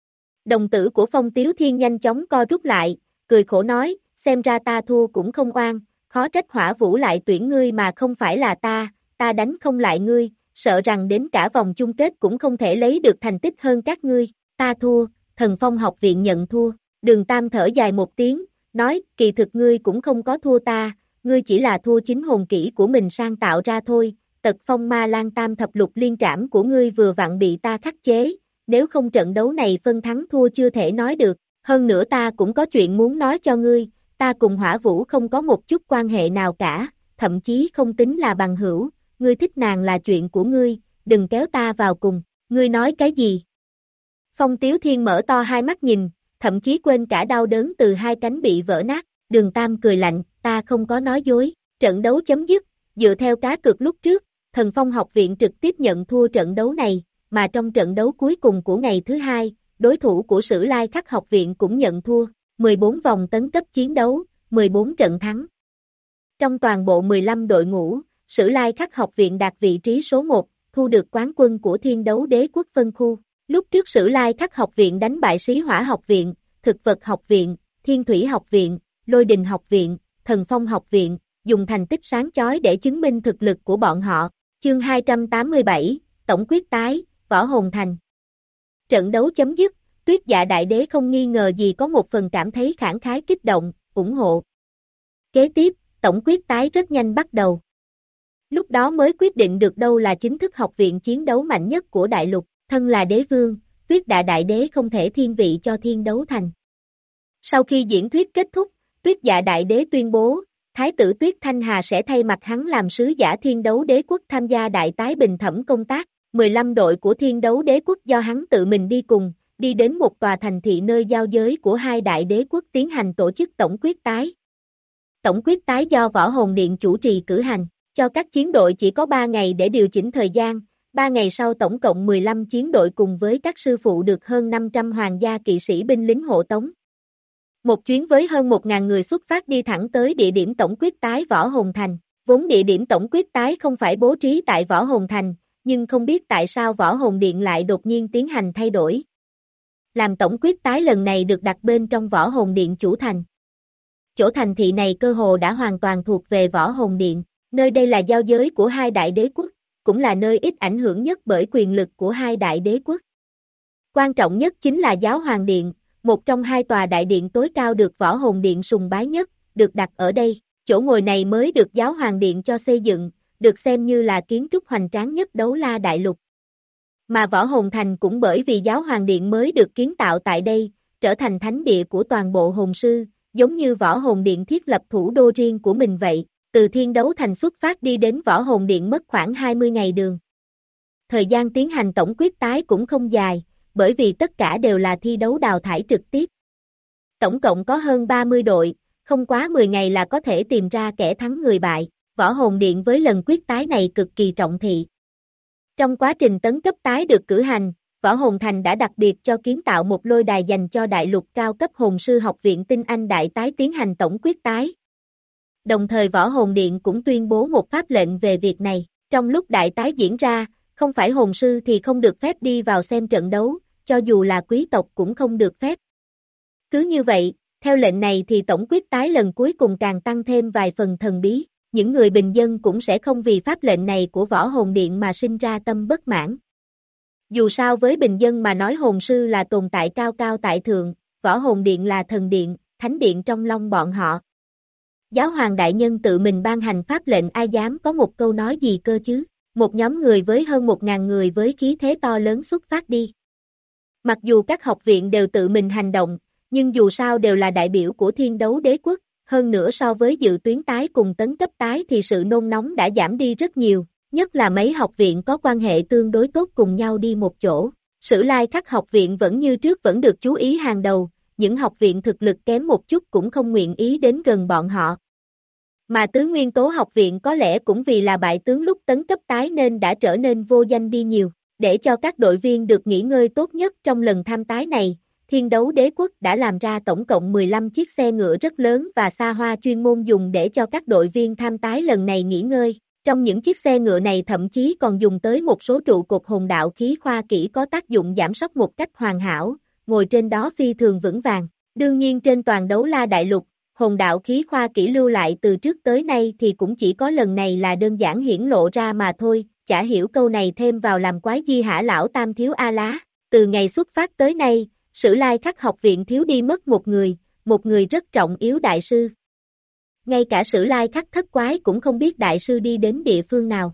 Đồng tử của Phong Tiếu Thiên nhanh chóng co rút lại, cười khổ nói, xem ra ta thua cũng không oan, khó trách Hỏa Vũ lại tuyển ngươi mà không phải là ta, ta đánh không lại ngươi, sợ rằng đến cả vòng chung kết cũng không thể lấy được thành tích hơn các ngươi, ta thua, Thần Phong học viện nhận thua. Đường Tam thở dài một tiếng, nói, kỳ thực ngươi cũng không có thua ta, ngươi chỉ là thua chính hồn kỹ của mình sang tạo ra thôi, tật phong ma lan tam thập lục liên trảm của ngươi vừa vặn bị ta khắc chế, nếu không trận đấu này phân thắng thua chưa thể nói được, hơn nữa ta cũng có chuyện muốn nói cho ngươi, ta cùng Hỏa Vũ không có một chút quan hệ nào cả, thậm chí không tính là bằng hữu, ngươi thích nàng là chuyện của ngươi, đừng kéo ta vào cùng, ngươi nói cái gì? Phong Tiếu Thiên mở to hai mắt nhìn, thậm chí quên cả đau đớn từ hai cánh bị vỡ nát, Đường Tam cười lạnh, ta không có nói dối, trận đấu chấm dứt, dựa theo cá cược lúc trước, Thần Phong học viện trực tiếp nhận thua trận đấu này, mà trong trận đấu cuối cùng của ngày thứ hai, đối thủ của Sử Lai Khắc học viện cũng nhận thua, mười bốn vòng tấn cấp chiến đấu, mười bốn trận thắng. Trong toàn bộ mười lăm đội ngũ, Sử Lai Khắc học viện đạt vị trí số một, thu được quán quân của Thiên Đấu Đế quốc phân khu. Lúc trước Sử Lai Khắc học viện đánh bại Sĩ Hỏa học viện, Thực vật học viện, Thiên Thủy học viện, Lôi Đình học viện, Thần Phong học viện, dùng thành tích sáng chói để chứng minh thực lực của bọn họ. Chương hai trăm tám mươi bảy, Tổng quyết tái, Võ Hồn Thành. Trận đấu chấm dứt, Tuyết Dạ Đại Đế không nghi ngờ gì có một phần cảm thấy khẳng khái kích động, ủng hộ. Kế tiếp, tổng quyết tái rất nhanh bắt đầu. Lúc đó mới quyết định được đâu là chính thức học viện chiến đấu mạnh nhất của đại lục, thân là đế vương, Tuyết Đà Đại Đế không thể thiên vị cho Thiên Đấu Thành. Sau khi diễn thuyết kết thúc, Tuyết Dạ Đại Đế tuyên bố, Thái tử Tuyết Thanh Hà sẽ thay mặt hắn làm sứ giả Thiên Đấu Đế Quốc tham gia đại tái bình thẩm công tác, mười lăm đội của Thiên Đấu Đế Quốc do hắn tự mình đi cùng, đi đến một tòa thành thị nơi giao giới của hai đại đế quốc tiến hành tổ chức tổng quyết tái. Tổng quyết tái do Võ Hồn Điện chủ trì cử hành, cho các chiến đội chỉ có ba ngày để điều chỉnh thời gian, ba ngày sau tổng cộng mười lăm chiến đội cùng với các sư phụ được hơn năm trăm hoàng gia kỵ sĩ binh lính hộ tống. Một chuyến với hơn một nghìn người xuất phát đi thẳng tới địa điểm tổng quyết tái Võ Hồn Thành, vốn địa điểm tổng quyết tái không phải bố trí tại Võ Hồn Thành, nhưng không biết tại sao Võ Hồn Điện lại đột nhiên tiến hành thay đổi. Làm tổng quyết tái lần này được đặt bên trong Võ Hồn Điện chủ thành. Chỗ thành thị này cơ hồ đã hoàn toàn thuộc về Võ Hồn Điện, nơi đây là giao giới của hai đại đế quốc, cũng là nơi ít ảnh hưởng nhất bởi quyền lực của hai đại đế quốc. Quan trọng nhất chính là Giáo Hoàng Điện, một trong hai tòa đại điện tối cao được Võ Hồn Điện sùng bái nhất, được đặt ở đây, chỗ ngồi này mới được Giáo Hoàng Điện cho xây dựng, được xem như là kiến trúc hoành tráng nhất Đấu La Đại Lục. Mà Võ Hồn Thành cũng bởi vì Giáo Hoàng Điện mới được kiến tạo tại đây, trở thành thánh địa của toàn bộ hồn sư, giống như Võ Hồn Điện thiết lập thủ đô riêng của mình vậy, từ Thiên Đấu Thành xuất phát đi đến Võ Hồn Điện mất khoảng hai mươi ngày đường. Thời gian tiến hành tổng quyết tái cũng không dài, bởi vì tất cả đều là thi đấu đào thải trực tiếp. Tổng cộng có hơn ba mươi đội, không quá mười ngày là có thể tìm ra kẻ thắng người bại, Võ Hồn Điện với lần quyết tái này cực kỳ trọng thị. Trong quá trình tấn cấp tái được cử hành, Võ Hồn Thành đã đặc biệt cho kiến tạo một lôi đài dành cho đại lục cao cấp hồn sư học viện Tinh Anh đại tái tiến hành tổng quyết tái. Đồng thời Võ Hồn Điện cũng tuyên bố một pháp lệnh về việc này, trong lúc đại tái diễn ra, không phải hồn sư thì không được phép đi vào xem trận đấu, cho dù là quý tộc cũng không được phép. Cứ như vậy, theo lệnh này thì tổng quyết tái lần cuối cùng càng tăng thêm vài phần thần bí, những người bình dân cũng sẽ không vì pháp lệnh này của Võ Hồn Điện mà sinh ra tâm bất mãn. Dù sao với bình dân mà nói hồn sư là tồn tại cao cao tại thượng, Võ Hồn Điện là thần điện, thánh điện trong lòng bọn họ. Giáo hoàng đại nhân tự mình ban hành pháp lệnh ai dám có một câu nói gì cơ chứ, một nhóm người với hơn một ngàn người với khí thế to lớn xuất phát đi. Mặc dù các học viện đều tự mình hành động, nhưng dù sao đều là đại biểu của Thiên Đấu Đế Quốc, hơn nữa so với dự tuyến tái cùng tấn cấp tái thì sự nôn nóng đã giảm đi rất nhiều, nhất là mấy học viện có quan hệ tương đối tốt cùng nhau đi một chỗ. Sử Lai Khắc học viện vẫn như trước vẫn được chú ý hàng đầu, những học viện thực lực kém một chút cũng không nguyện ý đến gần bọn họ. Mà Tứ Nguyên Tố học viện có lẽ cũng vì là bại tướng lúc tấn cấp tái nên đã trở nên vô danh đi nhiều, để cho các đội viên được nghỉ ngơi tốt nhất trong lần tham tái này. Thiên Đấu Đế Quốc đã làm ra tổng cộng mười lăm chiếc xe ngựa rất lớn và xa hoa chuyên môn dùng để cho các đội viên tham tái lần này nghỉ ngơi. Trong những chiếc xe ngựa này thậm chí còn dùng tới một số trụ cột hồn đạo khí khoa kỹ có tác dụng giảm sốc một cách hoàn hảo, ngồi trên đó phi thường vững vàng. Đương nhiên trên toàn Đấu La Đại Lục, hồn đạo khí khoa kỹ lưu lại từ trước tới nay thì cũng chỉ có lần này là đơn giản hiển lộ ra mà thôi, chả hiểu câu này thêm vào làm quái gì hả lão tam thiếu A Lá. Từ ngày xuất phát tới nay, Sử Lai Khắc học viện thiếu đi mất một người, một người rất trọng yếu đại sư. Ngay cả Sử Lai Khắc thất quái cũng không biết đại sư đi đến địa phương nào.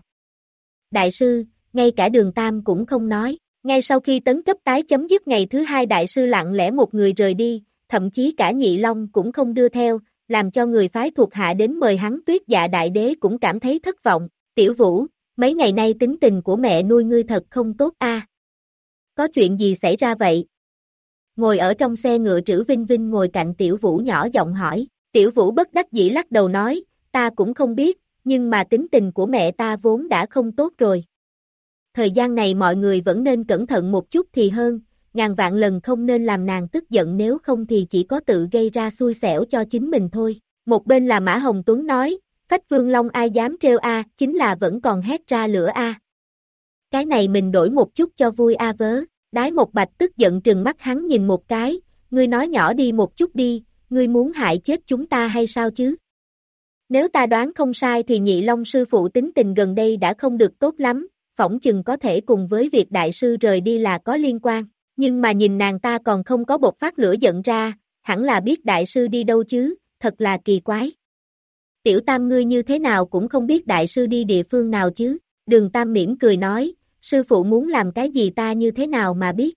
Đại sư, ngay cả Đường Tam cũng không nói, ngay sau khi tấn cấp tái chấm dứt ngày thứ hai đại sư lặng lẽ một người rời đi, thậm chí cả Nhị Long cũng không đưa theo, làm cho người phái thuộc hạ đến mời hắn Tuyết Dạ Đại Đế cũng cảm thấy thất vọng. Tiểu Vũ, mấy ngày nay tính tình của mẹ nuôi ngươi thật không tốt a. À? Có chuyện gì xảy ra vậy? Ngồi ở trong xe ngựa Trữ Vinh Vinh ngồi cạnh Tiểu Vũ nhỏ giọng hỏi. Tiểu Vũ bất đắc dĩ lắc đầu nói, ta cũng không biết, nhưng mà tính tình của mẹ ta vốn đã không tốt rồi. Thời gian này mọi người vẫn nên cẩn thận một chút thì hơn, ngàn vạn lần không nên làm nàng tức giận nếu không thì chỉ có tự gây ra xui xẻo cho chính mình thôi. Một bên là Mã Hồng Tuấn nói, Phách Vương Long ai dám trêu a, chính là vẫn còn hét ra lửa a. Cái này mình đổi một chút cho vui a vớ. Đái Một Bạch tức giận trừng mắt hắn nhìn một cái, ngươi nói nhỏ đi một chút đi, ngươi muốn hại chết chúng ta hay sao chứ? Nếu ta đoán không sai thì Nhị Long sư phụ tính tình gần đây đã không được tốt lắm, phỏng chừng có thể cùng với việc đại sư rời đi là có liên quan, nhưng mà nhìn nàng ta còn không có bộc phát lửa giận ra, hẳn là biết đại sư đi đâu chứ, thật là kỳ quái. Tiểu Tam ngươi như thế nào cũng không biết đại sư đi địa phương nào chứ, Đường Tam mỉm cười nói, sư phụ muốn làm cái gì ta như thế nào mà biết.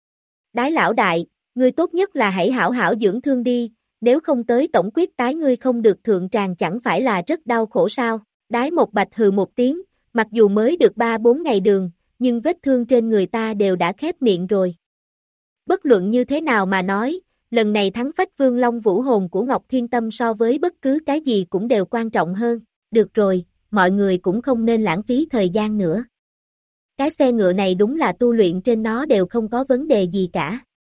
Đái lão đại, ngươi tốt nhất là hãy hảo hảo dưỡng thương đi, nếu không tới tổng quyết tái ngươi không được thượng tràng chẳng phải là rất đau khổ sao, Đái Một Bạch hừ một tiếng, mặc dù mới được ba bốn ngày đường, nhưng vết thương trên người ta đều đã khép miệng rồi. Bất luận như thế nào mà nói, lần này thắng phách vương long vũ hồn của Ngọc Thiên Tâm so với bất cứ cái gì cũng đều quan trọng hơn, được rồi, mọi người cũng không nên lãng phí thời gian nữa. Cái xe ngựa này đúng là tu luyện trên nó đều không có vấn đề gì cả.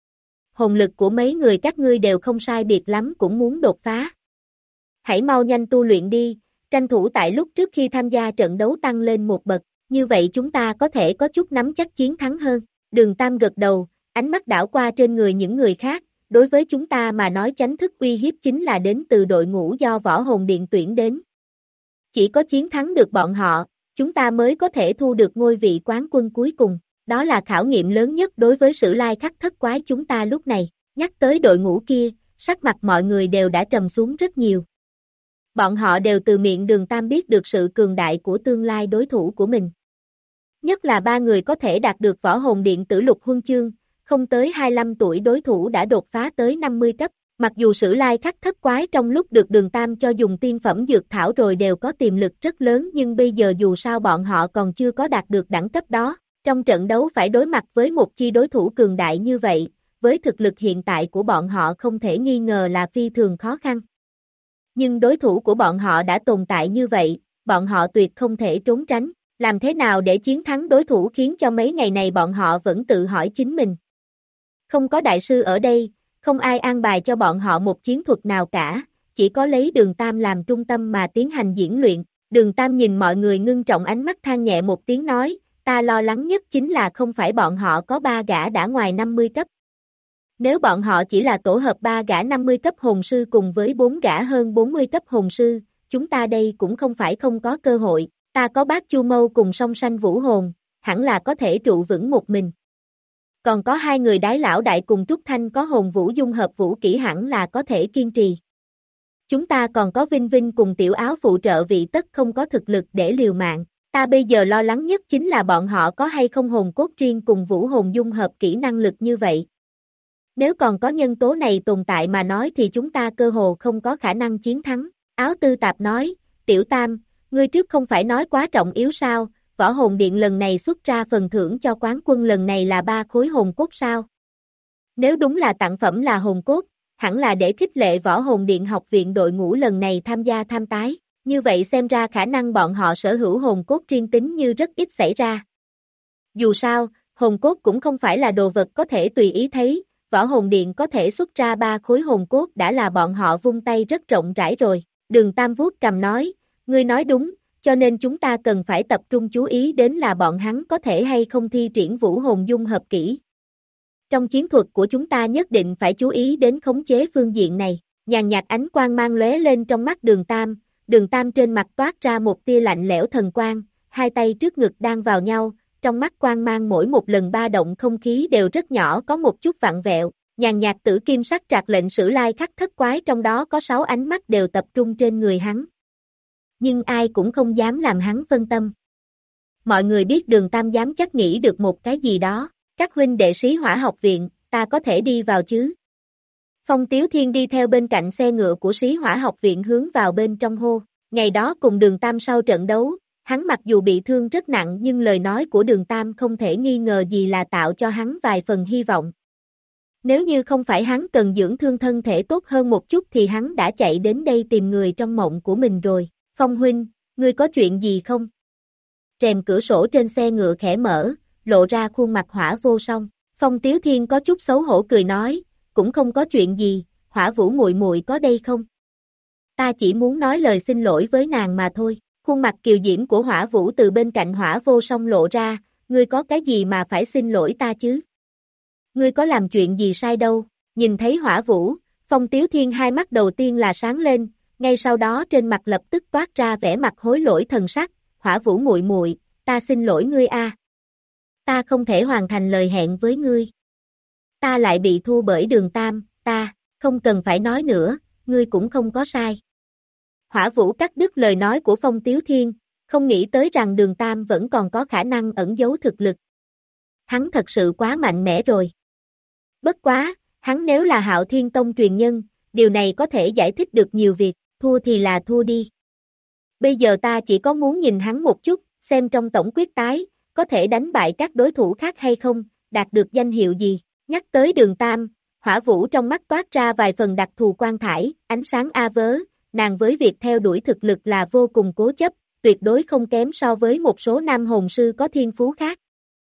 Hồn lực của mấy người các ngươi đều không sai biệt lắm cũng muốn đột phá. Hãy mau nhanh tu luyện đi, tranh thủ tại lúc trước khi tham gia trận đấu tăng lên một bậc, như vậy chúng ta có thể có chút nắm chắc chiến thắng hơn. Đường Tam gật đầu, ánh mắt đảo qua trên người những người khác, đối với chúng ta mà nói chánh thức uy hiếp chính là đến từ đội ngũ do Võ Hồn Điện tuyển đến. Chỉ có chiến thắng được bọn họ, chúng ta mới có thể thu được ngôi vị quán quân cuối cùng, đó là khảo nghiệm lớn nhất đối với Sử Lai Khắc Thất Quái chúng ta lúc này. Nhắc tới đội ngũ kia, sắc mặt mọi người đều đã trầm xuống rất nhiều. Bọn họ đều từ miệng Đường Tam biết được sự cường đại của tương lai đối thủ của mình. Nhất là ba người có thể đạt được Võ Hồn Điện Tử Lục Huân Chương, không tới hai mươi lăm tuổi đối thủ đã đột phá tới năm mươi cấp. Mặc dù Sử Lai Khắc Thất Quái trong lúc được Đường Tam cho dùng tiên phẩm dược thảo rồi đều có tiềm lực rất lớn, nhưng bây giờ dù sao bọn họ còn chưa có đạt được đẳng cấp đó. Trong trận đấu phải đối mặt với một chi đối thủ cường đại như vậy, với thực lực hiện tại của bọn họ không thể nghi ngờ là phi thường khó khăn. Nhưng đối thủ của bọn họ đã tồn tại như vậy, bọn họ tuyệt không thể trốn tránh. Làm thế nào để chiến thắng đối thủ khiến cho mấy ngày này bọn họ vẫn tự hỏi chính mình. Không có đại sư ở đây, không ai an bài cho bọn họ một chiến thuật nào cả, chỉ có lấy Đường Tam làm trung tâm mà tiến hành diễn luyện. Đường Tam nhìn mọi người ngưng trọng ánh mắt than nhẹ một tiếng nói, ta lo lắng nhất chính là không phải bọn họ có ba gã đã ngoài năm mươi cấp. Nếu bọn họ chỉ là tổ hợp ba gã năm mươi cấp hồn sư cùng với bốn gã hơn bốn mươi cấp hồn sư, chúng ta đây cũng không phải không có cơ hội, ta có Bát Chu Mâu cùng Song Sanh Vũ Hồn, hẳn là có thể trụ vững một mình. Còn có hai người Đái lão đại cùng Trúc Thanh có hồn vũ dung hợp vũ kỹ hẳn là có thể kiên trì. Chúng ta còn có Vinh Vinh cùng Tiểu Áo phụ trợ vị tất không có thực lực để liều mạng. Ta bây giờ lo lắng nhất chính là bọn họ có hay không hồn cốt riêng cùng vũ hồn dung hợp kỹ năng lực như vậy. Nếu còn có nhân tố này tồn tại mà nói thì chúng ta cơ hồ không có khả năng chiến thắng. Áo Tư Tạp nói, Tiểu Tam, ngươi trước không phải nói quá trọng yếu sao, Võ Hồn Điện lần này xuất ra phần thưởng cho quán quân lần này là ba khối hồn cốt sao? Nếu đúng là tặng phẩm là hồn cốt, hẳn là để khích lệ Võ Hồn Điện học viện đội ngũ lần này tham gia tham tái, như vậy xem ra khả năng bọn họ sở hữu hồn cốt riêng tính như rất ít xảy ra. Dù sao, hồn cốt cũng không phải là đồ vật có thể tùy ý thấy, Võ Hồn Điện có thể xuất ra ba khối hồn cốt đã là bọn họ vung tay rất rộng rãi rồi. Đường Tam vuốt cầm nói, ngươi nói đúng, cho nên chúng ta cần phải tập trung chú ý đến là bọn hắn có thể hay không thi triển vũ hồn dung hợp kỹ. Trong chiến thuật của chúng ta nhất định phải chú ý đến khống chế phương diện này. Nhàn nhạt ánh quang mang lóe lên trong mắt Đường Tam, Đường Tam trên mặt toát ra một tia lạnh lẽo thần quang, hai tay trước ngực đang vào nhau, trong mắt quang mang mỗi một lần ba động không khí đều rất nhỏ có một chút vặn vẹo. Nhàn nhạt tử kim sắc trạc lệnh Sử Lai Khắc Thất Quái trong đó có sáu ánh mắt đều tập trung trên người hắn. Nhưng ai cũng không dám làm hắn phân tâm. Mọi người biết Đường Tam dám chắc nghĩ được một cái gì đó, các huynh đệ Sĩ Hỏa học viện, ta có thể đi vào chứ? Phong Tiếu Thiên đi theo bên cạnh xe ngựa của Sĩ Hỏa học viện hướng vào bên trong hô, ngày đó cùng Đường Tam sau trận đấu, hắn mặc dù bị thương rất nặng nhưng lời nói của Đường Tam không thể nghi ngờ gì là tạo cho hắn vài phần hy vọng. Nếu như không phải hắn cần dưỡng thương thân thể tốt hơn một chút thì hắn đã chạy đến đây tìm người trong mộng của mình rồi. Phong huynh, ngươi có chuyện gì không? Rèm cửa sổ trên xe ngựa khẽ mở, lộ ra khuôn mặt Hỏa Vô Song. Phong Tiếu Thiên có chút xấu hổ cười nói, cũng không có chuyện gì, Hỏa Vũ muội muội có đây không? Ta chỉ muốn nói lời xin lỗi với nàng mà thôi. Khuôn mặt kiều diễm của Hỏa Vũ từ bên cạnh Hỏa Vô Song lộ ra, ngươi có cái gì mà phải xin lỗi ta chứ? Ngươi có làm chuyện gì sai đâu? Nhìn thấy Hỏa Vũ, Phong Tiếu Thiên hai mắt đầu tiên là sáng lên, ngay sau đó trên mặt lập tức toát ra vẻ mặt hối lỗi thần sắc, Hỏa Vũ muội muội, ta xin lỗi ngươi a. Ta không thể hoàn thành lời hẹn với ngươi. Ta lại bị thua bởi Đường Tam, ta, không cần phải nói nữa, ngươi cũng không có sai. Hỏa Vũ cắt đứt lời nói của Phong Tiếu Thiên, không nghĩ tới rằng Đường Tam vẫn còn có khả năng ẩn giấu thực lực. Hắn thật sự quá mạnh mẽ rồi. Bất quá, hắn nếu là Hạo Thiên Tông truyền nhân, điều này có thể giải thích được nhiều việc, thua thì là thua đi. Bây giờ ta chỉ có muốn nhìn hắn một chút, xem trong tổng quyết tái, có thể đánh bại các đối thủ khác hay không, đạt được danh hiệu gì. Nhắc tới Đường Tam, Hỏa Vũ trong mắt toát ra vài phần đặc thù quan thải, ánh sáng a vớ, nàng với việc theo đuổi thực lực là vô cùng cố chấp, tuyệt đối không kém so với một số nam hồn sư có thiên phú khác.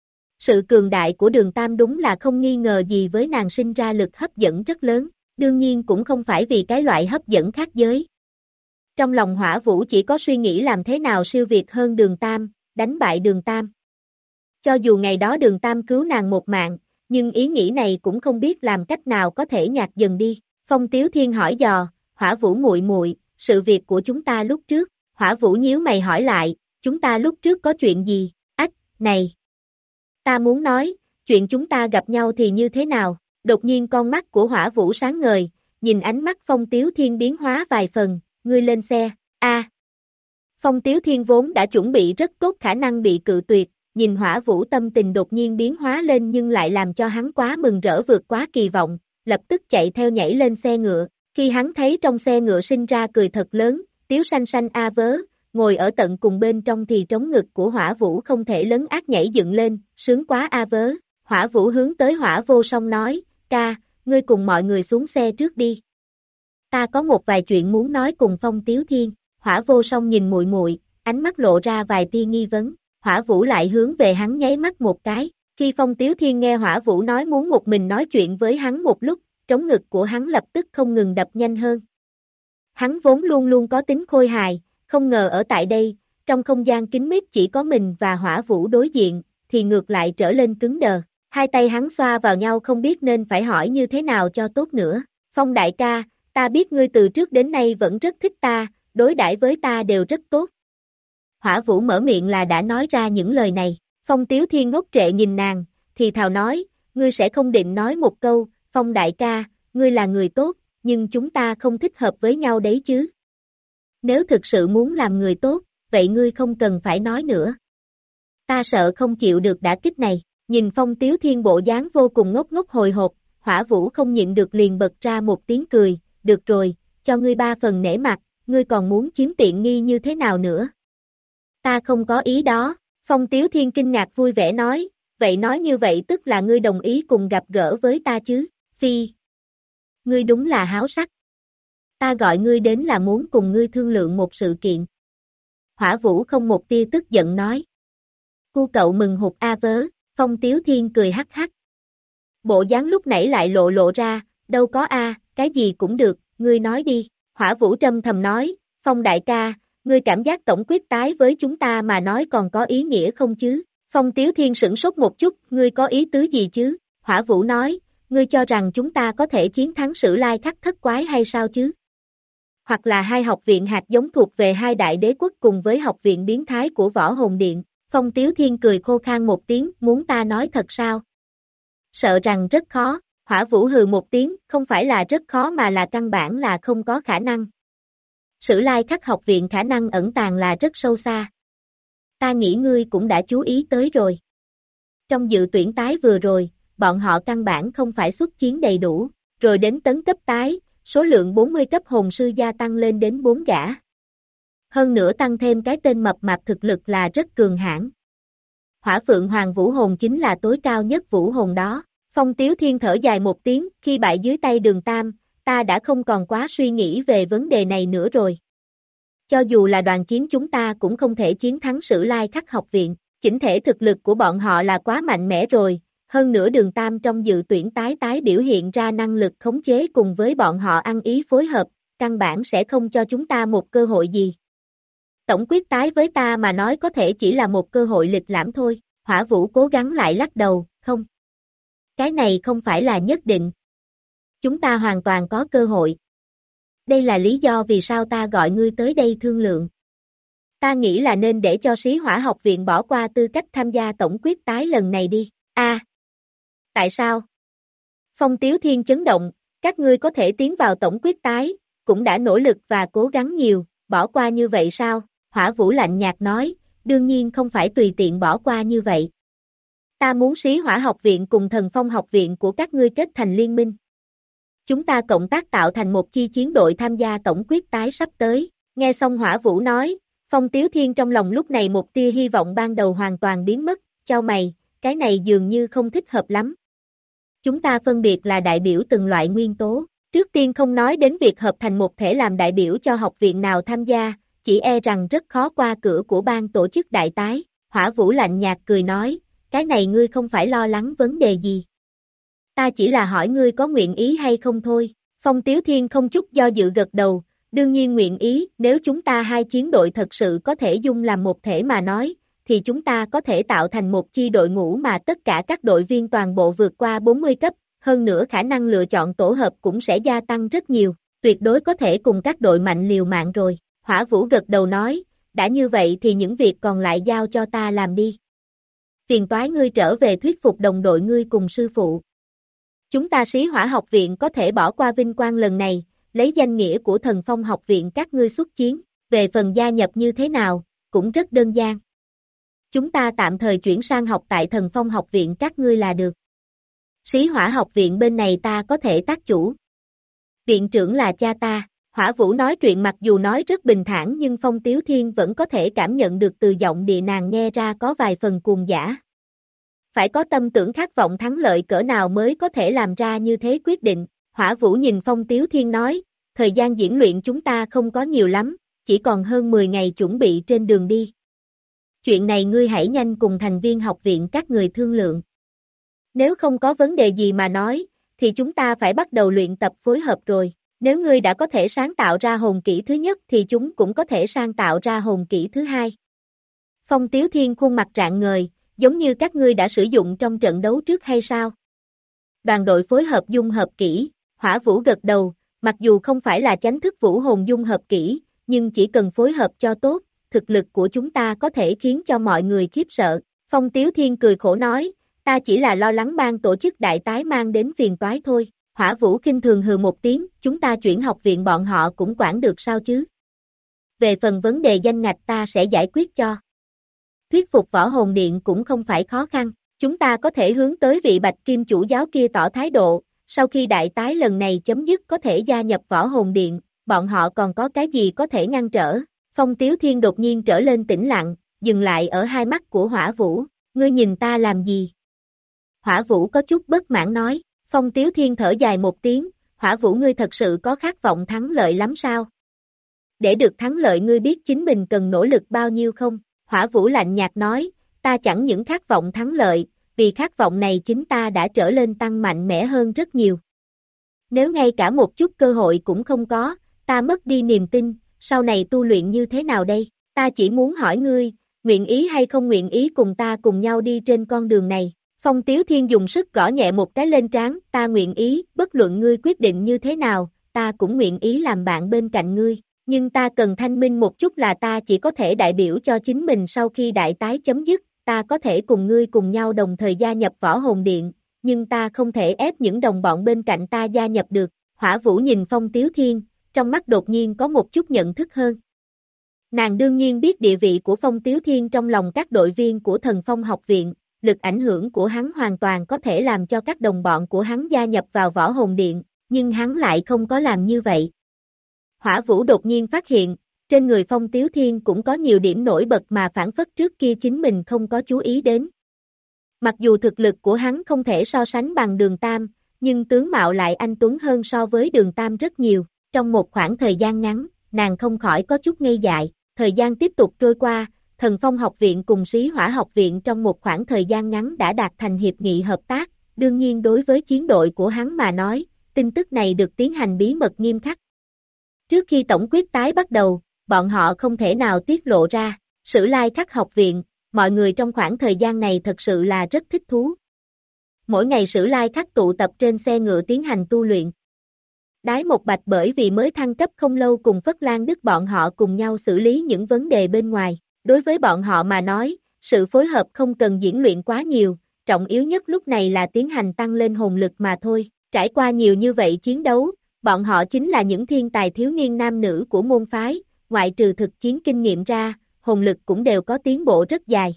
Sự cường đại của Đường Tam đúng là không nghi ngờ gì với nàng sinh ra lực hấp dẫn rất lớn, đương nhiên cũng không phải vì cái loại hấp dẫn khác giới. Trong lòng Hỏa Vũ chỉ có suy nghĩ làm thế nào siêu việt hơn Đường Tam, đánh bại Đường Tam. Cho dù ngày đó Đường Tam cứu nàng một mạng, nhưng ý nghĩ này cũng không biết làm cách nào có thể nhạt dần đi. Phong Tiếu Thiên hỏi dò, Hỏa Vũ muội muội, sự việc của chúng ta lúc trước. Hỏa Vũ nhíu mày hỏi lại, chúng ta lúc trước có chuyện gì? Ách, này! Ta muốn nói, chuyện chúng ta gặp nhau thì như thế nào? Đột nhiên con mắt của Hỏa Vũ sáng ngời, nhìn ánh mắt Phong Tiếu Thiên biến hóa vài phần, ngươi lên xe, a. Phong Tiếu Thiên vốn đã chuẩn bị rất tốt khả năng bị cự tuyệt, nhìn Hỏa Vũ tâm tình đột nhiên biến hóa lên nhưng lại làm cho hắn quá mừng rỡ vượt quá kỳ vọng, lập tức chạy theo nhảy lên xe ngựa, khi hắn thấy trong xe ngựa sinh ra cười thật lớn, tiếu xanh xanh a vớ, ngồi ở tận cùng bên trong thì trống ngực của Hỏa Vũ không thể lấn át nhảy dựng lên, sướng quá a vớ. Hỏa Vũ hướng tới Hỏa Vô Song nói, ca, ngươi cùng mọi người xuống xe trước đi. Ta có một vài chuyện muốn nói cùng Phong Tiếu Thiên. Hỏa Vô Song nhìn muội muội, ánh mắt lộ ra vài tia nghi vấn. Hỏa Vũ lại hướng về hắn nháy mắt một cái. Khi Phong Tiếu Thiên nghe Hỏa Vũ nói muốn một mình nói chuyện với hắn một lúc, trống ngực của hắn lập tức không ngừng đập nhanh hơn. Hắn vốn luôn luôn có tính khôi hài, không ngờ ở tại đây, trong không gian kín mít chỉ có mình và Hỏa Vũ đối diện, thì ngược lại trở lên cứng đờ. Hai tay hắn xoa vào nhau không biết nên phải hỏi như thế nào cho tốt nữa. Phong đại ca, ta biết ngươi từ trước đến nay vẫn rất thích ta, đối đãi với ta đều rất tốt. Hỏa Vũ mở miệng là đã nói ra những lời này. Phong Tiếu Thiên ngốc trệ nhìn nàng, thì thào nói, ngươi sẽ không định nói một câu, Phong đại ca, ngươi là người tốt, nhưng chúng ta không thích hợp với nhau đấy chứ. Nếu thực sự muốn làm người tốt, vậy ngươi không cần phải nói nữa. Ta sợ không chịu được đả kích này. Nhìn Phong Tiếu Thiên bộ dáng vô cùng ngốc ngốc hồi hộp, Hỏa Vũ không nhịn được liền bật ra một tiếng cười, được rồi, cho ngươi ba phần nể mặt, ngươi còn muốn chiếm tiện nghi như thế nào nữa? Ta không có ý đó, Phong Tiếu Thiên kinh ngạc vui vẻ nói, vậy nói như vậy tức là ngươi đồng ý cùng gặp gỡ với ta chứ, phi. Ngươi đúng là háo sắc. Ta gọi ngươi đến là muốn cùng ngươi thương lượng một sự kiện. Hỏa Vũ không một tia tức giận nói. Cu cậu mừng hụt a vớ. Phong Tiếu Thiên cười hắc hắc. Bộ dáng lúc nãy lại lộ lộ ra, đâu có a, cái gì cũng được, ngươi nói đi. Hỏa Vũ trầm thầm nói, Phong đại ca, ngươi cảm giác tổng quyết tái với chúng ta mà nói còn có ý nghĩa không chứ? Phong Tiếu Thiên sửng sốt một chút, ngươi có ý tứ gì chứ? Hỏa Vũ nói, ngươi cho rằng chúng ta có thể chiến thắng Sử Lai Khắc thất quái hay sao chứ? Hoặc là hai học viện hạt giống thuộc về hai đại đế quốc cùng với học viện biến thái của Võ Hồn Điện. Phong Tiếu Thiên cười khô khan một tiếng, muốn ta nói thật sao? Sợ rằng rất khó, Hỏa Vũ hừ một tiếng, không phải là rất khó mà là căn bản là không có khả năng. Sử Lai Khắc học viện khả năng ẩn tàng là rất sâu xa. Ta nghĩ ngươi cũng đã chú ý tới rồi. Trong dự tuyển tái vừa rồi, bọn họ căn bản không phải xuất chiến đầy đủ, rồi đến tấn cấp tái, số lượng bốn mươi cấp hồn sư gia tăng lên đến bốn gã. Hơn nữa tăng thêm cái tên mập mạp thực lực là rất cường hãn. Hỏa Phượng Hoàng Vũ Hồn chính là tối cao nhất vũ hồn đó. Phong Tiếu Thiên thở dài một tiếng, khi bại dưới tay Đường Tam, ta đã không còn quá suy nghĩ về vấn đề này nữa rồi. Cho dù là đoàn chiến chúng ta cũng không thể chiến thắng Sử Lai Khắc học viện, chỉnh thể thực lực của bọn họ là quá mạnh mẽ rồi, hơn nữa Đường Tam trong dự tuyển tái tái biểu hiện ra năng lực khống chế cùng với bọn họ ăn ý phối hợp, căn bản sẽ không cho chúng ta một cơ hội gì. Tổng quyết tái với ta mà nói có thể chỉ là một cơ hội lịch lãm thôi, Hỏa Vũ cố gắng lại lắc đầu, không. Cái này không phải là nhất định. Chúng ta hoàn toàn có cơ hội. Đây là lý do vì sao ta gọi ngươi tới đây thương lượng. Ta nghĩ là nên để cho Sĩ Hỏa học viện bỏ qua tư cách tham gia tổng quyết tái lần này đi. A. À, tại sao? Phong Tiếu Thiên chấn động, các ngươi có thể tiến vào tổng quyết tái, cũng đã nỗ lực và cố gắng nhiều, bỏ qua như vậy sao? Hỏa Vũ lạnh nhạt nói, đương nhiên không phải tùy tiện bỏ qua như vậy. Ta muốn Sĩ Hỏa học viện cùng Thần Phong học viện của các ngươi kết thành liên minh. Chúng ta cộng tác tạo thành một chi chiến đội tham gia tổng quyết tái sắp tới. Nghe xong Hỏa Vũ nói, Phong Tiếu Thiên trong lòng lúc này một tia hy vọng ban đầu hoàn toàn biến mất, chau mày, cái này dường như không thích hợp lắm. Chúng ta phân biệt là đại biểu từng loại nguyên tố, trước tiên không nói đến việc hợp thành một thể làm đại biểu cho học viện nào tham gia, chỉ e rằng rất khó qua cửa của ban tổ chức đại tái. Hỏa Vũ lạnh nhạt cười nói, cái này ngươi không phải lo lắng vấn đề gì. Ta chỉ là hỏi ngươi có nguyện ý hay không thôi. Phong Tiếu Thiên không chút do dự gật đầu, đương nhiên nguyện ý, nếu chúng ta hai chiến đội thật sự có thể dung làm một thể mà nói, thì chúng ta có thể tạo thành một chi đội ngũ mà tất cả các đội viên toàn bộ vượt qua bốn mươi cấp, hơn nữa khả năng lựa chọn tổ hợp cũng sẽ gia tăng rất nhiều, tuyệt đối có thể cùng các đội mạnh liều mạng rồi. Hỏa Vũ gật đầu nói, đã như vậy thì những việc còn lại giao cho ta làm đi. Phiền toái ngươi trở về thuyết phục đồng đội ngươi cùng sư phụ. Chúng ta Sĩ Hỏa học viện có thể bỏ qua vinh quang lần này, lấy danh nghĩa của Thần Phong học viện các ngươi xuất chiến, về phần gia nhập như thế nào, cũng rất đơn giản. Chúng ta tạm thời chuyển sang học tại Thần Phong học viện các ngươi là được. Sĩ Hỏa học viện bên này ta có thể tác chủ. Viện trưởng là cha ta. Hỏa Vũ nói chuyện mặc dù nói rất bình thản nhưng Phong Tiếu Thiên vẫn có thể cảm nhận được từ giọng địa nàng nghe ra có vài phần cuồng dã. Phải có tâm tưởng khát vọng thắng lợi cỡ nào mới có thể làm ra như thế quyết định. Hỏa Vũ nhìn Phong Tiếu Thiên nói, thời gian diễn luyện chúng ta không có nhiều lắm, chỉ còn hơn mười ngày chuẩn bị trên đường đi. Chuyện này ngươi hãy nhanh cùng thành viên học viện các người thương lượng. Nếu không có vấn đề gì mà nói, thì chúng ta phải bắt đầu luyện tập phối hợp rồi. Nếu ngươi đã có thể sáng tạo ra hồn kỹ thứ nhất thì chúng cũng có thể sáng tạo ra hồn kỹ thứ hai. Phong Tiếu Thiên khuôn mặt rạng ngời, giống như các ngươi đã sử dụng trong trận đấu trước hay sao? Đoàn đội phối hợp dung hợp kỹ, Hỏa Vũ gật đầu, mặc dù không phải là chánh thức vũ hồn dung hợp kỹ, nhưng chỉ cần phối hợp cho tốt, thực lực của chúng ta có thể khiến cho mọi người khiếp sợ. Phong Tiếu Thiên cười khổ nói, ta chỉ là lo lắng ban tổ chức đại tái mang đến phiền toái thôi. Hỏa Vũ khinh thường hừ một tiếng, chúng ta chuyển học viện bọn họ cũng quản được sao chứ? Về phần vấn đề danh ngạch ta sẽ giải quyết cho. Thuyết phục Võ Hồn Điện cũng không phải khó khăn, chúng ta có thể hướng tới vị Bạch Kim chủ giáo kia tỏ thái độ, sau khi đại tái lần này chấm dứt có thể gia nhập Võ Hồn Điện, bọn họ còn có cái gì có thể ngăn trở. Phong Tiếu Thiên đột nhiên trở lên tĩnh lặng, dừng lại ở hai mắt của Hỏa Vũ, ngươi nhìn ta làm gì? Hỏa Vũ có chút bất mãn nói. Phong Tiếu Thiên thở dài một tiếng, Hỏa Vũ ngươi thật sự có khát vọng thắng lợi lắm sao? Để được thắng lợi ngươi biết chính mình cần nỗ lực bao nhiêu không? Hỏa Vũ lạnh nhạt nói, ta chẳng những khát vọng thắng lợi, vì khát vọng này chính ta đã trở lên tăng mạnh mẽ hơn rất nhiều. Nếu ngay cả một chút cơ hội cũng không có, ta mất đi niềm tin, sau này tu luyện như thế nào đây? Ta chỉ muốn hỏi ngươi, nguyện ý hay không nguyện ý cùng ta cùng nhau đi trên con đường này? Phong Tiếu Thiên dùng sức gõ nhẹ một cái lên trán, ta nguyện ý, bất luận ngươi quyết định như thế nào, ta cũng nguyện ý làm bạn bên cạnh ngươi, nhưng ta cần thanh minh một chút là ta chỉ có thể đại biểu cho chính mình sau khi đại tái chấm dứt, ta có thể cùng ngươi cùng nhau đồng thời gia nhập Võ Hồn Điện, nhưng ta không thể ép những đồng bọn bên cạnh ta gia nhập được. Hỏa Vũ nhìn Phong Tiếu Thiên, trong mắt đột nhiên có một chút nhận thức hơn. Nàng đương nhiên biết địa vị của Phong Tiếu Thiên trong lòng các đội viên của Thần Phong học viện. Lực ảnh hưởng của hắn hoàn toàn có thể làm cho các đồng bọn của hắn gia nhập vào Võ Hồn Điện, nhưng hắn lại không có làm như vậy. Hỏa Vũ đột nhiên phát hiện, trên người Phong Tiếu Thiên cũng có nhiều điểm nổi bật mà phản phất trước kia chính mình không có chú ý đến. Mặc dù thực lực của hắn không thể so sánh bằng Đường Tam, nhưng tướng mạo lại anh tuấn hơn so với Đường Tam rất nhiều. Trong một khoảng thời gian ngắn, nàng không khỏi có chút ngây dại. Thời gian tiếp tục trôi qua, Thần Phong học viện cùng Sĩ Hỏa học viện trong một khoảng thời gian ngắn đã đạt thành hiệp nghị hợp tác, đương nhiên đối với chiến đội của hắn mà nói, tin tức này được tiến hành bí mật nghiêm khắc. Trước khi tổng quyết tái bắt đầu, bọn họ không thể nào tiết lộ ra. Sử Lai Khắc học viện, mọi người trong khoảng thời gian này thật sự là rất thích thú. Mỗi ngày Sử Lai Khắc tụ tập trên xe ngựa tiến hành tu luyện. Đái Một Bạch bởi vì mới thăng cấp không lâu cùng Phất Lan Đức bọn họ cùng nhau xử lý những vấn đề bên ngoài. Đối với bọn họ mà nói, sự phối hợp không cần diễn luyện quá nhiều, trọng yếu nhất lúc này là tiến hành tăng lên hồn lực mà thôi. Trải qua nhiều như vậy chiến đấu, bọn họ chính là những thiên tài thiếu niên nam nữ của môn phái, ngoại trừ thực chiến kinh nghiệm ra, hồn lực cũng đều có tiến bộ rất dài.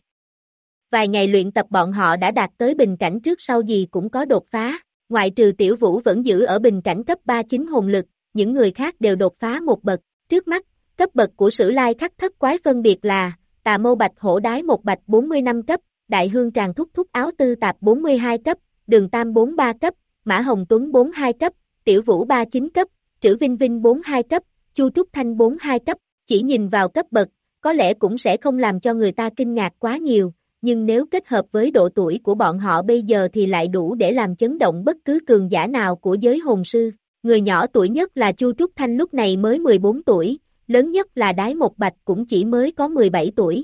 Vài ngày luyện tập bọn họ đã đạt tới bình cảnh trước sau gì cũng có đột phá, ngoại trừ Tiểu Vũ vẫn giữ ở bình cảnh cấp ba chín hồn lực, những người khác đều đột phá một bậc. Trước mắt, cấp bậc của Sử Lai Khắc thất quái phân biệt là Tà Mâu Bạch Hổ Đái một bạch bốn mươi lăm cấp, Đại Hương Tràng Thúc Thúc Áo Tư Tạp bốn mươi hai cấp, Đường Tam bốn mươi ba cấp, Mã Hồng Tuấn bốn mươi hai cấp, Tiểu Vũ ba mươi chín cấp, Trữ Vinh Vinh bốn mươi hai cấp, Chu Trúc Thanh bốn mươi hai cấp. Chỉ nhìn vào cấp bậc, có lẽ cũng sẽ không làm cho người ta kinh ngạc quá nhiều, nhưng nếu kết hợp với độ tuổi của bọn họ bây giờ thì lại đủ để làm chấn động bất cứ cường giả nào của giới hồn sư. Người nhỏ tuổi nhất là Chu Trúc Thanh lúc này mới mười bốn tuổi, lớn nhất là Đái Một Bạch cũng chỉ mới có mười bảy tuổi.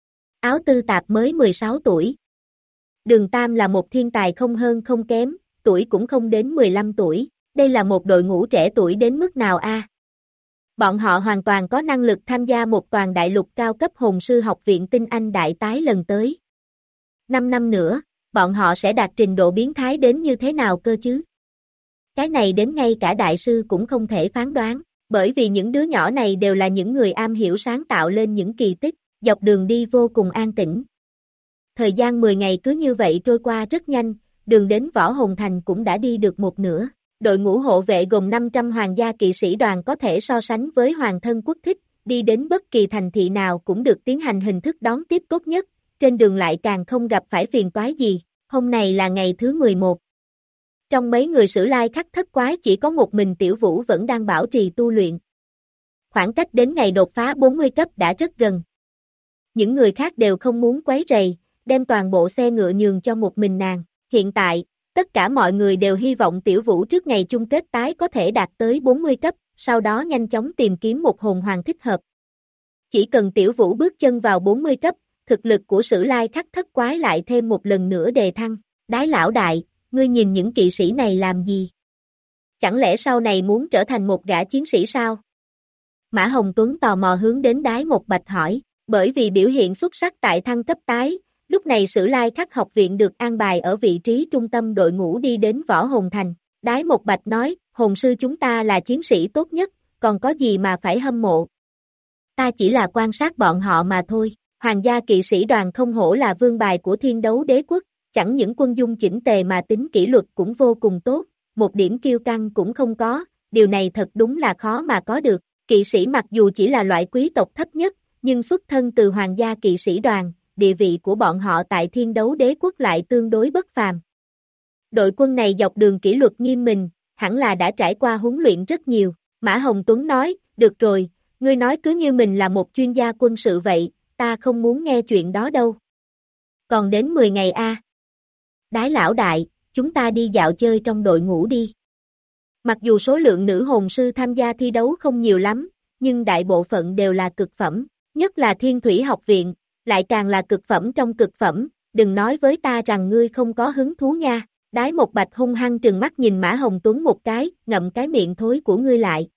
Áo Tư Tạp mới mười sáu tuổi. Đường Tam là một thiên tài không hơn không kém, tuổi cũng không đến mười lăm tuổi, đây là một đội ngũ trẻ tuổi đến mức nào a? Bọn họ hoàn toàn có năng lực tham gia một toàn đại lục cao cấp hồn sư học viện tinh anh đại tái lần tới. Năm năm nữa, bọn họ sẽ đạt trình độ biến thái đến như thế nào cơ chứ? Cái này đến ngay cả đại sư cũng không thể phán đoán, bởi vì những đứa nhỏ này đều là những người am hiểu sáng tạo lên những kỳ tích, dọc đường đi vô cùng an tĩnh. Thời gian mười ngày cứ như vậy trôi qua rất nhanh, đường đến Võ Hồn Thành cũng đã đi được một nửa. Đội ngũ hộ vệ gồm năm trăm hoàng gia kỵ sĩ đoàn có thể so sánh với hoàng thân quốc thích, đi đến bất kỳ thành thị nào cũng được tiến hành hình thức đón tiếp tốt nhất, trên đường lại càng không gặp phải phiền toái gì. Hôm nay là ngày thứ mười một. Trong mấy người Sử Lai Khắc thất quái chỉ có một mình Tiểu Vũ vẫn đang bảo trì tu luyện. Khoảng cách đến ngày đột phá bốn mươi cấp đã rất gần. Những người khác đều không muốn quấy rầy, đem toàn bộ xe ngựa nhường cho một mình nàng. Hiện tại, tất cả mọi người đều hy vọng Tiểu Vũ trước ngày chung kết tái có thể đạt tới bốn mươi cấp, sau đó nhanh chóng tìm kiếm một hồn hoàng thích hợp. Chỉ cần Tiểu Vũ bước chân vào bốn mươi cấp, thực lực của Sử Lai Khắc thất quái lại thêm một lần nữa đề thăng. Đái lão đại, ngươi nhìn những kỵ sĩ này làm gì? Chẳng lẽ sau này muốn trở thành một gã chiến sĩ sao? Mã Hồng Tuấn tò mò hướng đến Đái Một Bạch hỏi, bởi vì biểu hiện xuất sắc tại thăng cấp tái, lúc này Sử Lai Khắc học viện được an bài ở vị trí trung tâm đội ngũ đi đến Võ Hồn Thành. Đái Một Bạch nói, hồn sư chúng ta là chiến sĩ tốt nhất, còn có gì mà phải hâm mộ? Ta chỉ là quan sát bọn họ mà thôi. Hoàng gia kỵ sĩ đoàn không hổ là vương bài của thiên đấu đế quốc, chẳng những quân dung chỉnh tề mà tính kỷ luật cũng vô cùng tốt, một điểm kiêu căng cũng không có, điều này thật đúng là khó mà có được. Kỵ sĩ mặc dù chỉ là loại quý tộc thấp nhất, nhưng xuất thân từ hoàng gia kỵ sĩ đoàn, địa vị của bọn họ tại thiên đấu đế quốc lại tương đối bất phàm. Đội quân này dọc đường kỷ luật nghiêm minh, hẳn là đã trải qua huấn luyện rất nhiều. Mã Hồng Tuấn nói, được rồi, ngươi nói cứ như mình là một chuyên gia quân sự vậy, ta không muốn nghe chuyện đó đâu. Còn đến mười ngày a. À. Đái lão đại, chúng ta đi dạo chơi trong đội ngũ đi. Mặc dù số lượng nữ hồn sư tham gia thi đấu không nhiều lắm, nhưng đại bộ phận đều là cực phẩm, nhất là Thiên Thủy học viện, lại càng là cực phẩm trong cực phẩm, đừng nói với ta rằng ngươi không có hứng thú nha. Đái Một Bạch hung hăng trừng mắt nhìn Mã Hồng Tuấn một cái, ngậm cái miệng thối của ngươi lại.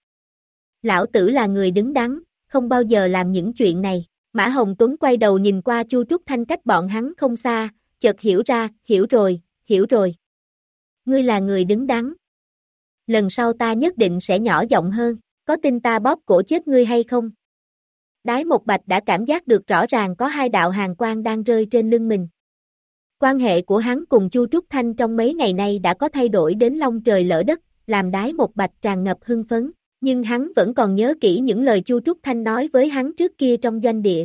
Lão tử là người đứng đắn, không bao giờ làm những chuyện này. Mã Hồng Tuấn quay đầu nhìn qua Chu Trúc Thanh cách bọn hắn không xa, chợt hiểu ra, hiểu rồi, hiểu rồi. Ngươi là người đứng đắn. Lần sau ta nhất định sẽ nhỏ giọng hơn, có tin ta bóp cổ chết ngươi hay không? Đái Một Bạch đã cảm giác được rõ ràng có hai đạo hàn quang đang rơi trên lưng mình. Quan hệ của hắn cùng Chu Trúc Thanh trong mấy ngày nay đã có thay đổi đến long trời lỡ đất, làm Đái Một Bạch tràn ngập hưng phấn, nhưng hắn vẫn còn nhớ kỹ những lời Chu Trúc Thanh nói với hắn trước kia trong doanh địa.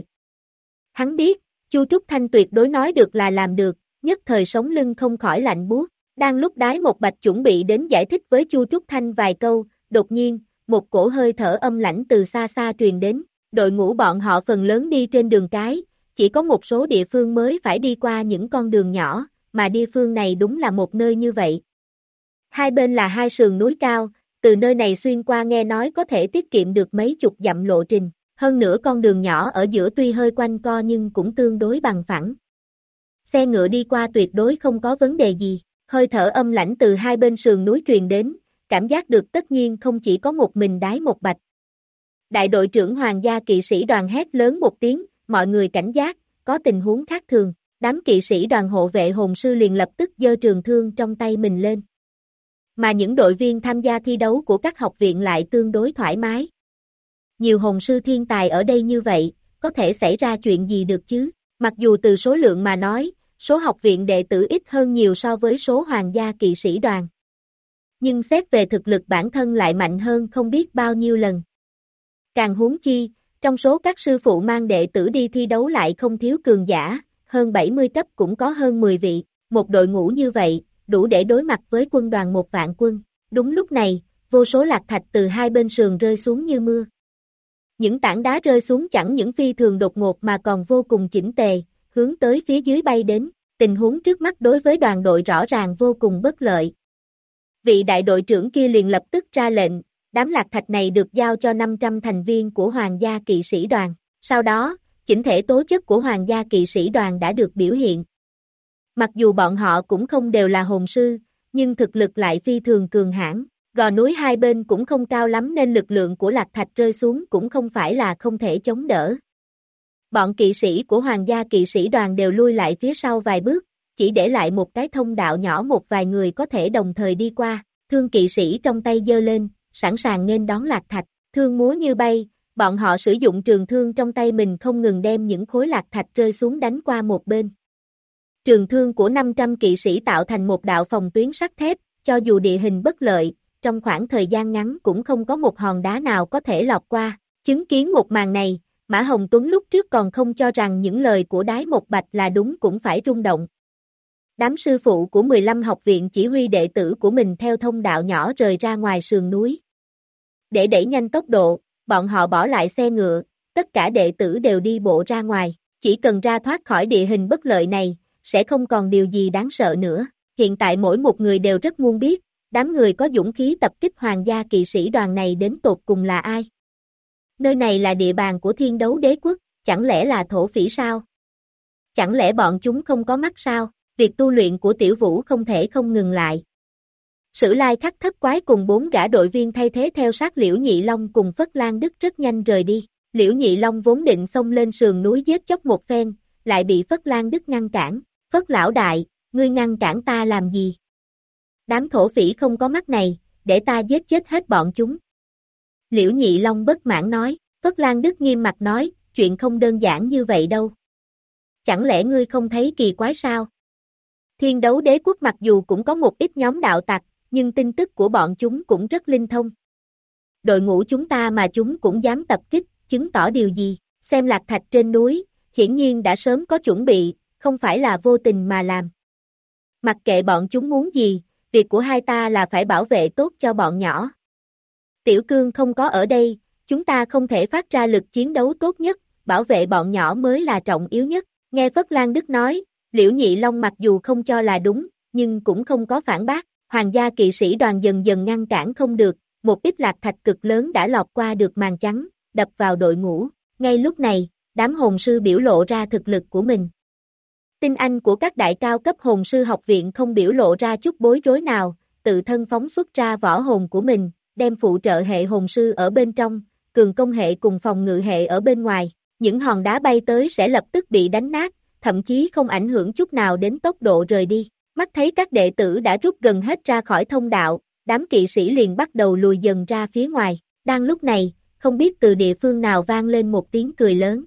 Hắn biết, Chu Trúc Thanh tuyệt đối nói được là làm được, nhất thời sống lưng không khỏi lạnh buốt. Đang lúc Đái Một Bạch chuẩn bị đến giải thích với Chu Trúc Thanh vài câu, đột nhiên, một cổ hơi thở âm lãnh từ xa xa truyền đến, đội ngũ bọn họ phần lớn đi trên đường cái, chỉ có một số địa phương mới phải đi qua những con đường nhỏ, mà địa phương này đúng là một nơi như vậy. Hai bên là hai sườn núi cao, từ nơi này xuyên qua nghe nói có thể tiết kiệm được mấy chục dặm lộ trình, hơn nữa con đường nhỏ ở giữa tuy hơi quanh co nhưng cũng tương đối bằng phẳng. Xe ngựa đi qua tuyệt đối không có vấn đề gì, hơi thở âm lãnh từ hai bên sườn núi truyền đến, cảm giác được tất nhiên không chỉ có một mình Đái Một Bạch. Đại đội trưởng Hoàng gia kỵ sĩ đoàn hét lớn một tiếng, mọi người cảnh giác, có tình huống khác thường, đám kỵ sĩ đoàn hộ vệ hồn sư liền lập tức giơ trường thương trong tay mình lên. Mà những đội viên tham gia thi đấu của các học viện lại tương đối thoải mái. nhiều hồn sư thiên tài ở đây như vậy, có thể xảy ra chuyện gì được chứ? Mặc dù từ số lượng mà nói, số học viện đệ tử ít hơn nhiều so với số hoàng gia kỵ sĩ đoàn. Nhưng xét về thực lực bản thân lại mạnh hơn không biết bao nhiêu lần. Càng huống chi, trong số các sư phụ mang đệ tử đi thi đấu lại không thiếu cường giả, hơn bảy mươi cấp cũng có hơn mười vị, một đội ngũ như vậy, đủ để đối mặt với quân đoàn một vạn quân. Đúng lúc này, vô số lạc thạch từ hai bên sườn rơi xuống như mưa. Những tảng đá rơi xuống chẳng những phi thường đột ngột mà còn vô cùng chỉnh tề, hướng tới phía dưới bay đến, tình huống trước mắt đối với đoàn đội rõ ràng vô cùng bất lợi. Vị đại đội trưởng kia liền lập tức ra lệnh, đám lạc thạch này được giao cho năm trăm thành viên của Hoàng gia kỵ sĩ đoàn. Sau đó, chỉnh thể tố chất của Hoàng gia kỵ sĩ đoàn đã được biểu hiện. Mặc dù bọn họ cũng không đều là hồn sư, nhưng thực lực lại phi thường cường hãn. Gò núi hai bên cũng không cao lắm nên lực lượng của lạc thạch rơi xuống cũng không phải là không thể chống đỡ. Bọn kỵ sĩ của Hoàng gia kỵ sĩ đoàn đều lui lại phía sau vài bước, chỉ để lại một cái thông đạo nhỏ một vài người có thể đồng thời đi qua. Thương kỵ sĩ trong tay giơ lên, sẵn sàng nghênh đón lạc thạch, thương múa như bay, bọn họ sử dụng trường thương trong tay mình không ngừng đem những khối lạc thạch rơi xuống đánh qua một bên. Trường thương của năm trăm kỵ sĩ tạo thành một đạo phòng tuyến sắt thép, cho dù địa hình bất lợi, trong khoảng thời gian ngắn cũng không có một hòn đá nào có thể lọt qua. Chứng kiến một màn này, Mã Hồng Tuấn lúc trước còn không cho rằng những lời của Đái Một Bạch là đúng cũng phải rung động. Đám sư phụ của mười lăm học viện chỉ huy đệ tử của mình theo thông đạo nhỏ rời ra ngoài sườn núi. Để đẩy nhanh tốc độ, bọn họ bỏ lại xe ngựa, tất cả đệ tử đều đi bộ ra ngoài, chỉ cần ra thoát khỏi địa hình bất lợi này, sẽ không còn điều gì đáng sợ nữa. Hiện tại mỗi một người đều rất muốn biết, đám người có dũng khí tập kích Hoàng gia kỵ sĩ đoàn này đến tột cùng là ai? Nơi này là địa bàn của Thiên Đấu Đế quốc, chẳng lẽ là thổ phỉ sao? Chẳng lẽ bọn chúng không có mắt sao? Việc tu luyện của Tiểu Vũ không thể không ngừng lại. Sử Lai Khắc Thất Quái cùng bốn gã đội viên thay thế theo sát Liễu Nhị Long cùng Phất Lan Đức rất nhanh rời đi. Liễu Nhị Long vốn định xông lên sườn núi giết chóc một phen, lại bị Phất Lan Đức ngăn cản. Phất lão đại, ngươi ngăn cản ta làm gì? Đám thổ phỉ không có mắt này, để ta giết chết hết bọn chúng. Liễu Nhị Long bất mãn nói, Phất Lan Đức nghiêm mặt nói, chuyện không đơn giản như vậy đâu. Chẳng lẽ ngươi không thấy kỳ quái sao? Thiên Đấu Đế quốc mặc dù cũng có một ít nhóm đạo tặc, nhưng tin tức của bọn chúng cũng rất linh thông. Đội ngũ chúng ta mà chúng cũng dám tập kích, chứng tỏ điều gì? Xem lạc thạch trên núi, hiển nhiên đã sớm có chuẩn bị, không phải là vô tình mà làm. Mặc kệ bọn chúng muốn gì, việc của hai ta là phải bảo vệ tốt cho bọn nhỏ. Tiểu Cương không có ở đây, chúng ta không thể phát ra lực chiến đấu tốt nhất, bảo vệ bọn nhỏ mới là trọng yếu nhất. Nghe Phất Lan Đức nói, Liễu Nhị Long mặc dù không cho là đúng, nhưng cũng không có phản bác. Hoàng gia kỵ sĩ đoàn dần dần ngăn cản không được, một ít lạc thạch cực lớn đã lọt qua được màn trắng, đập vào đội ngũ. Ngay lúc này, đám hồn sư biểu lộ ra thực lực của mình. Tinh anh của các đại cao cấp hồn sư học viện không biểu lộ ra chút bối rối nào, tự thân phóng xuất ra võ hồn của mình, đem phụ trợ hệ hồn sư ở bên trong, cường công hệ cùng phòng ngự hệ ở bên ngoài. Những hòn đá bay tới sẽ lập tức bị đánh nát, thậm chí không ảnh hưởng chút nào đến tốc độ rời đi. Mắt thấy các đệ tử đã rút gần hết ra khỏi thông đạo, đám kỵ sĩ liền bắt đầu lùi dần ra phía ngoài. Đang lúc này, không biết từ địa phương nào vang lên một tiếng cười lớn.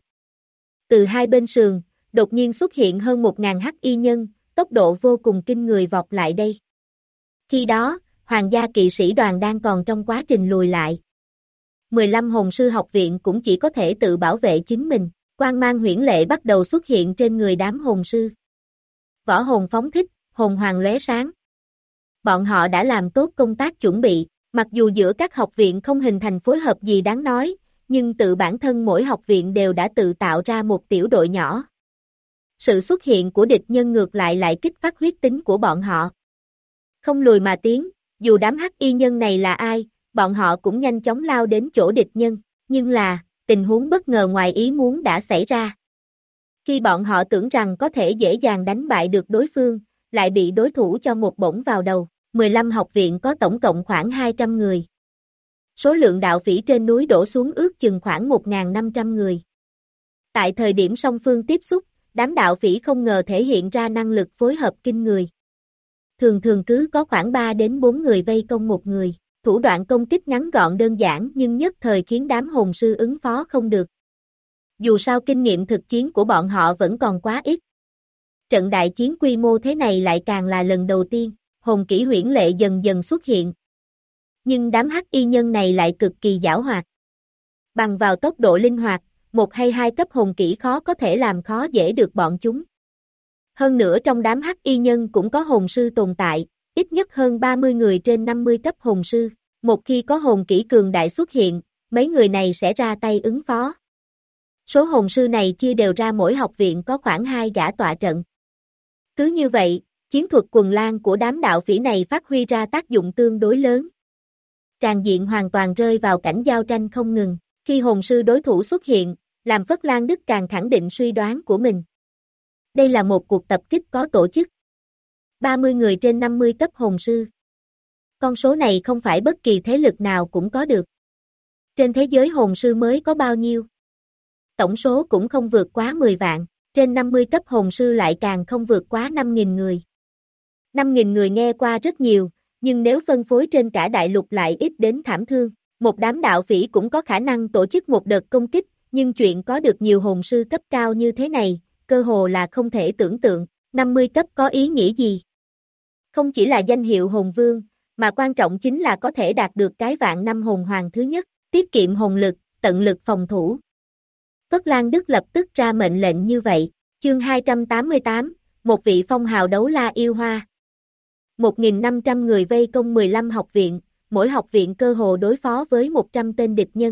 Từ hai bên sườn, đột nhiên xuất hiện hơn một ngàn hắc y nhân, tốc độ vô cùng kinh người vọt lại đây. Khi đó, Hoàng gia kỵ sĩ đoàn đang còn trong quá trình lùi lại. mười lăm hồn sư học viện cũng chỉ có thể tự bảo vệ chính mình. Quang mang huyễn lệ bắt đầu xuất hiện trên người đám hồn sư. Võ hồn phóng thích, hồn hoàng lóe sáng. Bọn họ đã làm tốt công tác chuẩn bị, mặc dù giữa các học viện không hình thành phối hợp gì đáng nói, nhưng tự bản thân mỗi học viện đều đã tự tạo ra một tiểu đội nhỏ. Sự xuất hiện của địch nhân ngược lại lại kích phát huyết tính của bọn họ. Không lùi mà tiến, dù đám hắc y nhân này là ai, bọn họ cũng nhanh chóng lao đến chỗ địch nhân, nhưng là, tình huống bất ngờ ngoài ý muốn đã xảy ra. Khi bọn họ tưởng rằng có thể dễ dàng đánh bại được đối phương, lại bị đối thủ cho một bổng vào đầu. mười lăm học viện có tổng cộng khoảng hai trăm người. Số lượng đạo phỉ trên núi đổ xuống ước chừng khoảng một nghìn năm trăm người. Tại thời điểm song phương tiếp xúc, đám đạo phỉ không ngờ thể hiện ra năng lực phối hợp kinh người. Thường thường cứ có khoảng ba đến bốn người vây công một người. Thủ đoạn công kích ngắn gọn đơn giản nhưng nhất thời khiến đám hồn sư ứng phó không được. Dù sao kinh nghiệm thực chiến của bọn họ vẫn còn quá ít. Trận đại chiến quy mô thế này lại càng là lần đầu tiên, hồn kỹ huyễn lệ dần dần xuất hiện. Nhưng đám hắc y nhân này lại cực kỳ giảo hoạt. Bằng vào tốc độ linh hoạt, một hay hai cấp hồn kỹ khó có thể làm khó dễ được bọn chúng. Hơn nữa trong đám hắc y nhân cũng có hồn sư tồn tại, ít nhất hơn ba mươi người trên năm mươi cấp hồn sư. Một khi có hồn kỹ cường đại xuất hiện, mấy người này sẽ ra tay ứng phó. Số hồn sư này chia đều ra mỗi học viện có khoảng hai gã tọa trận. Cứ như vậy, chiến thuật quần lang của đám đạo phỉ này phát huy ra tác dụng tương đối lớn. Tràng diện hoàn toàn rơi vào cảnh giao tranh không ngừng. Khi hồn sư đối thủ xuất hiện, làm Phất Lan Đức càng khẳng định suy đoán của mình. Đây là một cuộc tập kích có tổ chức. ba mươi người trên năm mươi cấp hồn sư. Con số này không phải bất kỳ thế lực nào cũng có được. Trên thế giới hồn sư mới có bao nhiêu? Tổng số cũng không vượt quá mười vạn, trên năm mươi cấp hồn sư lại càng không vượt quá năm nghìn người. năm nghìn người nghe qua rất nhiều, nhưng nếu phân phối trên cả đại lục lại ít đến thảm thương. Một đám đạo phỉ cũng có khả năng tổ chức một đợt công kích, nhưng chuyện có được nhiều hồn sư cấp cao như thế này, cơ hồ là không thể tưởng tượng. năm mươi cấp có ý nghĩa gì? Không chỉ là danh hiệu hồn vương, mà quan trọng chính là có thể đạt được cái vạn năm hồn hoàng thứ nhất, tiết kiệm hồn lực, tận lực phòng thủ. Phất Lan Đức lập tức ra mệnh lệnh như vậy. Chương hai trăm tám mươi tám, một vị phong hào đấu la yêu hoa. một nghìn năm trăm người vây công mười lăm học viện, mỗi học viện cơ hồ đối phó với một trăm tên địch nhân.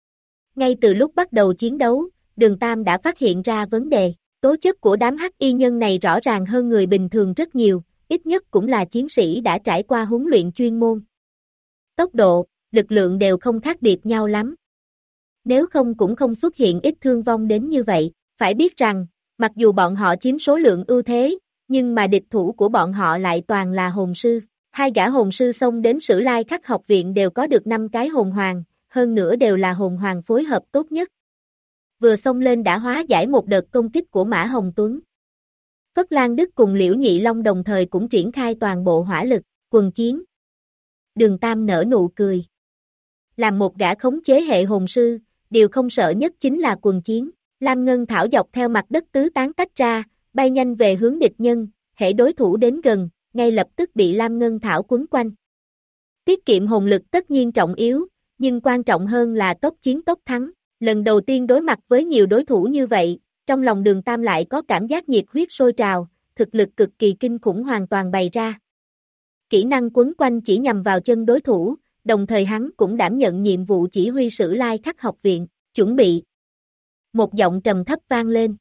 Ngay từ lúc bắt đầu chiến đấu, Đường Tam đã phát hiện ra vấn đề. Tố chất của đám hắc y nhân này rõ ràng hơn người bình thường rất nhiều, ít nhất cũng là chiến sĩ đã trải qua huấn luyện chuyên môn. Tốc độ, lực lượng đều không khác biệt nhau lắm. Nếu không cũng không xuất hiện ít thương vong đến như vậy. Phải biết rằng, mặc dù bọn họ chiếm số lượng ưu thế, nhưng mà địch thủ của bọn họ lại toàn là hồn sư. Hai gã hồn sư xông đến Sử Lai Khắc học viện đều có được năm cái hồn hoàng, hơn nữa đều là hồn hoàng phối hợp tốt nhất. Vừa xông lên đã hóa giải một đợt công kích của Mã Hồng Tuấn. Phất Lan Đức cùng Liễu Nhị Long đồng thời cũng triển khai toàn bộ hỏa lực, quần chiến. Đường Tam nở nụ cười. Làm một gã khống chế hệ hồn sư, điều không sợ nhất chính là quần chiến. Lam Ngân Thảo dọc theo mặt đất tứ tán tách ra, bay nhanh về hướng địch nhân, hễ đối thủ đến gần, ngay lập tức bị Lam Ngân Thảo quấn quanh. Tiết kiệm hồn lực tất nhiên trọng yếu, nhưng quan trọng hơn là tốc chiến tốc thắng. Lần đầu tiên đối mặt với nhiều đối thủ như vậy, trong lòng Đường Tam lại có cảm giác nhiệt huyết sôi trào, thực lực cực kỳ kinh khủng hoàn toàn bày ra. Kỹ năng quấn quanh chỉ nhằm vào chân đối thủ, đồng thời hắn cũng đảm nhận nhiệm vụ chỉ huy Sử Lai Khắc học viện, chuẩn bị. Một giọng trầm thấp vang lên.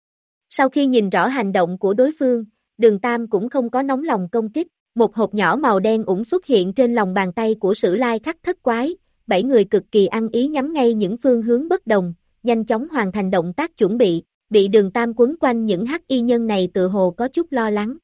Sau khi nhìn rõ hành động của đối phương, Đường Tam cũng không có nóng lòng công kích, một hộp nhỏ màu đen ủng xuất hiện trên lòng bàn tay của Sử Lai Khắc thất quái, bảy người cực kỳ ăn ý nhắm ngay những phương hướng bất đồng, nhanh chóng hoàn thành động tác chuẩn bị, bị Đường Tam quấn quanh những hắc y nhân này tự hồ có chút lo lắng.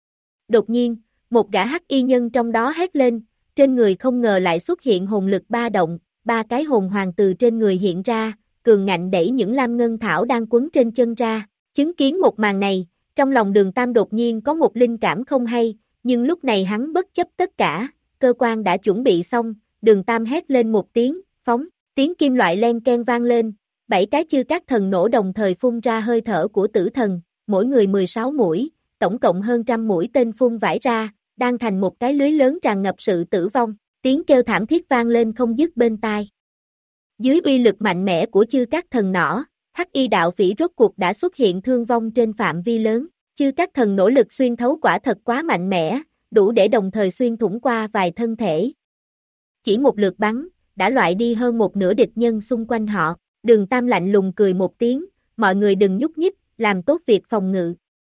Đột nhiên, một gã hắc y nhân trong đó hét lên, trên người không ngờ lại xuất hiện hồn lực ba động, ba cái hồn hoàng từ trên người hiện ra, cường ngạnh đẩy những lam ngân thảo đang quấn trên chân ra. Chứng kiến một màn này, trong lòng Đường Tam đột nhiên có một linh cảm không hay, nhưng lúc này hắn bất chấp tất cả, cơ quan đã chuẩn bị xong, Đường Tam hét lên một tiếng, phóng, tiếng kim loại len ken vang lên, bảy cái chư cát thần nổ đồng thời phun ra hơi thở của tử thần, mỗi người mười sáu mũi, tổng cộng hơn trăm mũi tên phun vãi ra, đang thành một cái lưới lớn tràn ngập sự tử vong, tiếng kêu thảm thiết vang lên không dứt bên tai. Dưới uy lực mạnh mẽ của chư cát thần nỏ, hắc y đạo phỉ rốt cuộc đã xuất hiện thương vong trên phạm vi lớn, chư cát thần nỗ lực xuyên thấu quả thật quá mạnh mẽ, đủ để đồng thời xuyên thủng qua vài thân thể. Chỉ một lượt bắn, đã loại đi hơn một nửa địch nhân xung quanh họ, Đường Tam lạnh lùng cười một tiếng, mọi người đừng nhúc nhích, làm tốt việc phòng ngự.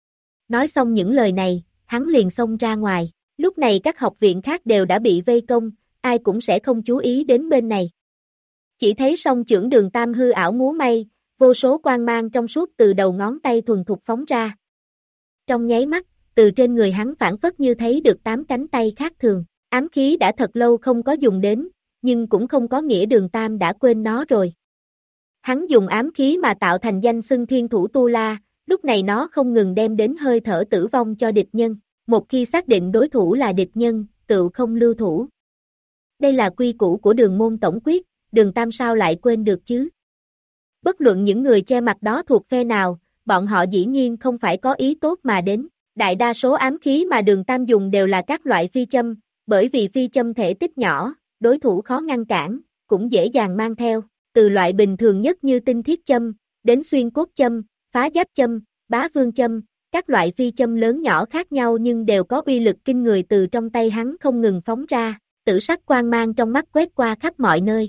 Nói xong những lời này, hắn liền xông ra ngoài, lúc này các học viện khác đều đã bị vây công, ai cũng sẽ không chú ý đến bên này. Chỉ thấy song chưởng Đường Tam hư ảo múa may, vô số quang mang trong suốt từ đầu ngón tay thuần thục phóng ra. Trong nháy mắt, từ trên người hắn phản phất như thấy được tám cánh tay khác thường, ám khí đã thật lâu không có dùng đến, nhưng cũng không có nghĩa Đường Tam đã quên nó rồi. Hắn dùng ám khí mà tạo thành danh xưng thiên thủ tu la, lúc này nó không ngừng đem đến hơi thở tử vong cho địch nhân, một khi xác định đối thủ là địch nhân, tự không lưu thủ. Đây là quy củ của Đường môn tổng quyết, Đường Tam sao lại quên được chứ? Bất luận những người che mặt đó thuộc phe nào, bọn họ dĩ nhiên không phải có ý tốt mà đến. Đại đa số ám khí mà Đường Tam dùng đều là các loại phi châm, bởi vì phi châm thể tích nhỏ, đối thủ khó ngăn cản, cũng dễ dàng mang theo, từ loại bình thường nhất như tinh thiết châm, đến xuyên cốt châm, phá giáp châm, bá vương châm, các loại phi châm lớn nhỏ khác nhau nhưng đều có uy lực kinh người từ trong tay hắn không ngừng phóng ra, tử sắc quang mang trong mắt quét qua khắp mọi nơi.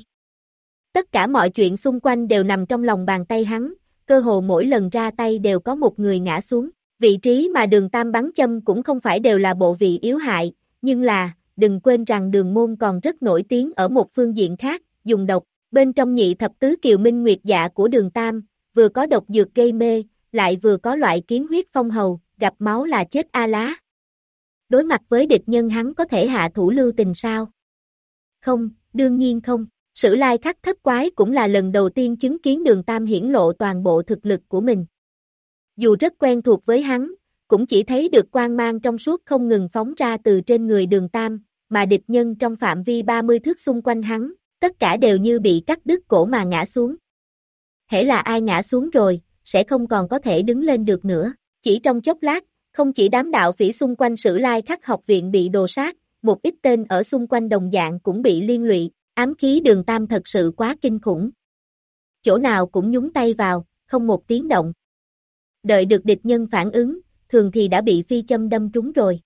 Tất cả mọi chuyện xung quanh đều nằm trong lòng bàn tay hắn, cơ hồ mỗi lần ra tay đều có một người ngã xuống. Vị trí mà Đường Tam bắn châm cũng không phải đều là bộ vị yếu hại, nhưng là, đừng quên rằng Đường môn còn rất nổi tiếng ở một phương diện khác, dùng độc. Bên trong nhị thập tứ kiều minh nguyệt dạ của Đường Tam, vừa có độc dược gây mê, lại vừa có loại kiến huyết phong hầu, gặp máu là chết a lá. Đối mặt với địch nhân hắn có thể hạ thủ lưu tình sao? Không, đương nhiên không. Sử lai khắc thất quái cũng là lần đầu tiên chứng kiến Đường Tam hiển lộ toàn bộ thực lực của mình. Dù rất quen thuộc với hắn, cũng chỉ thấy được quang mang trong suốt không ngừng phóng ra từ trên người Đường Tam, mà địch nhân trong phạm vi ba mươi thước xung quanh hắn, tất cả đều như bị cắt đứt cổ mà ngã xuống. Hễ là ai ngã xuống rồi, sẽ không còn có thể đứng lên được nữa. Chỉ trong chốc lát, không chỉ đám đạo phỉ xung quanh Sử Lai Khắc học viện bị đồ sát, một ít tên ở xung quanh đồng dạng cũng bị liên lụy, ám khí Đường Tam thật sự quá kinh khủng. Chỗ nào cũng nhúng tay vào, không một tiếng động. Đợi được địch nhân phản ứng, thường thì đã bị phi châm đâm trúng rồi.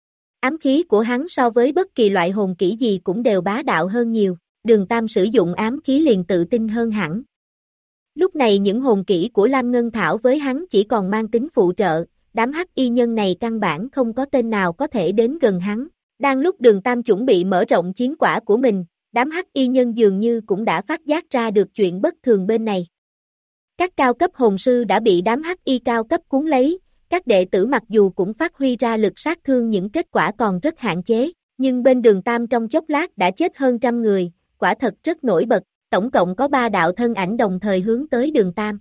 Ám khí của hắn so với bất kỳ loại hồn kỹ gì cũng đều bá đạo hơn nhiều, Đường Tam sử dụng ám khí liền tự tin hơn hẳn. Lúc này những hồn kỹ của Lam Ngân Thảo với hắn chỉ còn mang tính phụ trợ, đám hắc y nhân này căn bản không có tên nào có thể đến gần hắn. Đang lúc Đường Tam chuẩn bị mở rộng chiến quả của mình, đám hắc y nhân dường như cũng đã phát giác ra được chuyện bất thường bên này. Các cao cấp hồn sư đã bị đám hắc y cao cấp cuốn lấy, các đệ tử mặc dù cũng phát huy ra lực sát thương những kết quả còn rất hạn chế, nhưng bên Đường Tam trong chốc lát đã chết hơn trăm người, quả thật rất nổi bật, tổng cộng có ba đạo thân ảnh đồng thời hướng tới Đường Tam.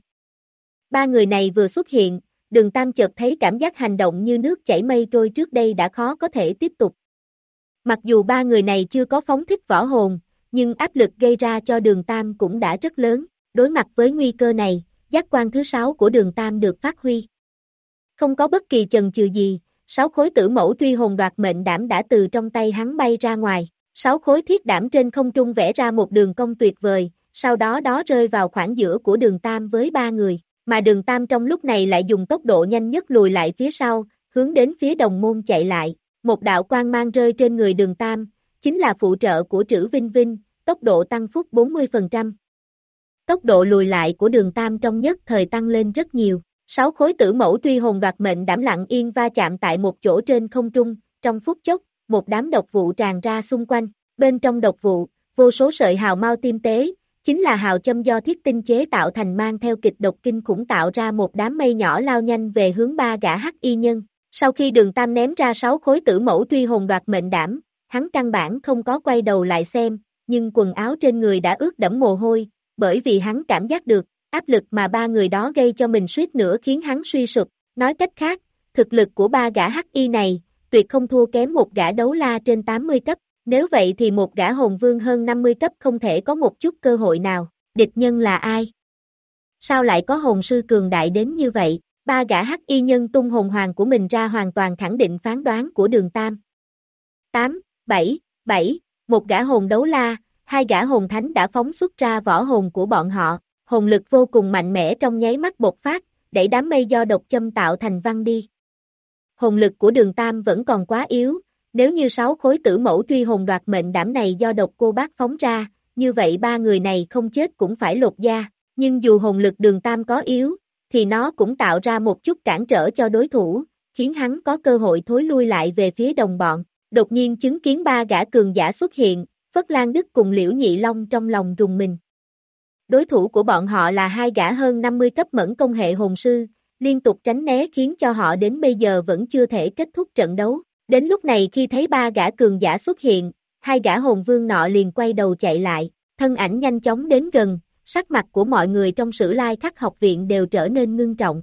Ba người này vừa xuất hiện, Đường Tam chợt thấy cảm giác hành động như nước chảy mây trôi trước đây đã khó có thể tiếp tục. Mặc dù ba người này chưa có phóng thích võ hồn, nhưng áp lực gây ra cho Đường Tam cũng đã rất lớn, đối mặt với nguy cơ này, giác quan thứ sáu của Đường Tam được phát huy. Không có bất kỳ chần chừ gì, sáu khối tử mẫu truy hồn đoạt mệnh đảm đã từ trong tay hắn bay ra ngoài, sáu khối thiết đảm trên không trung vẽ ra một đường cong tuyệt vời, sau đó đó rơi vào khoảng giữa của Đường Tam với ba người, mà Đường Tam trong lúc này lại dùng tốc độ nhanh nhất lùi lại phía sau, hướng đến phía đồng môn chạy lại, một đạo quang mang rơi trên người Đường Tam, chính là phụ trợ của Trử Vinh Vinh, tốc độ tăng phúc bốn mươi phần trăm. Tốc độ lùi lại của Đường Tam trong nhất thời tăng lên rất nhiều. Sáu khối tử mẫu truy hồn đoạt mệnh đảm lặng yên va chạm tại một chỗ trên không trung, trong phút chốc, một đám độc vụ tràn ra xung quanh, bên trong độc vụ, vô số sợi hào mau tiêm tế, chính là hào châm do thiết tinh chế tạo thành mang theo kịch độc kinh khủng tạo ra một đám mây nhỏ lao nhanh về hướng ba gã hắc y nhân. Sau khi Đường Tam ném ra sáu khối tử mẫu truy hồn đoạt mệnh đảm, hắn căn bản không có quay đầu lại xem, nhưng quần áo trên người đã ướt đẫm mồ hôi, bởi vì hắn cảm giác được, áp lực mà ba người đó gây cho mình suýt nữa khiến hắn suy sụp, nói cách khác, thực lực của ba gã hắc y này, tuyệt không thua kém một gã đấu la trên tám mươi cấp, nếu vậy thì một gã hồn vương hơn năm mươi cấp không thể có một chút cơ hội nào, địch nhân là ai? Sao lại có hồn sư cường đại đến như vậy? Ba gã hắc y nhân tung hồn hoàng của mình ra hoàn toàn khẳng định phán đoán của Đường Tam. tám, bảy, bảy, một gã hồn đấu la, hai gã hồn thánh đã phóng xuất ra võ hồn của bọn họ, hồn lực vô cùng mạnh mẽ trong nháy mắt bộc phát, đẩy đám mây do độc châm tạo thành văng đi. Hồn lực của Đường Tam vẫn còn quá yếu, nếu như sáu khối tử mẫu truy hồn đoạt mệnh đảm này do độc cô bác phóng ra, như vậy ba người này không chết cũng phải lột da, nhưng dù hồn lực Đường Tam có yếu, thì nó cũng tạo ra một chút cản trở cho đối thủ, khiến hắn có cơ hội thối lui lại về phía đồng bọn. Đột nhiên chứng kiến ba gã cường giả xuất hiện, Phất Lan Đức cùng Liễu Nhị Long trong lòng rùng mình. Đối thủ của bọn họ là hai gã hơn năm mươi cấp mẫn công hệ hồn sư, liên tục tránh né khiến cho họ đến bây giờ vẫn chưa thể kết thúc trận đấu. Đến lúc này khi thấy ba gã cường giả xuất hiện, hai gã hồn vương nọ liền quay đầu chạy lại, thân ảnh nhanh chóng đến gần, sắc mặt của mọi người trong Sử Lai Khắc học viện đều trở nên ngưng trọng.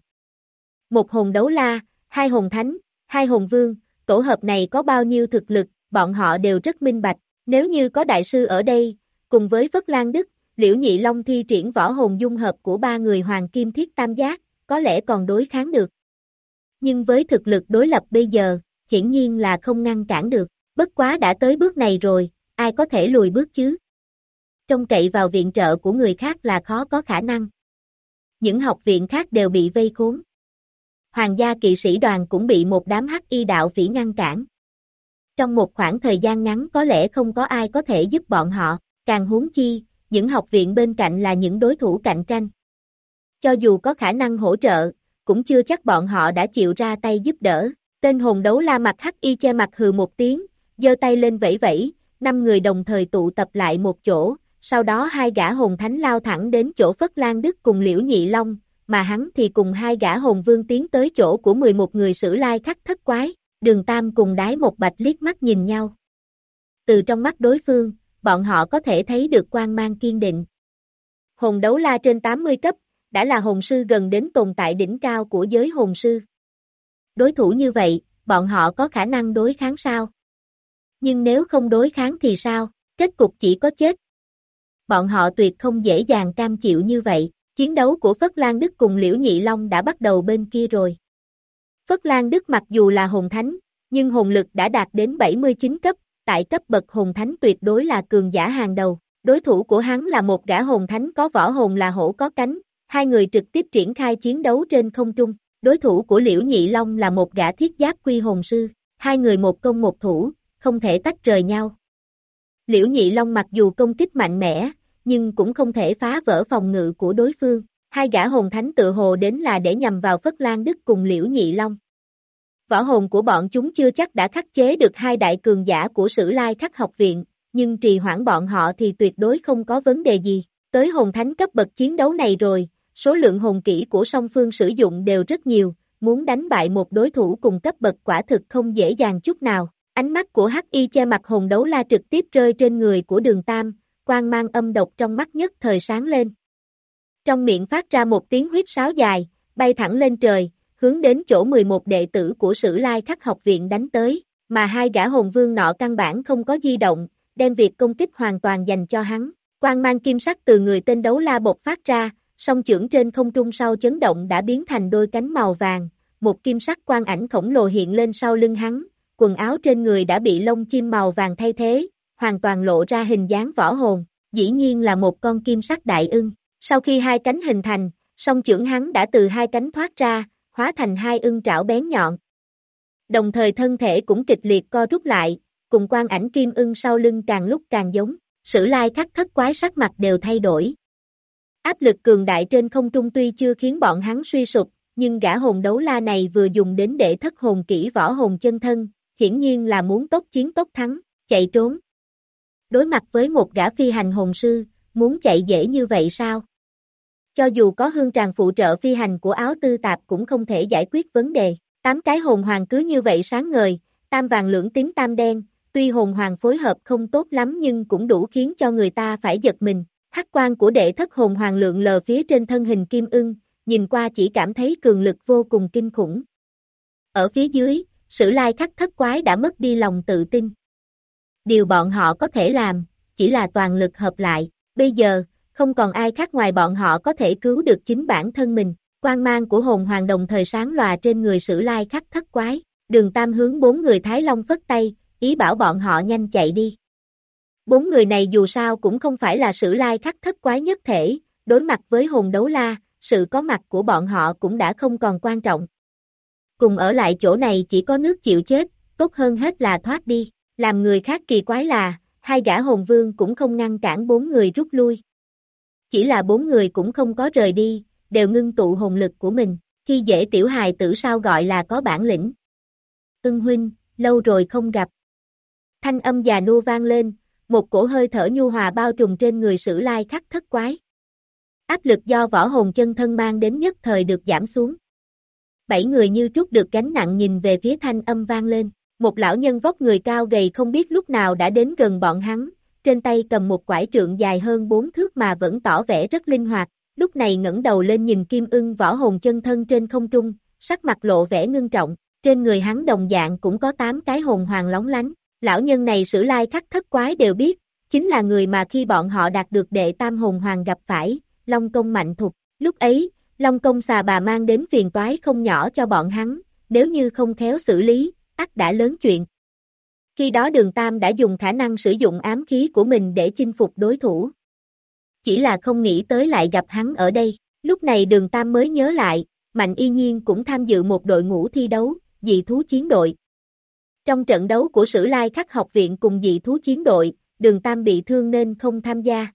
Một hồn đấu la, hai hồn thánh, hai hồn vương, tổ hợp này có bao nhiêu thực lực, bọn họ đều rất minh bạch, Nếu như có đại sư ở đây, cùng với Phất Lan Đức, Liễu Nhị Long thi triển võ hồn dung hợp của ba người Hoàng Kim Thiết Tam Giác, có lẽ còn đối kháng được. Nhưng với thực lực đối lập bây giờ, hiển nhiên là không ngăn cản được, bất quá đã tới bước này rồi, ai có thể lùi bước chứ? Trông cậy vào viện trợ của người khác là khó có khả năng. Những học viện khác đều bị vây khốn. Hoàng gia kỵ sĩ đoàn cũng bị một đám hắc y đạo phỉ ngăn cản. Trong một khoảng thời gian ngắn có lẽ không có ai có thể giúp bọn họ, càng huống chi, những học viện bên cạnh là những đối thủ cạnh tranh. Cho dù có khả năng hỗ trợ, cũng chưa chắc bọn họ đã chịu ra tay giúp đỡ. Tên hồn đấu la mặt hắc y che mặt hừ một tiếng, giơ tay lên vẫy vẫy, năm người đồng thời tụ tập lại một chỗ, sau đó hai gã hồn thánh lao thẳng đến chỗ Phất Lan Đức cùng Liễu Nhị Long, mà hắn thì cùng hai gã hồn vương tiến tới chỗ của mười một người Sử Lai Khắc Thất Quái. Đường Tam cùng Đái Một Bạch liếc mắt nhìn nhau. Từ trong mắt đối phương, bọn họ có thể thấy được quang mang kiên định. Hồn đấu la trên tám mươi cấp, đã là hồn sư gần đến tồn tại đỉnh cao của giới hồn sư. Đối thủ như vậy, bọn họ có khả năng đối kháng sao? Nhưng nếu không đối kháng thì sao? Kết cục chỉ có chết. Bọn họ tuyệt không dễ dàng cam chịu như vậy. Chiến đấu của Phất Lan Đức cùng Liễu Nhị Long đã bắt đầu bên kia rồi. Phất Lan Đức mặc dù là hồn thánh, nhưng hồn lực đã đạt đến bảy mươi chín cấp, tại cấp bậc hồn thánh tuyệt đối là cường giả hàng đầu. Đối thủ của hắn là một gã hồn thánh có võ hồn là hổ có cánh, hai người trực tiếp triển khai chiến đấu trên không trung. Đối thủ của Liễu Nhị Long là một gã thiết giáp quy hồn sư, hai người một công một thủ, không thể tách rời nhau. Liễu Nhị Long mặc dù công kích mạnh mẽ, nhưng cũng không thể phá vỡ phòng ngự của đối phương. Hai gã hồn thánh tự hồ đến là để nhằm vào Phất Lan Đức cùng Liễu Nhị Long. Võ hồn của bọn chúng chưa chắc đã khắc chế được hai đại cường giả của Sử Lai Khắc học viện, nhưng trì hoãn bọn họ thì tuyệt đối không có vấn đề gì. Tới hồn thánh cấp bậc chiến đấu này rồi, số lượng hồn kỹ của song phương sử dụng đều rất nhiều, muốn đánh bại một đối thủ cùng cấp bậc quả thực không dễ dàng chút nào. Ánh mắt của hắc y che mặt hồn đấu la trực tiếp rơi trên người của Đường Tam, quang mang âm độc trong mắt nhất thời sáng lên. Trong miệng phát ra một tiếng huýt sáo dài, bay thẳng lên trời, hướng đến chỗ mười một đệ tử của Sử Lai Khắc học viện đánh tới, mà hai gã hồn vương nọ căn bản không có di động, đem việc công kích hoàn toàn dành cho hắn. Quang mang kim sắc từ người tên đấu la bộc phát ra, song chưởng trên không trung sau chấn động đã biến thành đôi cánh màu vàng, một kim sắc quang ảnh khổng lồ hiện lên sau lưng hắn, quần áo trên người đã bị lông chim màu vàng thay thế, hoàn toàn lộ ra hình dáng võ hồn, dĩ nhiên là một con kim sắc đại ưng. Sau khi hai cánh hình thành, song chưởng hắn đã từ hai cánh thoát ra, hóa thành hai ưng trảo bén nhọn. Đồng thời thân thể cũng kịch liệt co rút lại, cùng quang ảnh kim ưng sau lưng càng lúc càng giống, Sử Lai Khắc Thất Quái sắc mặt đều thay đổi. Áp lực cường đại trên không trung tuy chưa khiến bọn hắn suy sụp, nhưng gã hồn đấu la này vừa dùng đến để thất hồn kỹ võ hồn chân thân, hiển nhiên là muốn tốc chiến tốc thắng, chạy trốn. Đối mặt với một gã phi hành hồn sư, muốn chạy dễ như vậy sao? Cho dù có hương tràng phụ trợ phi hành của áo tư tạp cũng không thể giải quyết vấn đề. Tám cái hồn hoàng cứ như vậy sáng ngời, tam vàng lưỡng tím tam đen, tuy hồn hoàng phối hợp không tốt lắm nhưng cũng đủ khiến cho người ta phải giật mình. Hắc quang của đệ thất hồn hoàng lượng lờ phía trên thân hình kim ưng, nhìn qua chỉ cảm thấy cường lực vô cùng kinh khủng. Ở phía dưới, Sử Lai Khắc Thất Quái đã mất đi lòng tự tin. Điều bọn họ có thể làm, chỉ là toàn lực hợp lại. Bây giờ, không còn ai khác ngoài bọn họ có thể cứu được chính bản thân mình. Quang mang của hồn hoàng đồng thời sáng lòa trên người Sử Lai Khắc Thất Quái. Đường Tam hướng bốn người Thái Long phất tay, ý bảo bọn họ nhanh chạy đi. Bốn người này dù sao cũng không phải là Sử Lai Khắc Thất Quái nhất thể, đối mặt với hồn đấu la, sự có mặt của bọn họ cũng đã không còn quan trọng. Cùng ở lại chỗ này chỉ có nước chịu chết, tốt hơn hết là thoát đi. Làm người khác kỳ quái là, hai gã hồn vương cũng không ngăn cản bốn người rút lui. Chỉ là bốn người cũng không có rời đi, đều ngưng tụ hồn lực của mình, khi dễ tiểu hài tử sao gọi là có bản lĩnh. Ưng huynh, lâu rồi không gặp. Thanh âm già nua vang lên, một cổ hơi thở nhu hòa bao trùm trên người Sử Lai Khắc Thất Quái. Áp lực do võ hồn chân thân mang đến nhất thời được giảm xuống. Bảy người như trút được gánh nặng nhìn về phía thanh âm vang lên. Một lão nhân vóc người cao gầy không biết lúc nào đã đến gần bọn hắn, trên tay cầm một quải trượng dài hơn bốn thước mà vẫn tỏ vẻ rất linh hoạt, lúc này ngẩng đầu lên nhìn kim ưng võ hồn chân thân trên không trung, sắc mặt lộ vẻ ngưng trọng, trên người hắn đồng dạng cũng có tám cái hồn hoàng lóng lánh, Lão nhân này Sử Lai Khắc thất quái đều biết, chính là người mà khi bọn họ đạt được đệ tam hồn hoàng gặp phải, Long Công Mạnh Thục. Lúc ấy, Long Công xà bà mang đến phiền toái không nhỏ cho bọn hắn, nếu như không khéo xử lý, ắt đã lớn chuyện. Khi đó Đường Tam đã dùng khả năng sử dụng ám khí của mình để chinh phục đối thủ. Chỉ là không nghĩ tới lại gặp hắn ở đây, lúc này Đường Tam mới nhớ lại, Mạnh Y Nhiên cũng tham dự một đội ngũ thi đấu, dị thú chiến đội. Trong trận đấu của Sử Lai Khắc học viện cùng dị thú chiến đội, Đường Tam bị thương nên không tham gia.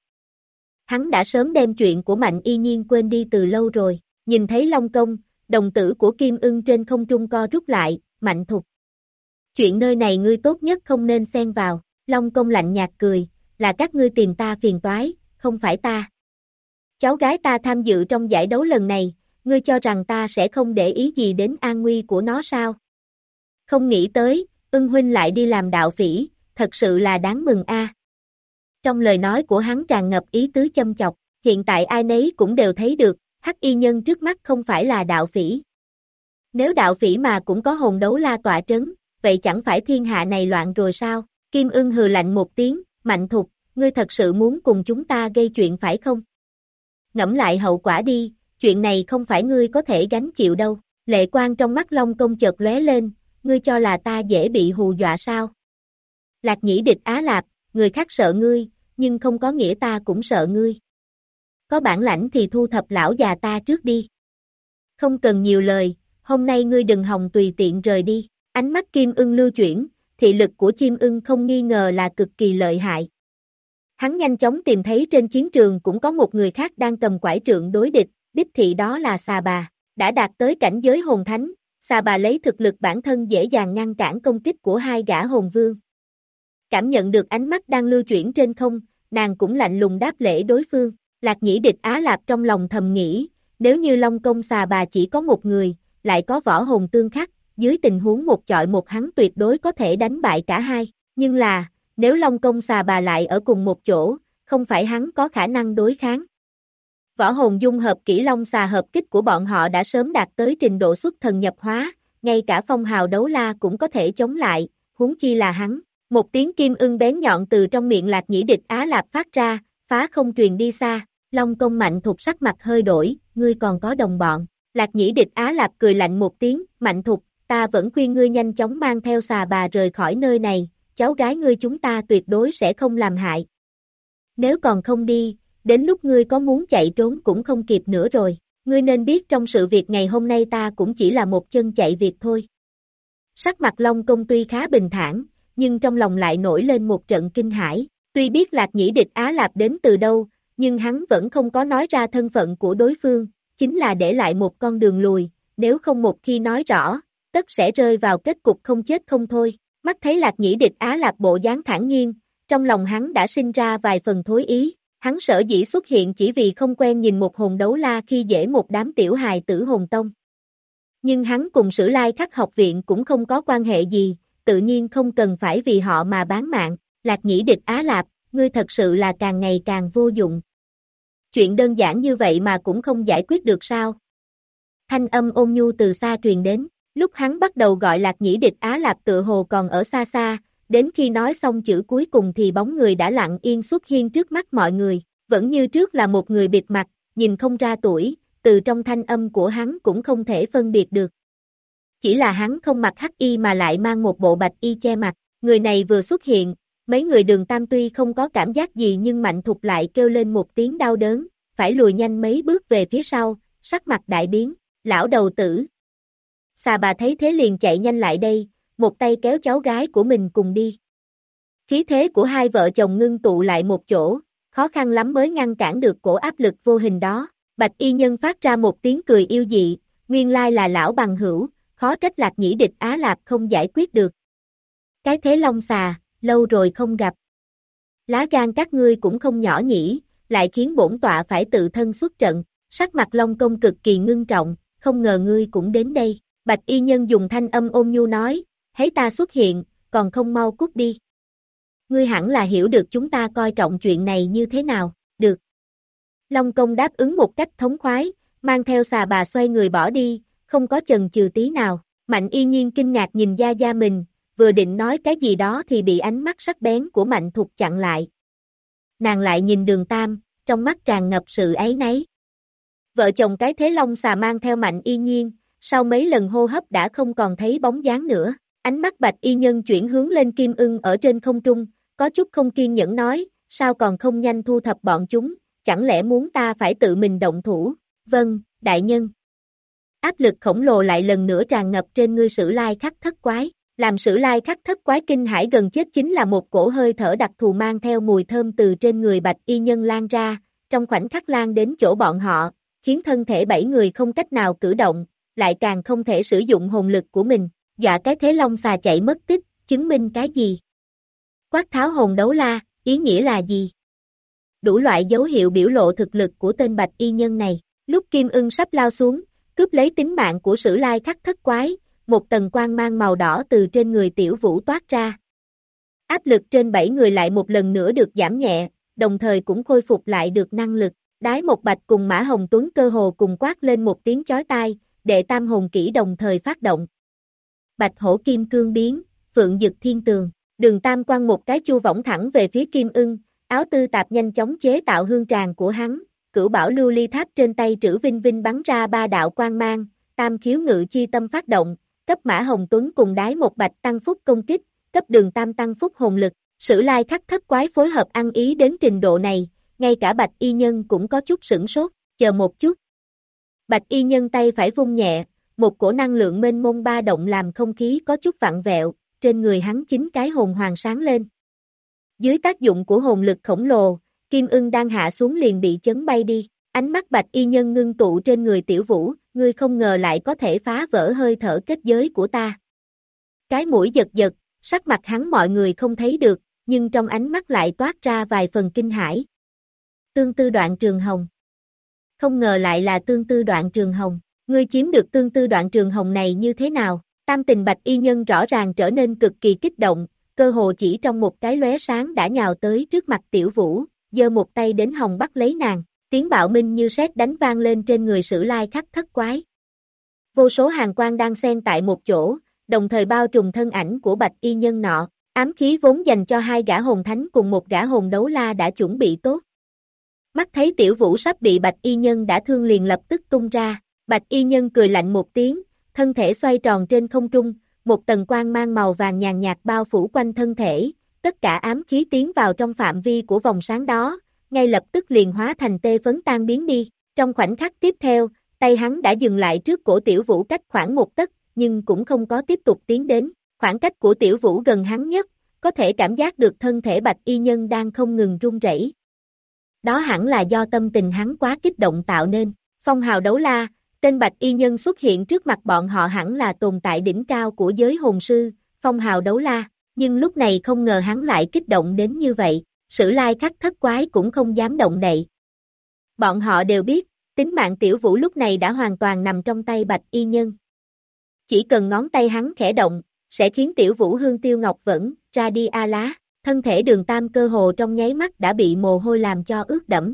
Hắn đã sớm đem chuyện của Mạnh Y Nhiên quên đi từ lâu rồi, nhìn thấy Long Công, đồng tử của Kim Ưng trên không trung co rút lại, Mạnh Thục. Chuyện nơi này ngươi tốt nhất không nên xen vào, Long Công lạnh nhạt cười, là các ngươi tìm ta phiền toái, không phải ta. Cháu gái ta tham dự trong giải đấu lần này, ngươi cho rằng ta sẽ không để ý gì đến an nguy của nó sao? Không nghĩ tới, Ưng huynh lại đi làm đạo phỉ, thật sự là đáng mừng a. Trong lời nói của hắn tràn ngập ý tứ châm chọc, hiện tại ai nấy cũng đều thấy được, hắc y nhân trước mắt không phải là đạo phỉ. Nếu đạo phỉ mà cũng có hồn đấu la tọa trấn, vậy chẳng phải thiên hạ này loạn rồi sao? Kim Ưng hừ lạnh một tiếng, Mạnh Thục, ngươi thật sự muốn cùng chúng ta gây chuyện phải không? Ngẫm lại hậu quả đi, chuyện này không phải ngươi có thể gánh chịu đâu. Lệ quang trong mắt Long Công chợt lóe lên, ngươi cho là ta dễ bị hù dọa sao? Lạc Nhĩ địch Á Lạp, người khác sợ ngươi, nhưng không có nghĩa ta cũng sợ ngươi. Có bản lãnh thì thu thập lão già ta trước đi. Không cần nhiều lời, hôm nay ngươi đừng hòng tùy tiện rời đi. Ánh mắt Kim Ưng lưu chuyển, thị lực của chim ưng không nghi ngờ là cực kỳ lợi hại. Hắn nhanh chóng tìm thấy trên chiến trường cũng có một người khác đang cầm quải trượng đối địch, đích thị đó là Xà Bà, đã đạt tới cảnh giới hồn thánh, Xà Bà lấy thực lực bản thân dễ dàng ngăn cản công kích của hai gã hồn vương. Cảm nhận được ánh mắt đang lưu chuyển trên không, nàng cũng lạnh lùng đáp lễ đối phương, Lạc Nhĩ địch Á Lạp trong lòng thầm nghĩ, nếu như Long Công Xà Bà chỉ có một người, lại có võ hồn tương khắc, dưới tình huống một chọi một hắn tuyệt đối có thể đánh bại cả hai, nhưng là, nếu Long Công Xà Bà lại ở cùng một chỗ, không phải hắn có khả năng đối kháng. Võ hồn dung hợp kỹ Long Xà hợp kích của bọn họ đã sớm đạt tới trình độ xuất thần nhập hóa, ngay cả phong hào đấu la cũng có thể chống lại, huống chi là hắn. Một tiếng kim ưng bén nhọn từ trong miệng Lạc Nhĩ địch Á Lạp phát ra, phá không truyền đi xa, Long Công Mạnh Thục sắc mặt hơi đổi, ngươi còn có đồng bọn. Lạc Nhĩ địch Á Lạp cười lạnh một tiếng, Mạnh Thục, ta vẫn khuyên ngươi nhanh chóng mang theo Xà Bà rời khỏi nơi này, cháu gái ngươi chúng ta tuyệt đối sẽ không làm hại. Nếu còn không đi, đến lúc ngươi có muốn chạy trốn cũng không kịp nữa rồi, ngươi nên biết trong sự việc ngày hôm nay ta cũng chỉ là một chân chạy việc thôi. Sắc mặt Long Công tuy khá bình thản, nhưng trong lòng lại nổi lên một trận kinh hãi, tuy biết Lạc Nhĩ địch Á Lạp đến từ đâu, nhưng hắn vẫn không có nói ra thân phận của đối phương, chính là để lại một con đường lùi, nếu không một khi nói rõ, tất sẽ rơi vào kết cục không chết không thôi. Mắt thấy Lạc Nhĩ địch Á Lạp bộ dáng thản nhiên, trong lòng hắn đã sinh ra vài phần thối ý, hắn sở dĩ xuất hiện chỉ vì không quen nhìn một hồn đấu la khi dễ một đám tiểu hài tử hồn tông. Nhưng hắn cùng Sử Lai Khắc học viện cũng không có quan hệ gì, tự nhiên không cần phải vì họ mà bán mạng. Lạc Nhĩ địch Á Lạp, ngươi thật sự là càng ngày càng vô dụng. Chuyện đơn giản như vậy mà cũng không giải quyết được sao? Thanh âm ôn nhu từ xa truyền đến, lúc hắn bắt đầu gọi Lạc Nhĩ địch Á Lạp tựa hồ còn ở xa xa, đến khi nói xong chữ cuối cùng thì bóng người đã lặng yên xuất hiện trước mắt mọi người, vẫn như trước là một người bịt mặt, nhìn không ra tuổi, từ trong thanh âm của hắn cũng không thể phân biệt được. Chỉ là hắn không mặc hắc y mà lại mang một bộ bạch y che mặt, người này vừa xuất hiện, mấy người Đường Tam tuy không có cảm giác gì nhưng Mạnh Thục lại kêu lên một tiếng đau đớn, phải lùi nhanh mấy bước về phía sau, sắc mặt đại biến, lão đầu tử. Xà Bà thấy thế liền chạy nhanh lại đây, một tay kéo cháu gái của mình cùng đi. Khí thế của hai vợ chồng ngưng tụ lại một chỗ, khó khăn lắm mới ngăn cản được cổ áp lực vô hình đó, bạch y nhân phát ra một tiếng cười yêu dị, nguyên lai là lão bằng hữu, khó trách Lạc Nhĩ địch Á Lạp không giải quyết được. Cái thế Long Xà, lâu rồi không gặp. Lá gan các ngươi cũng không nhỏ nhỉ, lại khiến bổn tọa phải tự thân xuất trận, sắc mặt Long Công cực kỳ ngưng trọng, không ngờ ngươi cũng đến đây. Bạch y nhân dùng thanh âm ôn nhu nói, thấy ta xuất hiện, còn không mau cút đi. Ngươi hẳn là hiểu được chúng ta coi trọng chuyện này như thế nào, được. Long Công đáp ứng một cách thống khoái, mang theo Xà Bà xoay người bỏ đi, không có chần chừ tí nào. Mạnh y nhiên kinh ngạc nhìn gia gia mình, vừa định nói cái gì đó thì bị ánh mắt sắc bén của Mạnh Thục chặn lại. Nàng lại nhìn Đường Tam, trong mắt tràn ngập sự áy náy. Vợ chồng cái thế long xà mang theo Mạnh Y Nhiên, sau mấy lần hô hấp đã không còn thấy bóng dáng nữa. Ánh mắt Bạch Y Nhân chuyển hướng lên Kim Ưng ở trên không trung, có chút không kiên nhẫn nói, sao còn không nhanh thu thập bọn chúng, chẳng lẽ muốn ta phải tự mình động thủ? Vâng, đại nhân. Áp lực khổng lồ lại lần nữa tràn ngập trên người Sử Lai Khắc Thất Quái. Làm Sử Lai Khắc Thất Quái kinh hãi gần chết chính là một cổ hơi thở đặc thù mang theo mùi thơm từ trên người Bạch Y Nhân lan ra, trong khoảnh khắc lan đến chỗ bọn họ, khiến thân thể bảy người không cách nào cử động, lại càng không thể sử dụng hồn lực của mình, dọa cái thế long xà chạy mất tích, chứng minh cái gì? Quát tháo hồn đấu la, ý nghĩa là gì? Đủ loại dấu hiệu biểu lộ thực lực của tên Bạch Y Nhân này, lúc Kim Ưng sắp lao xuống, cướp lấy tính mạng của Sử Lai Khắc Thất Quái, một tầng quang mang màu đỏ từ trên người Tiểu Vũ toát ra. Áp lực trên bảy người lại một lần nữa được giảm nhẹ, đồng thời cũng khôi phục lại được năng lực. Đái Một Bạch cùng Mã Hồng Tuấn cơ hồ cùng quát lên một tiếng chói tai, đệ tam hồn kỹ đồng thời phát động. Bạch hổ kim cương biến, phượng dực thiên tường, Đường Tam quăng một cái chu võng thẳng về phía Kim Ưng, áo tư tạp nhanh chóng chế tạo hương tràng của hắn, cửu bảo lưu ly tháp trên tay Trữ Vinh Vinh bắn ra ba đạo quang mang, tam khiếu ngự chi tâm phát động, cấp Mã Hồng Tuấn cùng Đái Một Bạch tăng phúc công kích, cấp Đường Tam tăng phúc hồn lực, Sử Lai Khắc Thất Quái phối hợp ăn ý đến trình độ này, ngay cả Bạch Y Nhân cũng có chút sửng sốt, chờ một chút. Bạch Y Nhân tay phải vung nhẹ, một cổ năng lượng mênh mông ba động làm không khí có chút vặn vẹo, trên người hắn chín cái hồn hoàng sáng lên. Dưới tác dụng của hồn lực khổng lồ, Kim Ưng đang hạ xuống liền bị chấn bay đi, ánh mắt Bạch Y Nhân ngưng tụ trên người Tiểu Vũ, ngươi không ngờ lại có thể phá vỡ hơi thở kết giới của ta. Cái mũi giật giật, sắc mặt hắn mọi người không thấy được, nhưng trong ánh mắt lại toát ra vài phần kinh hãi. Tương tư đoạn trường hồng. Không ngờ lại là tương tư đoạn trường hồng, ngươi chiếm được tương tư đoạn trường hồng này như thế nào? Tam tình Bạch Y Nhân rõ ràng trở nên cực kỳ kích động, cơ hồ chỉ trong một cái lóe sáng đã nhào tới trước mặt Tiểu Vũ, giơ một tay đến hồng bắt lấy nàng, tiếng bạo minh như sét đánh vang lên trên người Sử Lai Khắc Thất Quái. Vô số hàn quang đang xen tại một chỗ, đồng thời bao trùm thân ảnh của Bạch Y Nhân nọ, ám khí vốn dành cho hai gã hồn thánh cùng một gã hồn đấu la đã chuẩn bị tốt. Mắt thấy Tiểu Vũ sắp bị Bạch Y Nhân đã thương liền lập tức tung ra, Bạch Y Nhân cười lạnh một tiếng, thân thể xoay tròn trên không trung, một tầng quang mang màu vàng nhàn nhạt bao phủ quanh thân thể, tất cả ám khí tiến vào trong phạm vi của vòng sáng đó, ngay lập tức liền hóa thành tê phấn tan biến đi, trong khoảnh khắc tiếp theo, tay hắn đã dừng lại trước cổ Tiểu Vũ cách khoảng một tấc, nhưng cũng không có tiếp tục tiến đến, khoảng cách của Tiểu Vũ gần hắn nhất, có thể cảm giác được thân thể Bạch Y Nhân đang không ngừng run rẩy. Đó hẳn là do tâm tình hắn quá kích động tạo nên, phong hào đấu la, tên Bạch Y Nhân xuất hiện trước mặt bọn họ hẳn là tồn tại đỉnh cao của giới hồn sư, phong hào đấu la, nhưng lúc này không ngờ hắn lại kích động đến như vậy, Sử Lai Khắc Thất Quái cũng không dám động đậy. Bọn họ đều biết, tính mạng Tiểu Vũ lúc này đã hoàn toàn nằm trong tay Bạch Y Nhân. Chỉ cần ngón tay hắn khẽ động, sẽ khiến Tiểu Vũ hương tiêu ngọc vẫn, ra đi a lá, thân thể Đường Tam cơ hồ trong nháy mắt đã bị mồ hôi làm cho ướt đẫm.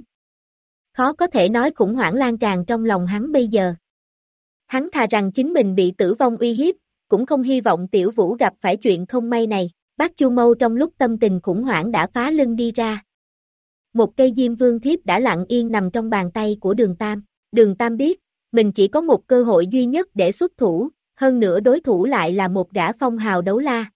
Khó có thể nói khủng hoảng lan tràn trong lòng hắn bây giờ. Hắn thà rằng chính mình bị tử vong uy hiếp, cũng không hy vọng Tiểu Vũ gặp phải chuyện không may này. Bác Chu Mâu trong lúc tâm tình khủng hoảng đã phá lưng đi ra. Một cây diêm vương thiếp đã lặng yên nằm trong bàn tay của Đường Tam. Đường Tam biết, mình chỉ có một cơ hội duy nhất để xuất thủ, hơn nữa đối thủ lại là một gã phong hào đấu la.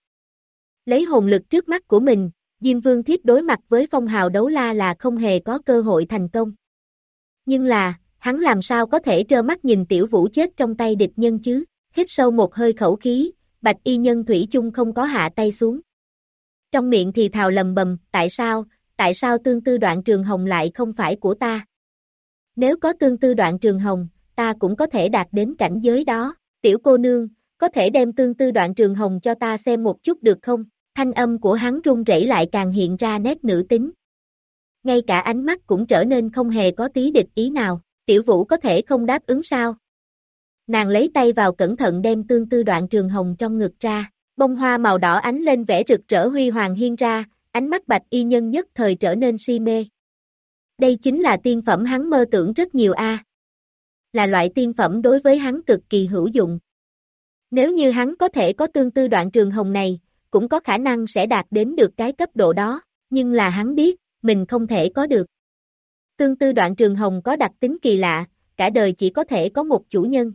Lấy hồn lực trước mắt của mình, diêm vương thiếp đối mặt với phong hào đấu la là không hề có cơ hội thành công. Nhưng là, hắn làm sao có thể trơ mắt nhìn Tiểu Vũ chết trong tay địch nhân chứ? Hít sâu một hơi khẩu khí, Bạch Y Nhân thủy chung không có hạ tay xuống. Trong miệng thì thào lầm bầm, tại sao, tại sao tương tư đoạn trường hồng lại không phải của ta? Nếu có tương tư đoạn trường hồng, ta cũng có thể đạt đến cảnh giới đó. Tiểu cô nương, có thể đem tương tư đoạn trường hồng cho ta xem một chút được không? Thanh âm của hắn run rẩy lại càng hiện ra nét nữ tính. Ngay cả ánh mắt cũng trở nên không hề có tí địch ý nào. Tiểu Vũ có thể không đáp ứng sao? Nàng lấy tay vào cẩn thận đem tương tư đoạn trường hồng trong ngực ra. Bông hoa màu đỏ ánh lên vẻ rực rỡ huy hoàng hiên ra, ánh mắt Bạch Y Nhân nhất thời trở nên si mê. Đây chính là tiên phẩm hắn mơ tưởng rất nhiều a. Là loại tiên phẩm đối với hắn cực kỳ hữu dụng. Nếu như hắn có thể có tương tư đoạn trường hồng này, cũng có khả năng sẽ đạt đến được cái cấp độ đó, nhưng là hắn biết, mình không thể có được. Tương tư đoạn trường hồng có đặc tính kỳ lạ, cả đời chỉ có thể có một chủ nhân.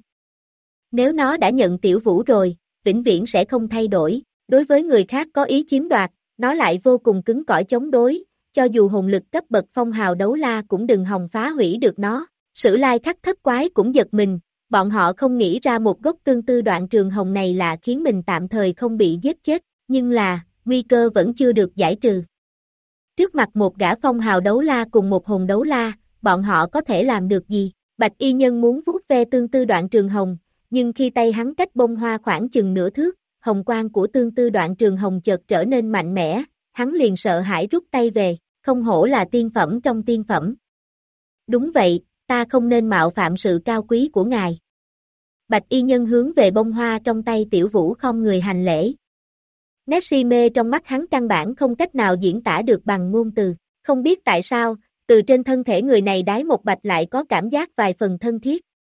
Nếu nó đã nhận Tiểu Vũ rồi, vĩnh viễn sẽ không thay đổi, đối với người khác có ý chiếm đoạt, nó lại vô cùng cứng cỏi chống đối, cho dù hồn lực cấp bậc phong hào đấu la cũng đừng hòng phá hủy được nó. Sử Lai Khắc thất quái cũng giật mình, bọn họ không nghĩ ra một gốc tương tư đoạn trường hồng này là khiến mình tạm thời không bị giết chết, nhưng là, nguy cơ vẫn chưa được giải trừ. Trước mặt một gã phong hào đấu la cùng một hồn đấu la, bọn họ có thể làm được gì? Bạch y nhân muốn vuốt ve tương tư đoạn trường hồng, nhưng khi tay hắn cách bông hoa khoảng chừng nửa thước, hồng quang của tương tư đoạn trường hồng chợt trở nên mạnh mẽ, hắn liền sợ hãi rút tay về, không hổ là tiên phẩm trong tiên phẩm. Đúng vậy, ta không nên mạo phạm sự cao quý của ngài. Bạch y nhân hướng về bông hoa trong tay Tiểu Vũ không người hành lễ. Nét si mê trong mắt hắn căn bản không cách nào diễn tả được bằng ngôn từ, không biết tại sao, từ trên thân thể người này Đái Một Bạch lại có cảm giác vài phần thân thiết.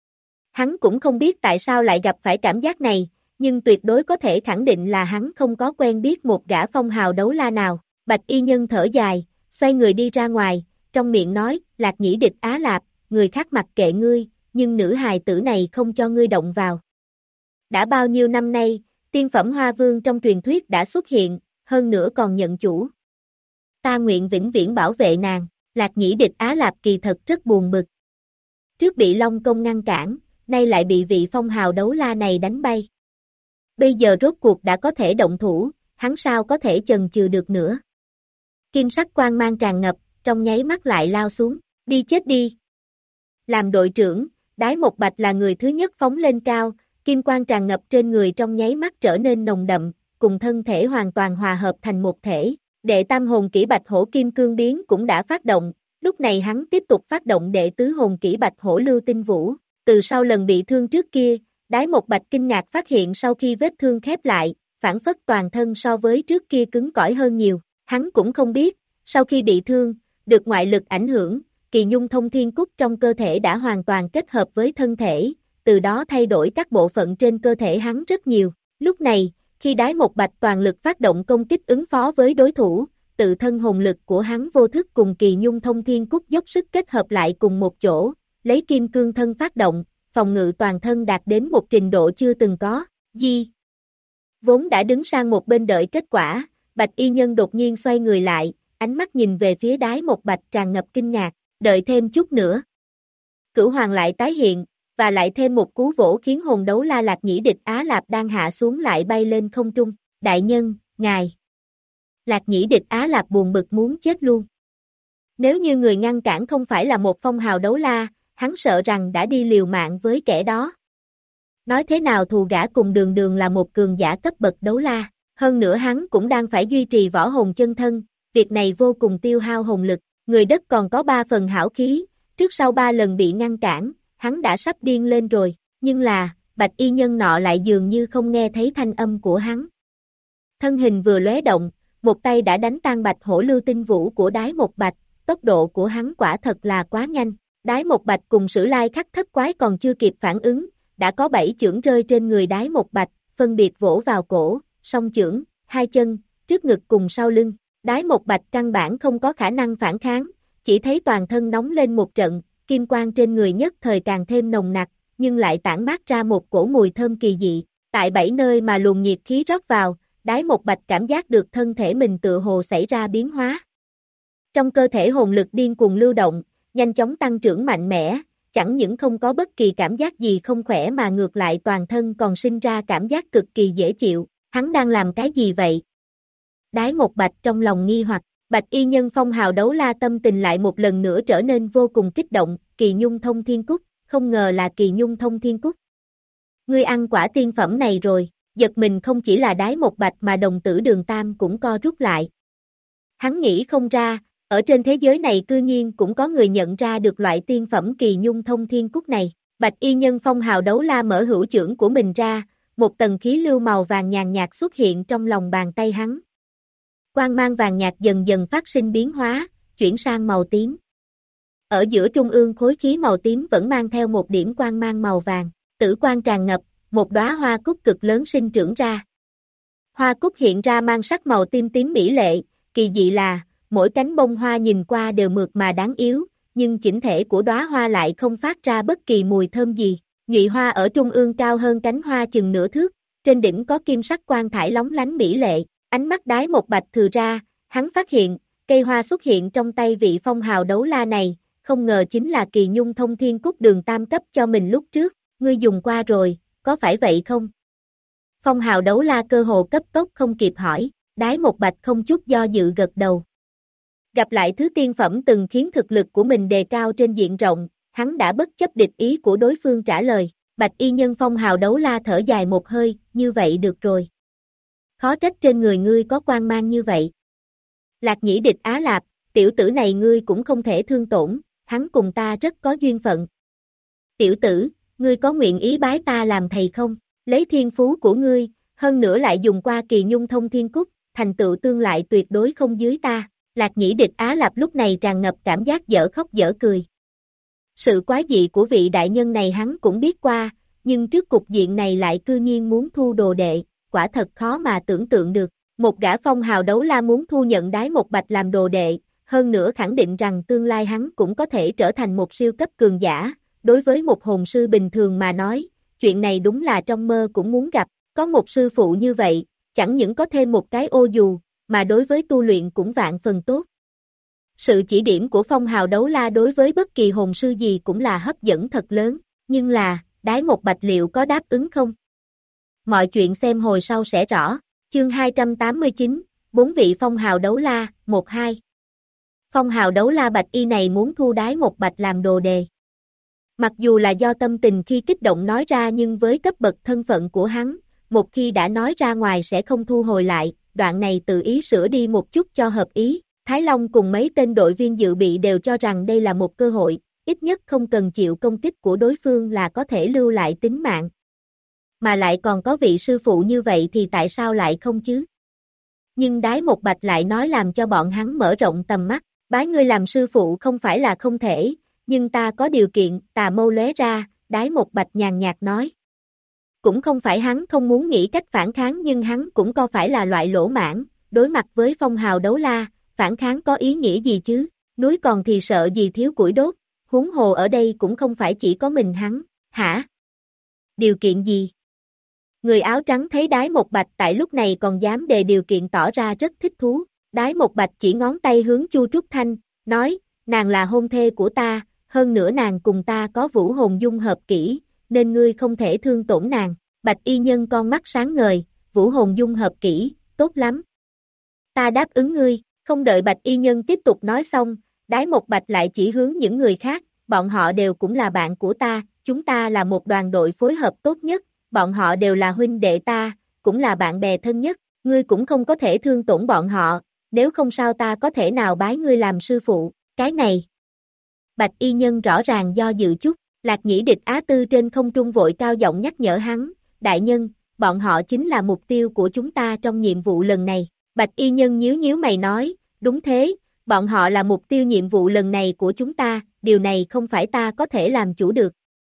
Hắn cũng không biết tại sao lại gặp phải cảm giác này, nhưng tuyệt đối có thể khẳng định là hắn không có quen biết một gã phong hào đấu la nào. Bạch y nhân thở dài, xoay người đi ra ngoài, trong miệng nói, Lạc Nhĩ Địch Á Lạp, người khác mặc kệ ngươi, nhưng nữ hài tử này không cho ngươi động vào. Đã bao nhiêu năm nay, tiên phẩm hoa vương trong truyền thuyết đã xuất hiện, hơn nữa còn nhận chủ. Ta nguyện vĩnh viễn bảo vệ nàng, Lạc Nhĩ Địch Á Lạp kỳ thật rất buồn bực. Trước bị Long Công ngăn cản, nay lại bị vị phong hào đấu la này đánh bay. Bây giờ rốt cuộc đã có thể động thủ, hắn sao có thể chần chừ được nữa. Kim sắc quang mang tràn ngập, trong nháy mắt lại lao xuống, đi chết đi. Làm đội trưởng, Đái Một Bạch là người thứ nhất phóng lên cao, kim quang tràn ngập trên người trong nháy mắt trở nên nồng đậm, cùng thân thể hoàn toàn hòa hợp thành một thể. Đệ tam hồn kỹ Bạch Hổ Kim Cương Biến cũng đã phát động, lúc này hắn tiếp tục phát động đệ tứ hồn kỹ Bạch Hổ Lưu Tinh Vũ. Từ sau lần bị thương trước kia, Đái Một Bạch kinh ngạc phát hiện sau khi vết thương khép lại, phản phất toàn thân so với trước kia cứng cỏi hơn nhiều. Hắn cũng không biết, sau khi bị thương, được ngoại lực ảnh hưởng, kỳ nhung thông thiên cúc trong cơ thể đã hoàn toàn kết hợp với thân thể, từ đó thay đổi các bộ phận trên cơ thể hắn rất nhiều. Lúc này, khi Đái Một Bạch toàn lực phát động công kích ứng phó với đối thủ, tự thân hồn lực của hắn vô thức cùng kỳ nhung thông thiên cúc dốc sức kết hợp lại cùng một chỗ, lấy kim cương thân phát động, phòng ngự toàn thân đạt đến một trình độ chưa từng có. Di vốn đã đứng sang một bên đợi kết quả, Bạch y nhân đột nhiên xoay người lại, ánh mắt nhìn về phía Đái Một Bạch tràn ngập kinh ngạc, đợi thêm chút nữa. Cửu hoàng lại tái hiện, và lại thêm một cú vỗ khiến hồn đấu la Lạc Nhĩ Địch Á Lạp đang hạ xuống lại bay lên không trung. Đại nhân, ngài. Lạc Nhĩ Địch Á Lạp buồn bực muốn chết luôn. Nếu như người ngăn cản không phải là một phong hào đấu la, hắn sợ rằng đã đi liều mạng với kẻ đó. Nói thế nào thù gã cùng đường đường là một cường giả cấp bậc đấu la, hơn nữa hắn cũng đang phải duy trì võ hồn chân thân, việc này vô cùng tiêu hao hồn lực, người đất còn có ba phần hảo khí, trước sau ba lần bị ngăn cản, hắn đã sắp điên lên rồi, nhưng là, Bạch y nhân nọ lại dường như không nghe thấy thanh âm của hắn. Thân hình vừa lóe động, một tay đã đánh tan Bạch Hổ Lưu Tinh Vũ của Đái Một Bạch, tốc độ của hắn quả thật là quá nhanh. Đái Một Bạch cùng Sử Lai Khắc thất quái còn chưa kịp phản ứng, đã có bảy chưởng rơi trên người Đái Một Bạch, phân biệt vỗ vào cổ, song chưởng, hai chân, trước ngực cùng sau lưng. Đái Một Bạch căn bản không có khả năng phản kháng, chỉ thấy toàn thân nóng lên một trận, kim quang trên người nhất thời càng thêm nồng nặc, nhưng lại tản mát ra một cổ mùi thơm kỳ dị. Tại bảy nơi mà luồng nhiệt khí rót vào, Đái Một Bạch cảm giác được thân thể mình tựa hồ xảy ra biến hóa. Trong cơ thể hồn lực điên cuồng lưu động, nhanh chóng tăng trưởng mạnh mẽ, chẳng những không có bất kỳ cảm giác gì không khỏe mà ngược lại toàn thân còn sinh ra cảm giác cực kỳ dễ chịu. Hắn đang làm cái gì vậy? Đái Một Bạch trong lòng nghi hoặc, Bạch y nhân phong hào đấu la tâm tình lại một lần nữa trở nên vô cùng kích động, kỳ nhung thông thiên cúc, không ngờ là kỳ nhung thông thiên cúc. Ngươi ăn quả tiên phẩm này rồi, giật mình không chỉ là Đái Một Bạch mà đồng tử Đường Tam cũng co rút lại. Hắn nghĩ không ra, ở trên thế giới này cư nhiên cũng có người nhận ra được loại tiên phẩm kỳ nhung thông thiên cúc này. Bạch y nhân phong hào đấu la mở hữu chưởng của mình ra, một tầng khí lưu màu vàng nhàn nhạt xuất hiện trong lòng bàn tay hắn. Quang mang vàng nhạt dần dần phát sinh biến hóa, chuyển sang màu tím. Ở giữa trung ương khối khí màu tím vẫn mang theo một điểm quang mang màu vàng, tử quang tràn ngập, một đóa hoa cúc cực lớn sinh trưởng ra. Hoa cúc hiện ra mang sắc màu tím tím mỹ lệ, kỳ dị là, mỗi cánh bông hoa nhìn qua đều mượt mà đáng yếu, nhưng chỉnh thể của đóa hoa lại không phát ra bất kỳ mùi thơm gì. Nhụy hoa ở trung ương cao hơn cánh hoa chừng nửa thước, trên đỉnh có kim sắc quang thải lóng lánh mỹ lệ, ánh mắt Đái Một Bạch thừa ra, hắn phát hiện, cây hoa xuất hiện trong tay vị phong hào đấu la này, không ngờ chính là Kỳ Nhung Thông Thiên Cúc đường tam cấp cho mình lúc trước, ngươi dùng qua rồi, có phải vậy không? Phong hào đấu la cơ hồ cấp tốc không kịp hỏi, Đái Một Bạch không chút do dự gật đầu. Gặp lại thứ tiên phẩm từng khiến thực lực của mình đề cao trên diện rộng, hắn đã bất chấp địch ý của đối phương trả lời, Bạch y nhân phong hào đấu la thở dài một hơi, như vậy được rồi. Khó trách trên người ngươi có quang mang như vậy. Lạc Nhĩ Địch Á Lạp, tiểu tử này ngươi cũng không thể thương tổn, hắn cùng ta rất có duyên phận. Tiểu tử, ngươi có nguyện ý bái ta làm thầy không? Lấy thiên phú của ngươi, hơn nữa lại dùng qua Kỳ Nhung Thông Thiên Cúc, thành tựu tương lại tuyệt đối không dưới ta. Lạc Nhĩ Địch Á Lạp lúc này tràn ngập cảm giác dở khóc dở cười. Sự quái dị của vị đại nhân này hắn cũng biết qua, nhưng trước cục diện này lại cư nhiên muốn thu đồ đệ, quả thật khó mà tưởng tượng được. Một gã phong hào đấu la muốn thu nhận Đái Một Bạch làm đồ đệ, hơn nữa khẳng định rằng tương lai hắn cũng có thể trở thành một siêu cấp cường giả. Đối với một hồn sư bình thường mà nói, chuyện này đúng là trong mơ cũng muốn gặp, có một sư phụ như vậy, chẳng những có thêm một cái ô dù, mà đối với tu luyện cũng vạn phần tốt. Sự chỉ điểm của phong hào đấu la đối với bất kỳ hồn sư gì cũng là hấp dẫn thật lớn, nhưng là, Đái Một Bạch liệu có đáp ứng không? Mọi chuyện xem hồi sau sẽ rõ, chương hai trăm tám mươi chín, bốn vị phong hào đấu la, một hai. Phong hào đấu la Bạch Y này muốn thu Đái Một Bạch làm đồ đề. Mặc dù là do tâm tình khi kích động nói ra nhưng với cấp bậc thân phận của hắn, một khi đã nói ra ngoài sẽ không thu hồi lại, đoạn này tự ý sửa đi một chút cho hợp ý. Thái Long cùng mấy tên đội viên dự bị đều cho rằng đây là một cơ hội, ít nhất không cần chịu công kích của đối phương là có thể lưu lại tính mạng. Mà lại còn có vị sư phụ như vậy thì tại sao lại không chứ? Nhưng Đái Một Bạch lại nói làm cho bọn hắn mở rộng tầm mắt, bái ngươi làm sư phụ không phải là không thể, nhưng ta có điều kiện, tà mâu lóe ra, Đái Một Bạch nhàn nhạt nói. Cũng không phải hắn không muốn nghĩ cách phản kháng nhưng hắn cũng có phải là loại lỗ mãn, đối mặt với phong hào đấu la. Phản kháng có ý nghĩa gì chứ, núi còn thì sợ gì thiếu củi đốt, huống hồ ở đây cũng không phải chỉ có mình hắn, hả? Điều kiện gì? Người áo trắng thấy Đái Một Bạch tại lúc này còn dám đề điều kiện tỏ ra rất thích thú, Đái Một Bạch chỉ ngón tay hướng Chu Trúc Thanh, nói, nàng là hôn thê của ta, hơn nữa nàng cùng ta có vũ hồn dung hợp kỹ, nên ngươi không thể thương tổn nàng, Bạch y nhân con mắt sáng ngời, vũ hồn dung hợp kỹ, tốt lắm. Ta đáp ứng ngươi. Không đợi Bạch y nhân tiếp tục nói xong, Đái Một Bạch lại chỉ hướng những người khác, bọn họ đều cũng là bạn của ta, chúng ta là một đoàn đội phối hợp tốt nhất, bọn họ đều là huynh đệ ta, cũng là bạn bè thân nhất, ngươi cũng không có thể thương tổn bọn họ, nếu không sao ta có thể nào bái ngươi làm sư phụ, cái này. Bạch y nhân rõ ràng do dự chút, Lạc Nhĩ Địch Á Tư trên không trung vội cao giọng nhắc nhở hắn, đại nhân, bọn họ chính là mục tiêu của chúng ta trong nhiệm vụ lần này. Bạch y nhân nhíu nhíu mày nói, đúng thế, bọn họ là mục tiêu nhiệm vụ lần này của chúng ta, điều này không phải ta có thể làm chủ được.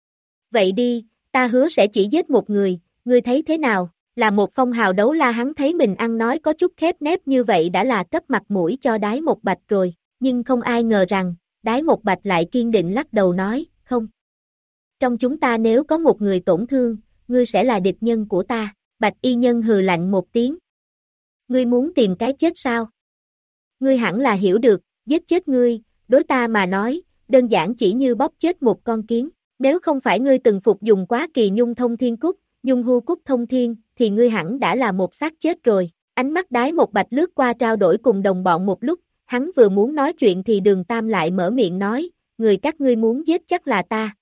Vậy đi, ta hứa sẽ chỉ giết một người, ngươi thấy thế nào? Là một phong hào đấu la hắn thấy mình ăn nói có chút khép nép như vậy đã là cấp mặt mũi cho Đái Một Bạch rồi, nhưng không ai ngờ rằng, Đái Một Bạch lại kiên định lắc đầu nói, không. Trong chúng ta nếu có một người tổn thương, ngươi sẽ là địch nhân của ta, Bạch y nhân hừ lạnh một tiếng. Ngươi muốn tìm cái chết sao? Ngươi hẳn là hiểu được, giết chết ngươi, đối ta mà nói, đơn giản chỉ như bóp chết một con kiến. Nếu không phải ngươi từng phục dùng quá Kỳ Nhung Thông Thiên Cúc, Nhung Hưu Cúc Thông Thiên, thì ngươi hẳn đã là một xác chết rồi. Ánh mắt Đái Một Bạch lướt qua trao đổi cùng đồng bọn một lúc, hắn vừa muốn nói chuyện thì Đường Tam lại mở miệng nói, người các ngươi muốn giết chắc là ta.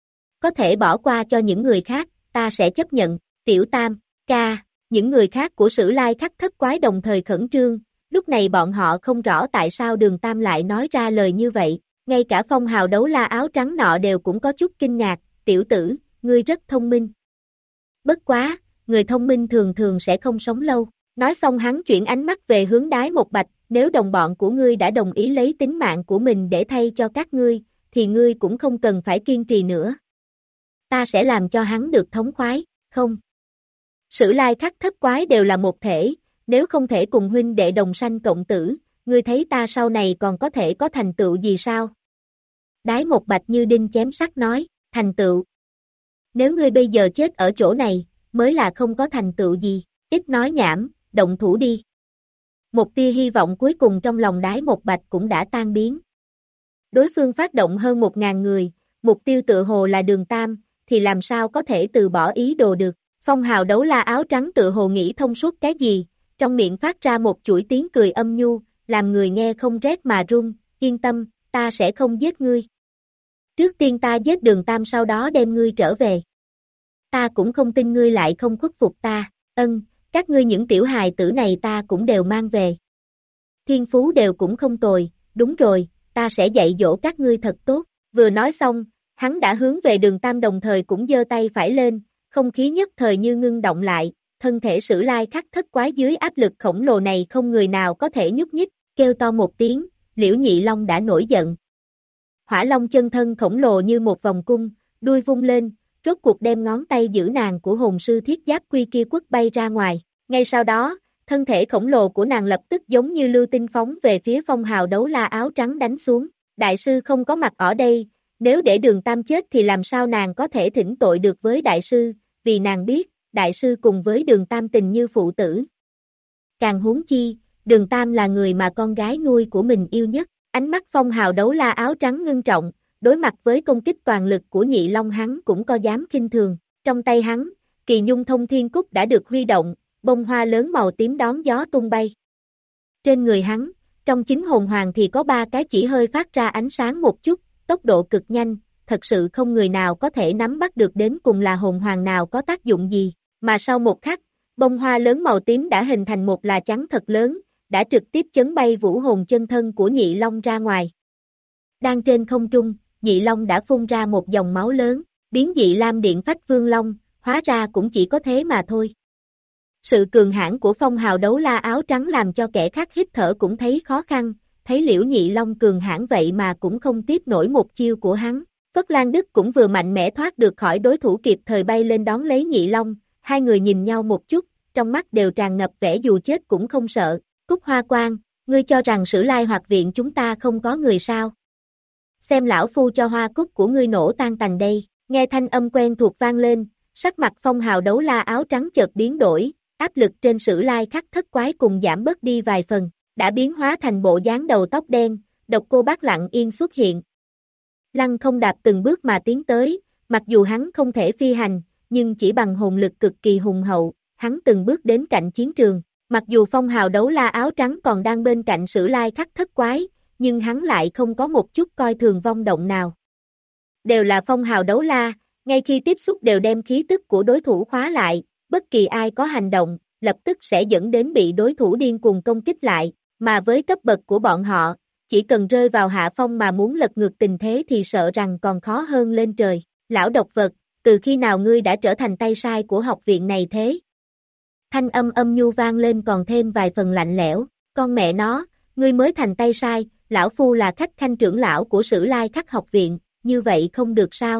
Có thể bỏ qua cho những người khác, ta sẽ chấp nhận, Tiểu Tam, ca, những người khác của Sử Lai Khắc Thất Quái đồng thời khẩn trương, lúc này bọn họ không rõ tại sao Đường Tam lại nói ra lời như vậy, ngay cả phong hào đấu la áo trắng nọ đều cũng có chút kinh ngạc, tiểu tử, ngươi rất thông minh. Bất quá, người thông minh thường thường sẽ không sống lâu, nói xong hắn chuyển ánh mắt về hướng Đái Một Bạch, nếu đồng bọn của ngươi đã đồng ý lấy tính mạng của mình để thay cho các ngươi, thì ngươi cũng không cần phải kiên trì nữa. Ta sẽ làm cho hắn được thống khoái, không? Sử lai khắc thất quái đều là một thể, nếu không thể cùng huynh đệ đồng sanh cộng tử, ngươi thấy ta sau này còn có thể có thành tựu gì sao? Đái một bạch như đinh chém sắt nói, thành tựu. Nếu ngươi bây giờ chết ở chỗ này, mới là không có thành tựu gì, ít nói nhảm, động thủ đi. Một tia hy vọng cuối cùng trong lòng đái một bạch cũng đã tan biến. Đối phương phát động hơn một ngàn người, mục tiêu tự hồ là Đường Tam, thì làm sao có thể từ bỏ ý đồ được. Phong hào đấu la áo trắng tự hồ nghĩ thông suốt cái gì, trong miệng phát ra một chuỗi tiếng cười âm nhu, làm người nghe không rét mà run, yên tâm, ta sẽ không giết ngươi. Trước tiên ta giết Đường Tam sau đó đem ngươi trở về. Ta cũng không tin ngươi lại không khuất phục ta, ân, các ngươi những tiểu hài tử này ta cũng đều mang về. Thiên phú đều cũng không tồi, đúng rồi, ta sẽ dạy dỗ các ngươi thật tốt. Vừa nói xong, hắn đã hướng về Đường Tam đồng thời cũng giơ tay phải lên, không khí nhất thời như ngưng động lại, thân thể Sử lai khắc thất quái dưới áp lực khổng lồ này không người nào có thể nhúc nhích, kêu to một tiếng, Liễu Nhị Long đã nổi giận. Hỏa Long chân thân khổng lồ như một vòng cung, đuôi vung lên, rốt cuộc đem ngón tay giữ nàng của hồn sư thiết giáp quy kia quất bay ra ngoài. Ngay sau đó, thân thể khổng lồ của nàng lập tức giống như lưu tinh phóng về phía phong hào đấu la áo trắng đánh xuống. Đại sư không có mặt ở đây, nếu để Đường Tam chết thì làm sao nàng có thể thỉnh tội được với đại sư, vì nàng biết, đại sư cùng với Đường Tam tình như phụ tử. Càng huống chi, Đường Tam là người mà con gái nuôi của mình yêu nhất. Ánh mắt phong hào đấu la áo trắng ngưng trọng, đối mặt với công kích toàn lực của Nhị Long hắn cũng có dám khinh thường. Trong tay hắn, Kỳ Nhung Thông Thiên Cúc đã được huy động, bông hoa lớn màu tím đón gió tung bay. Trên người hắn, trong chính hồn hoàng thì có ba cái chỉ hơi phát ra ánh sáng một chút, tốc độ cực nhanh, thật sự không người nào có thể nắm bắt được đến cùng là hồn hoàng nào có tác dụng gì, mà sau một khắc, bông hoa lớn màu tím đã hình thành một là chắn thật lớn, đã trực tiếp chấn bay vũ hồn chân thân của Nhị Long ra ngoài. Đang trên không trung, Nhị Long đã phun ra một dòng máu lớn, biến dị lam điện phách vương long, hóa ra cũng chỉ có thế mà thôi. Sự cường hãn của phong hào đấu la áo trắng làm cho kẻ khác hít thở cũng thấy khó khăn, thấy Liễu Nhị Long cường hãn vậy mà cũng không tiếp nổi một chiêu của hắn. Phất Lan Đức cũng vừa mạnh mẽ thoát được khỏi đối thủ kịp thời bay lên đón lấy Nhị Long, hai người nhìn nhau một chút, trong mắt đều tràn ngập vẻ dù chết cũng không sợ. Cúc Hoa Quang, ngươi cho rằng Sử Lai hoặc viện chúng ta không có người sao? Xem lão phu cho hoa cúc của ngươi nổ tan tành đây, nghe thanh âm quen thuộc vang lên, sắc mặt phong hào đấu la áo trắng chợt biến đổi, áp lực trên Sử Lai khắc thất quái cùng giảm bớt đi vài phần, đã biến hóa thành bộ dáng đầu tóc đen, Độc Cô Bác lặng yên xuất hiện. Lăng không đạp từng bước mà tiến tới, mặc dù hắn không thể phi hành, nhưng chỉ bằng hồn lực cực kỳ hùng hậu, hắn từng bước đến cạnh chiến trường. Mặc dù phong hào đấu la áo trắng còn đang bên cạnh Sử Lai khắc thất quái, nhưng hắn lại không có một chút coi thường vong động nào. Đều là phong hào đấu la, ngay khi tiếp xúc đều đem khí tức của đối thủ khóa lại, bất kỳ ai có hành động, lập tức sẽ dẫn đến bị đối thủ điên cuồng công kích lại, mà với cấp bậc của bọn họ, chỉ cần rơi vào hạ phong mà muốn lật ngược tình thế thì sợ rằng còn khó hơn lên trời. Lão độc vật, từ khi nào ngươi đã trở thành tay sai của học viện này thế? Thanh âm âm nhu vang lên còn thêm vài phần lạnh lẽo, con mẹ nó, ngươi mới thành tay sai, lão phu là khách khanh trưởng lão của Sử Lai khắc học viện, như vậy không được sao?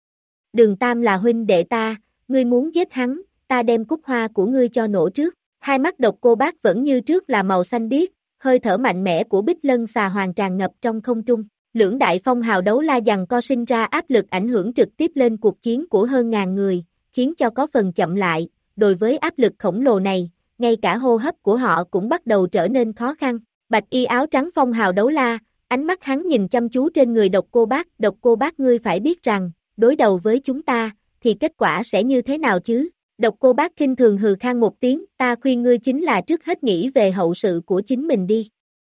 Đường Tam là huynh đệ ta, ngươi muốn giết hắn, ta đem cúc hoa của ngươi cho nổ trước. Hai mắt Độc Cô Bác vẫn như trước là màu xanh biếc, hơi thở mạnh mẽ của Bích Lân xà hoàng tràn ngập trong không trung. Lưỡng đại phong hào đấu la giằng co sinh ra áp lực ảnh hưởng trực tiếp lên cuộc chiến của hơn ngàn người, khiến cho có phần chậm lại. Đối với áp lực khổng lồ này, ngay cả hô hấp của họ cũng bắt đầu trở nên khó khăn. Bạch y áo trắng phong hào đấu la, ánh mắt hắn nhìn chăm chú trên người Độc Cô Bác. Độc Cô Bác ngươi phải biết rằng, đối đầu với chúng ta, thì kết quả sẽ như thế nào chứ? Độc Cô Bác khinh thường hừ khan một tiếng, ta khuyên ngươi chính là trước hết nghĩ về hậu sự của chính mình đi.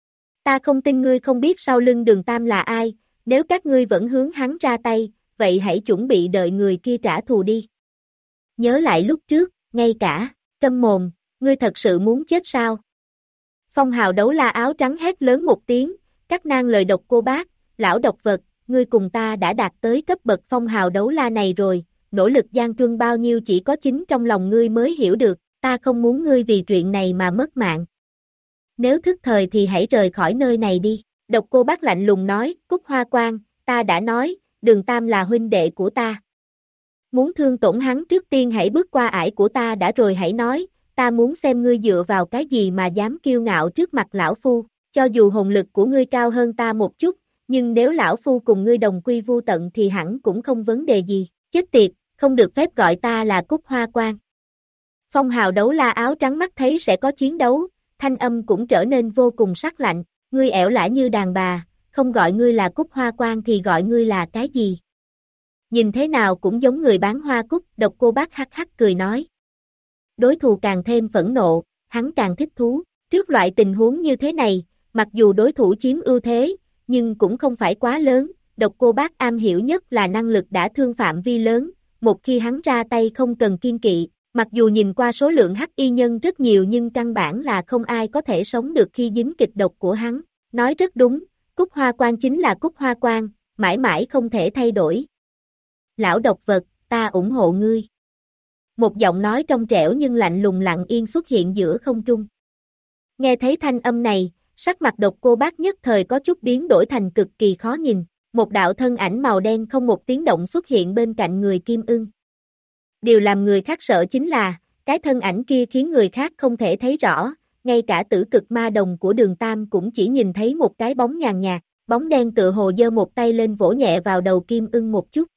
Ta không tin ngươi không biết sau lưng Đường Tam là ai, nếu các ngươi vẫn hướng hắn ra tay, vậy hãy chuẩn bị đợi người kia trả thù đi. Nhớ lại lúc trước, ngay cả, câm mồm, ngươi thật sự muốn chết sao? Phong hào đấu la áo trắng hét lớn một tiếng, cắt ngang lời Độc Cô Bác, lão độc vật, ngươi cùng ta đã đạt tới cấp bậc phong hào đấu la này rồi, nỗ lực gian truân bao nhiêu chỉ có chính trong lòng ngươi mới hiểu được, ta không muốn ngươi vì chuyện này mà mất mạng. Nếu thức thời thì hãy rời khỏi nơi này đi. Độc Cô Bác lạnh lùng nói, Cúc Hoa Quang, ta đã nói, Đường Tam là huynh đệ của ta. Muốn thương tổn hắn trước tiên hãy bước qua ải của ta đã rồi hãy nói, ta muốn xem ngươi dựa vào cái gì mà dám kiêu ngạo trước mặt lão phu, cho dù hồn lực của ngươi cao hơn ta một chút, nhưng nếu lão phu cùng ngươi đồng quy vu tận thì hẳn cũng không vấn đề gì, chết tiệt, không được phép gọi ta là Cúc Hoa Quan. Phong hào đấu la áo trắng mắt thấy sẽ có chiến đấu, thanh âm cũng trở nên vô cùng sắc lạnh, ngươi ẻo lả như đàn bà, không gọi ngươi là Cúc Hoa Quan thì gọi ngươi là cái gì? Nhìn thế nào cũng giống người bán hoa cúc, Độc Cô Bác hắc hắc cười nói. Đối thủ càng thêm phẫn nộ, hắn càng thích thú, trước loại tình huống như thế này, mặc dù đối thủ chiếm ưu thế, nhưng cũng không phải quá lớn, Độc Cô Bác am hiểu nhất là năng lực đả thương phạm vi lớn, một khi hắn ra tay không cần kiên kỵ, mặc dù nhìn qua số lượng hắc y nhân rất nhiều nhưng căn bản là không ai có thể sống được khi dính kịch độc của hắn, nói rất đúng, Cúc Hoa Quan chính là Cúc Hoa Quan, mãi mãi không thể thay đổi. Lão độc vật, ta ủng hộ ngươi. Một giọng nói trong trẻo nhưng lạnh lùng lặng yên xuất hiện giữa không trung. Nghe thấy thanh âm này, sắc mặt Độc Cô Bác nhất thời có chút biến đổi thành cực kỳ khó nhìn, một đạo thân ảnh màu đen không một tiếng động xuất hiện bên cạnh người Kim Ưng. Điều làm người khác sợ chính là, cái thân ảnh kia khiến người khác không thể thấy rõ, ngay cả tử cực ma đồng của Đường Tam cũng chỉ nhìn thấy một cái bóng nhàn nhạt, bóng đen tựa hồ giơ một tay lên vỗ nhẹ vào đầu Kim Ưng một chút.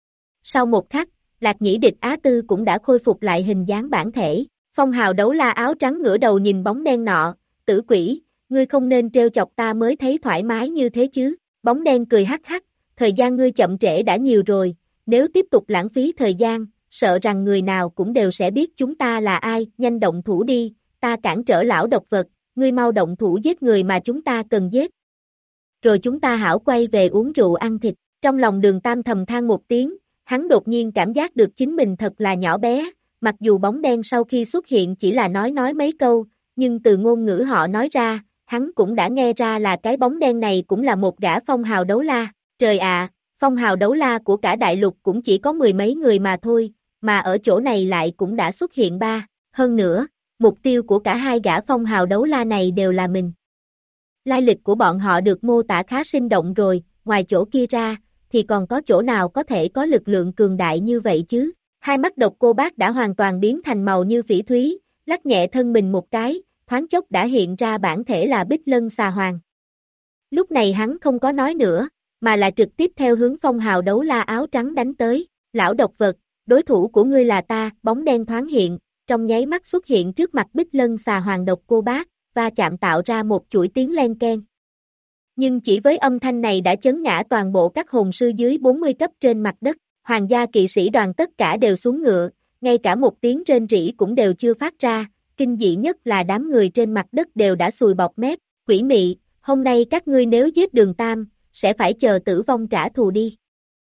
Sau một khắc, Lạc Nhĩ Địch Á Tư cũng đã khôi phục lại hình dáng bản thể, Phong hào đấu la áo trắng ngửa đầu nhìn bóng đen nọ, tử quỷ, ngươi không nên trêu chọc ta mới thấy thoải mái như thế chứ, bóng đen cười hắc hắc, thời gian ngươi chậm trễ đã nhiều rồi, nếu tiếp tục lãng phí thời gian, sợ rằng người nào cũng đều sẽ biết chúng ta là ai, nhanh động thủ đi, ta cản trở lão độc vật, ngươi mau động thủ giết người mà chúng ta cần giết. Rồi chúng ta hảo quay về uống rượu ăn thịt, trong lòng Đường Tam thầm than một tiếng, hắn đột nhiên cảm giác được chính mình thật là nhỏ bé, mặc dù bóng đen sau khi xuất hiện chỉ là nói nói mấy câu, nhưng từ ngôn ngữ họ nói ra, hắn cũng đã nghe ra là cái bóng đen này cũng là một gã phong hào đấu la, trời ạ, phong hào đấu la của cả đại lục cũng chỉ có mười mấy người mà thôi, mà ở chỗ này lại cũng đã xuất hiện ba, hơn nữa, mục tiêu của cả hai gã phong hào đấu la này đều là mình. Lai lịch của bọn họ được mô tả khá sinh động rồi, ngoài chỗ kia ra, thì còn có chỗ nào có thể có lực lượng cường đại như vậy chứ? Hai mắt Độc Cô Bác đã hoàn toàn biến thành màu như phỉ thúy, lắc nhẹ thân mình một cái, thoáng chốc đã hiện ra bản thể là Bích Lân Xà Hoàng. Lúc này hắn không có nói nữa, mà là trực tiếp theo hướng phong hào đấu la áo trắng đánh tới, lão độc vật, đối thủ của ngươi là ta, bóng đen thoáng hiện, trong nháy mắt xuất hiện trước mặt Bích Lân Xà Hoàng Độc Cô Bác, và chạm tạo ra một chuỗi tiếng len keng. Nhưng chỉ với âm thanh này đã chấn ngã toàn bộ các hồn sư dưới bốn mươi cấp trên mặt đất, hoàng gia kỵ sĩ đoàn tất cả đều xuống ngựa, ngay cả một tiếng rên rỉ cũng đều chưa phát ra, kinh dị nhất là đám người trên mặt đất đều đã sùi bọt mép, quỷ mị, hôm nay các ngươi nếu giết Đường Tam, sẽ phải chờ tử vong trả thù đi.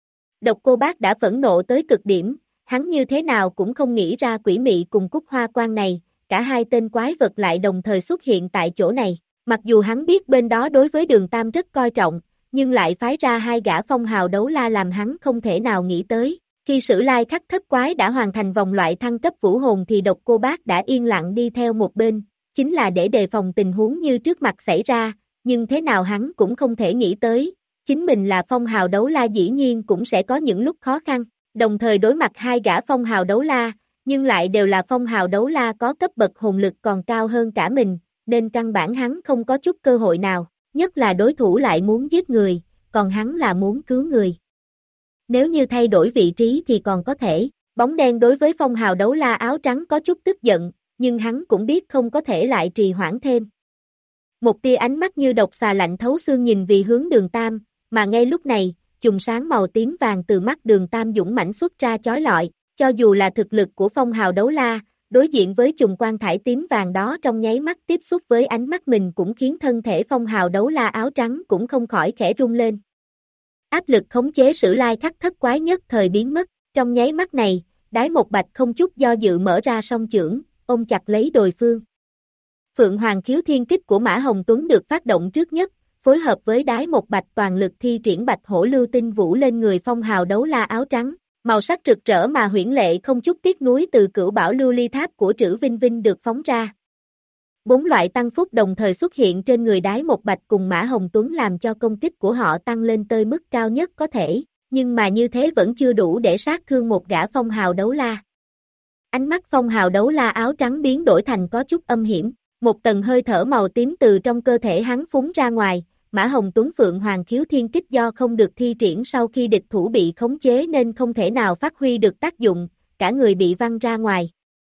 Độc Cô Bác đã phẫn nộ tới cực điểm, hắn như thế nào cũng không nghĩ ra quỷ mị cùng Cúc Hoa Quan này, cả hai tên quái vật lại đồng thời xuất hiện tại chỗ này. Mặc dù hắn biết bên đó đối với Đường Tam rất coi trọng, nhưng lại phái ra hai gã phong hào đấu la làm hắn không thể nào nghĩ tới. Khi Sử Lai Khắc Thất Quái đã hoàn thành vòng loại thăng cấp vũ hồn thì Độc Cô Bác đã yên lặng đi theo một bên, chính là để đề phòng tình huống như trước mặt xảy ra, nhưng thế nào hắn cũng không thể nghĩ tới, chính mình là phong hào đấu la dĩ nhiên cũng sẽ có những lúc khó khăn, đồng thời đối mặt hai gã phong hào đấu la, nhưng lại đều là phong hào đấu la có cấp bậc hồn lực còn cao hơn cả mình, nên căn bản hắn không có chút cơ hội nào, nhất là đối thủ lại muốn giết người, còn hắn là muốn cứu người. Nếu như thay đổi vị trí thì còn có thể, bóng đen đối với phong hào đấu la áo trắng có chút tức giận, nhưng hắn cũng biết không có thể lại trì hoãn thêm. Một tia ánh mắt như độc xà lạnh thấu xương nhìn vì hướng Đường Tam, mà ngay lúc này, chùm sáng màu tím vàng từ mắt Đường Tam dũng mãnh xuất ra chói lọi, cho dù là thực lực của phong hào đấu la, đối diện với chùm quang thải tím vàng đó trong nháy mắt tiếp xúc với ánh mắt mình cũng khiến thân thể phong hào đấu la áo trắng cũng không khỏi khẽ rung lên. Áp lực khống chế Sử Lai Khắc Thất Quái nhất thời biến mất, trong nháy mắt này, Đái Một Bạch không chút do dự mở ra song chưởng, ôm chặt lấy đối phương. Phượng Hoàng Khiếu Thiên Kích của Mã Hồng Tuấn được phát động trước nhất, phối hợp với Đái Một Bạch toàn lực thi triển Bạch Hổ Lưu Tinh Vũ lên người phong hào đấu la áo trắng. Màu sắc rực rỡ mà huyễn lệ không chút tiếc nuối từ Cửu Bảo Lưu Ly Tháp của Trữ Vinh Vinh được phóng ra. Bốn loại tăng phúc đồng thời xuất hiện trên người Đái Một Bạch cùng Mã Hồng Tuấn làm cho công kích của họ tăng lên tới mức cao nhất có thể. nhưng mà như thế vẫn chưa đủ để sát thương một gã phong hào đấu la. Ánh mắt phong hào đấu la áo trắng biến đổi thành có chút âm hiểm, một tầng hơi thở màu tím từ trong cơ thể hắn phúng ra ngoài, Mã Hồng Tuấn Phượng Hoàng khiếu thiên kích do không được thi triển sau khi địch thủ bị khống chế nên không thể nào phát huy được tác dụng, cả người bị văng ra ngoài.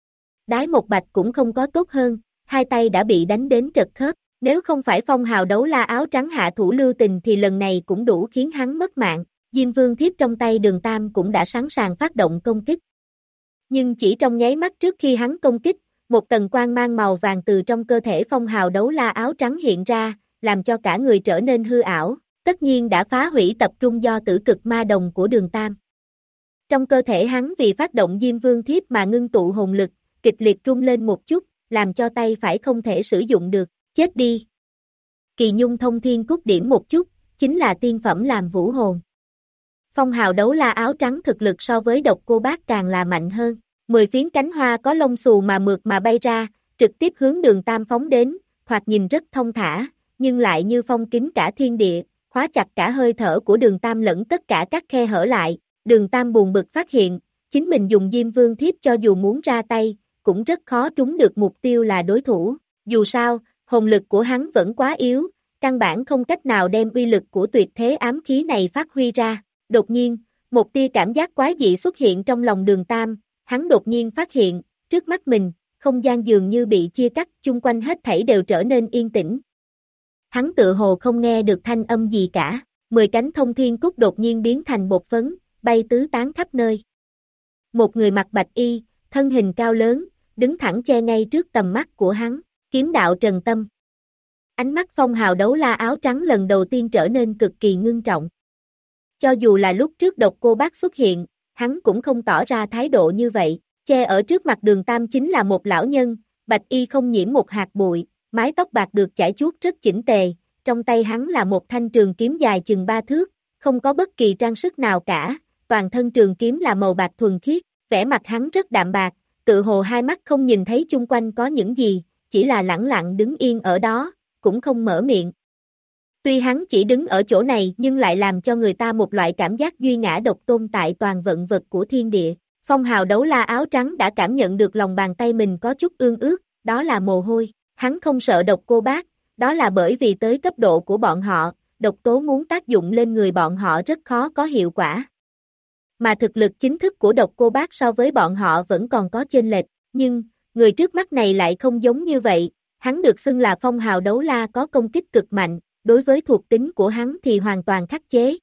Đái một bạch cũng không có tốt hơn, hai tay đã bị đánh đến trật khớp, nếu không phải phong hào đấu la áo trắng hạ thủ lưu tình thì lần này cũng đủ khiến hắn mất mạng, Diêm Vương thiếp trong tay Đường Tam cũng đã sẵn sàng phát động công kích. Nhưng chỉ trong nháy mắt trước khi hắn công kích, một tầng quang mang màu vàng từ trong cơ thể phong hào đấu la áo trắng hiện ra, làm cho cả người trở nên hư ảo, tất nhiên đã phá hủy tập trung do tử cực ma đồng của Đường Tam. Trong cơ thể hắn vì phát động Diêm Vương thiếp mà ngưng tụ hồn lực, kịch liệt rung lên một chút, làm cho tay phải không thể sử dụng được, chết đi. Kỳ Nhung thông thiên cúc điểm một chút, chính là tiên phẩm làm vũ hồn. Phong hào đấu la áo trắng thực lực so với độc cô bác càng là mạnh hơn, mười phiến cánh hoa có lông xù mà mượt mà bay ra, trực tiếp hướng Đường Tam phóng đến, thoạt nhìn rất thông thả, nhưng lại như phong kín cả thiên địa, khóa chặt cả hơi thở của Đường Tam lẫn tất cả các khe hở lại. Đường Tam buồn bực phát hiện, chính mình dùng Diêm Vương thiếp cho dù muốn ra tay, cũng rất khó trúng được mục tiêu là đối thủ, dù sao, hồn lực của hắn vẫn quá yếu, căn bản không cách nào đem uy lực của tuyệt thế ám khí này phát huy ra. Đột nhiên, một tia cảm giác quái dị xuất hiện trong lòng Đường Tam, hắn đột nhiên phát hiện, trước mắt mình, không gian dường như bị chia cắt, chung quanh hết thảy đều trở nên yên tĩnh. Hắn tự hồ không nghe được thanh âm gì cả, mười cánh thông thiên cúc đột nhiên biến thành bột phấn, bay tứ tán khắp nơi. Một người mặc bạch y, thân hình cao lớn, đứng thẳng che ngay trước tầm mắt của hắn, kiếm đạo Trần Tâm. Ánh mắt phong hào đấu la áo trắng lần đầu tiên trở nên cực kỳ ngưng trọng. Cho dù là lúc trước độc cô bác xuất hiện, hắn cũng không tỏ ra thái độ như vậy, che ở trước mặt Đường Tam chính là một lão nhân, bạch y không nhiễm một hạt bụi, mái tóc bạc được chải chuốt rất chỉnh tề, trong tay hắn là một thanh trường kiếm dài chừng ba thước, không có bất kỳ trang sức nào cả, toàn thân trường kiếm là màu bạc thuần khiết, vẻ mặt hắn rất đạm bạc, tự hồ hai mắt không nhìn thấy chung quanh có những gì, chỉ là lẳng lặng đứng yên ở đó, cũng không mở miệng. Tuy hắn chỉ đứng ở chỗ này nhưng lại làm cho người ta một loại cảm giác duy ngã độc tôn tại toàn vận vật của thiên địa. Phong hào đấu la áo trắng đã cảm nhận được lòng bàn tay mình có chút ương ướt, đó là mồ hôi, hắn không sợ độc cô bác, đó là bởi vì tới cấp độ của bọn họ, độc tố muốn tác dụng lên người bọn họ rất khó có hiệu quả. Mà thực lực chính thức của độc cô bác so với bọn họ vẫn còn có chênh lệch, nhưng, người trước mắt này lại không giống như vậy, hắn được xưng là phong hào đấu la có công kích cực mạnh, đối với thuộc tính của hắn thì hoàn toàn khắc chế.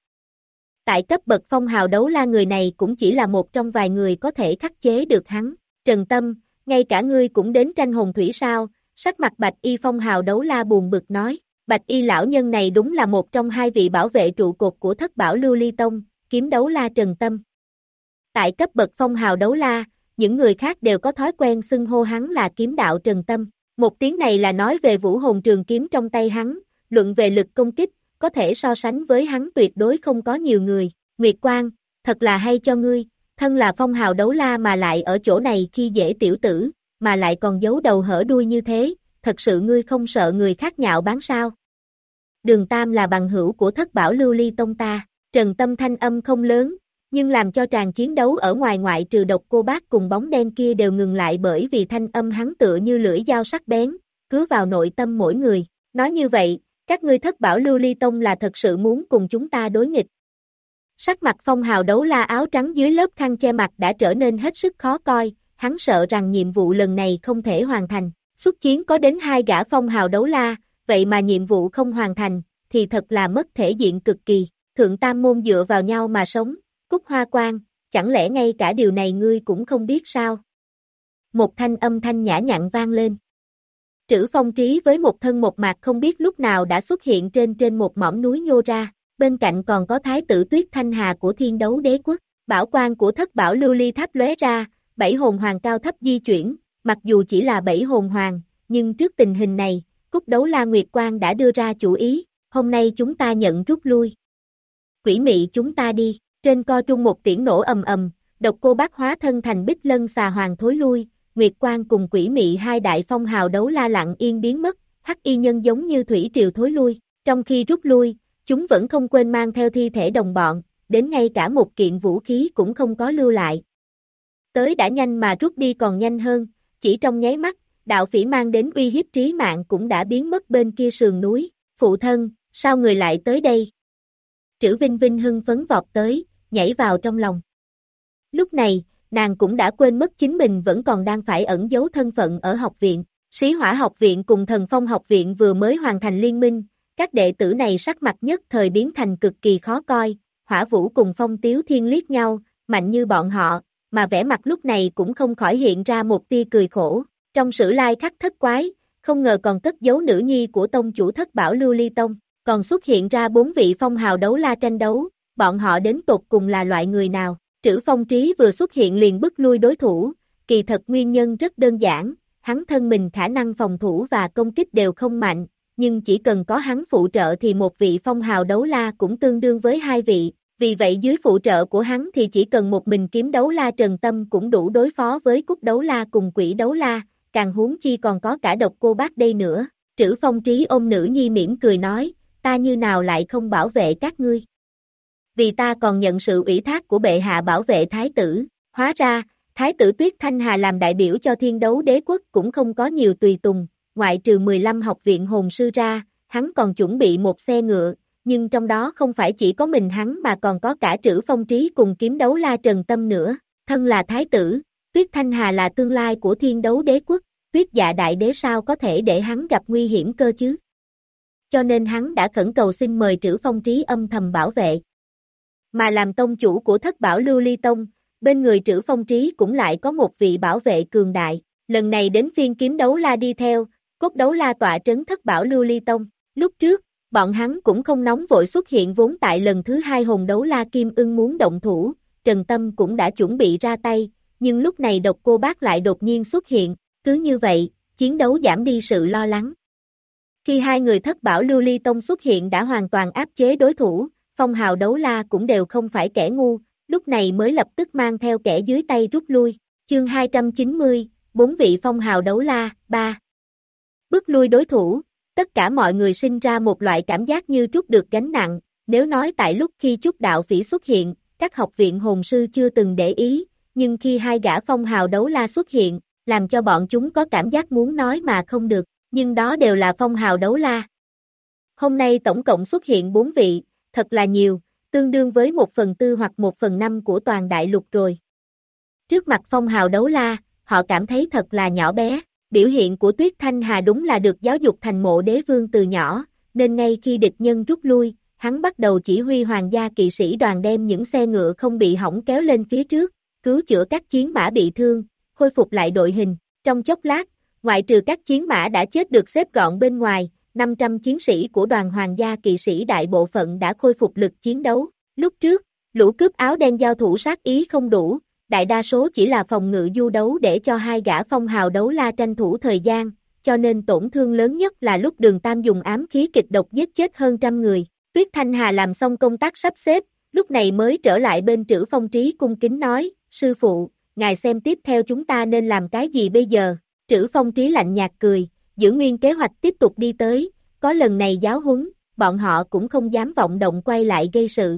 Tại cấp bậc phong hào đấu la người này cũng chỉ là một trong vài người có thể khắc chế được hắn, Trần Tâm, ngay cả ngươi cũng đến tranh hồn thủy sao, sắc mặt bạch y phong hào đấu la buồn bực nói, bạch y lão nhân này đúng là một trong hai vị bảo vệ trụ cột của thất bảo lưu ly tông, kiếm đấu la Trần Tâm. Tại cấp bậc phong hào đấu la, những người khác đều có thói quen xưng hô hắn là kiếm đạo Trần Tâm, một tiếng này là nói về vũ hồn trường kiếm trong tay hắn, luận về lực công kích, có thể so sánh với hắn tuyệt đối không có nhiều người, Nguyệt Quang, thật là hay cho ngươi, thân là phong hào đấu la mà lại ở chỗ này khi dễ tiểu tử, mà lại còn giấu đầu hở đuôi như thế, thật sự ngươi không sợ người khác nhạo báng sao? Đường Tam là bằng hữu của thất bảo lưu ly tông ta, Trần Tâm thanh âm không lớn, nhưng làm cho tràng chiến đấu ở ngoài ngoại trừ độc cô bác cùng bóng đen kia đều ngừng lại bởi vì thanh âm hắn tựa như lưỡi dao sắc bén, cứ vào nội tâm mỗi người, nói như vậy, các ngươi thất bảo lưu ly tông là thật sự muốn cùng chúng ta đối nghịch. Sắc mặt phong hào đấu la áo trắng dưới lớp khăn che mặt đã trở nên hết sức khó coi, hắn sợ rằng nhiệm vụ lần này không thể hoàn thành, xuất chiến có đến hai gã phong hào đấu la, vậy mà nhiệm vụ không hoàn thành, thì thật là mất thể diện cực kỳ, thượng tam môn dựa vào nhau mà sống, Cúc Hoa Quang, chẳng lẽ ngay cả điều này ngươi cũng không biết sao? Một thanh âm thanh nhã nhặn vang lên. Trữ Phong Trí với một thân một mạc không biết lúc nào đã xuất hiện trên trên một mỏm núi nhô ra, bên cạnh còn có thái tử Tuyết Thanh Hà của Thiên Đấu Đế Quốc, bảo quan của thất bảo lưu ly tháp lóe ra, bảy hồn hoàng cao thấp di chuyển, mặc dù chỉ là bảy hồn hoàng, nhưng trước tình hình này, Cúc Đấu La Nguyệt Quang đã đưa ra chủ ý, hôm nay chúng ta nhận rút lui. Quỷ mị chúng ta đi, trên co trung một tiếng nổ ầm ầm, độc cô bác hóa thân thành bích lân xà hoàng thối lui, Nguyệt Quang cùng quỷ mị hai đại phong hào đấu la lặng yên biến mất, hắc y nhân giống như thủy triều thối lui, trong khi rút lui, chúng vẫn không quên mang theo thi thể đồng bọn, đến ngay cả một kiện vũ khí cũng không có lưu lại. Tới đã nhanh mà rút đi còn nhanh hơn, chỉ trong nháy mắt, đạo phỉ mang đến uy hiếp trí mạng cũng đã biến mất bên kia sườn núi. Phụ thân, sao người lại tới đây? Trữ Vinh Vinh hưng phấn vọt tới, nhảy vào trong lòng. Lúc này, nàng cũng đã quên mất chính mình vẫn còn đang phải ẩn giấu thân phận ở học viện. Sĩ Hỏa học viện cùng Thần Phong học viện vừa mới hoàn thành liên minh, các đệ tử này sắc mặt nhất thời biến thành cực kỳ khó coi. Hỏa Vũ cùng Phong Tiếu Thiên liếc nhau, mạnh như bọn họ, mà vẻ mặt lúc này cũng không khỏi hiện ra một tia cười khổ. Trong Sử Lai Khắc thất quái, không ngờ còn cất giấu nữ nhi của tông chủ Thất Bảo Lưu Ly Tông, còn xuất hiện ra bốn vị phong hào đấu la tranh đấu, bọn họ đến tột cùng là loại người nào? Trữ Phong Trí vừa xuất hiện liền bức lui đối thủ, kỳ thật nguyên nhân rất đơn giản, hắn thân mình khả năng phòng thủ và công kích đều không mạnh, nhưng chỉ cần có hắn phụ trợ thì một vị phong hào đấu la cũng tương đương với hai vị, vì vậy dưới phụ trợ của hắn thì chỉ cần một mình kiếm đấu la Trần Tâm cũng đủ đối phó với cúc đấu la cùng quỷ đấu la, càng huống chi còn có cả độc cô bác đây nữa. Trữ Phong Trí ôm nữ nhi mỉm cười nói, ta như nào lại không bảo vệ các ngươi? Vì ta còn nhận sự ủy thác của bệ hạ bảo vệ thái tử, hóa ra, thái tử Tuyết Thanh Hà làm đại biểu cho Thiên Đấu Đế quốc cũng không có nhiều tùy tùng, ngoại trừ mười lăm học viện hồn sư ra, hắn còn chuẩn bị một xe ngựa, nhưng trong đó không phải chỉ có mình hắn mà còn có cả Trữ Phong Trí cùng kiếm đấu la Trần Tâm nữa, thân là thái tử, Tuyết Thanh Hà là tương lai của Thiên Đấu Đế quốc, Tuyết Dạ Đại Đế sao có thể để hắn gặp nguy hiểm cơ chứ? Cho nên hắn đã khẩn cầu xin mời Trữ Phong Trí âm thầm bảo vệ. Mà làm tông chủ của Thất Bảo Lưu Ly Tông, bên người Trữ Phong Trí cũng lại có một vị bảo vệ cường đại, lần này đến phiên kiếm đấu la đi theo, cốt đấu la tọa trấn Thất Bảo Lưu Ly Tông, lúc trước, bọn hắn cũng không nóng vội xuất hiện vốn tại lần thứ hai hồn đấu la Kim Ưng muốn động thủ, Trần Tâm cũng đã chuẩn bị ra tay, nhưng lúc này độc cô bác lại đột nhiên xuất hiện, cứ như vậy, chiến đấu giảm đi sự lo lắng. Khi hai người Thất Bảo Lưu Ly Tông xuất hiện đã hoàn toàn áp chế đối thủ, phong hào đấu la cũng đều không phải kẻ ngu, lúc này mới lập tức mang theo kẻ dưới tay rút lui. Chương hai trăm chín mươi, bốn vị phong hào đấu la, ba. Bước lui đối thủ, tất cả mọi người sinh ra một loại cảm giác như trút được gánh nặng, nếu nói tại lúc khi Trúc Đạo Phỉ xuất hiện, các học viện hồn sư chưa từng để ý, nhưng khi hai gã phong hào đấu la xuất hiện, làm cho bọn chúng có cảm giác muốn nói mà không được, nhưng đó đều là phong hào đấu la. Hôm nay tổng cộng xuất hiện bốn vị, thật là nhiều, tương đương với một phần tư hoặc một phần năm của toàn đại lục rồi. Trước mặt phong hào đấu la, họ cảm thấy thật là nhỏ bé, biểu hiện của Tuyết Thanh Hà đúng là được giáo dục thành mộ đế vương từ nhỏ, nên ngay khi địch nhân rút lui, hắn bắt đầu chỉ huy hoàng gia kỵ sĩ đoàn đem những xe ngựa không bị hỏng kéo lên phía trước, cứu chữa các chiến mã bị thương, khôi phục lại đội hình. Trong chốc lát, ngoại trừ các chiến mã đã chết được xếp gọn bên ngoài, năm trăm chiến sĩ của đoàn hoàng gia kỵ sĩ đại bộ phận đã khôi phục lực chiến đấu. Lúc trước, lũ cướp áo đen giao thủ sát ý không đủ, đại đa số chỉ là phòng ngự du đấu để cho hai gã phong hào đấu la tranh thủ thời gian, cho nên tổn thương lớn nhất là lúc Đường Tam dùng ám khí kịch độc giết chết hơn trăm người. Tuyết Thanh Hà làm xong công tác sắp xếp, lúc này mới trở lại bên Trữ Phong Trí cung kính nói, sư phụ, ngài xem tiếp theo chúng ta nên làm cái gì bây giờ? Trữ Phong Trí lạnh nhạt cười, giữ nguyên kế hoạch tiếp tục đi tới, có lần này giáo huấn, bọn họ cũng không dám vọng động quay lại gây sự.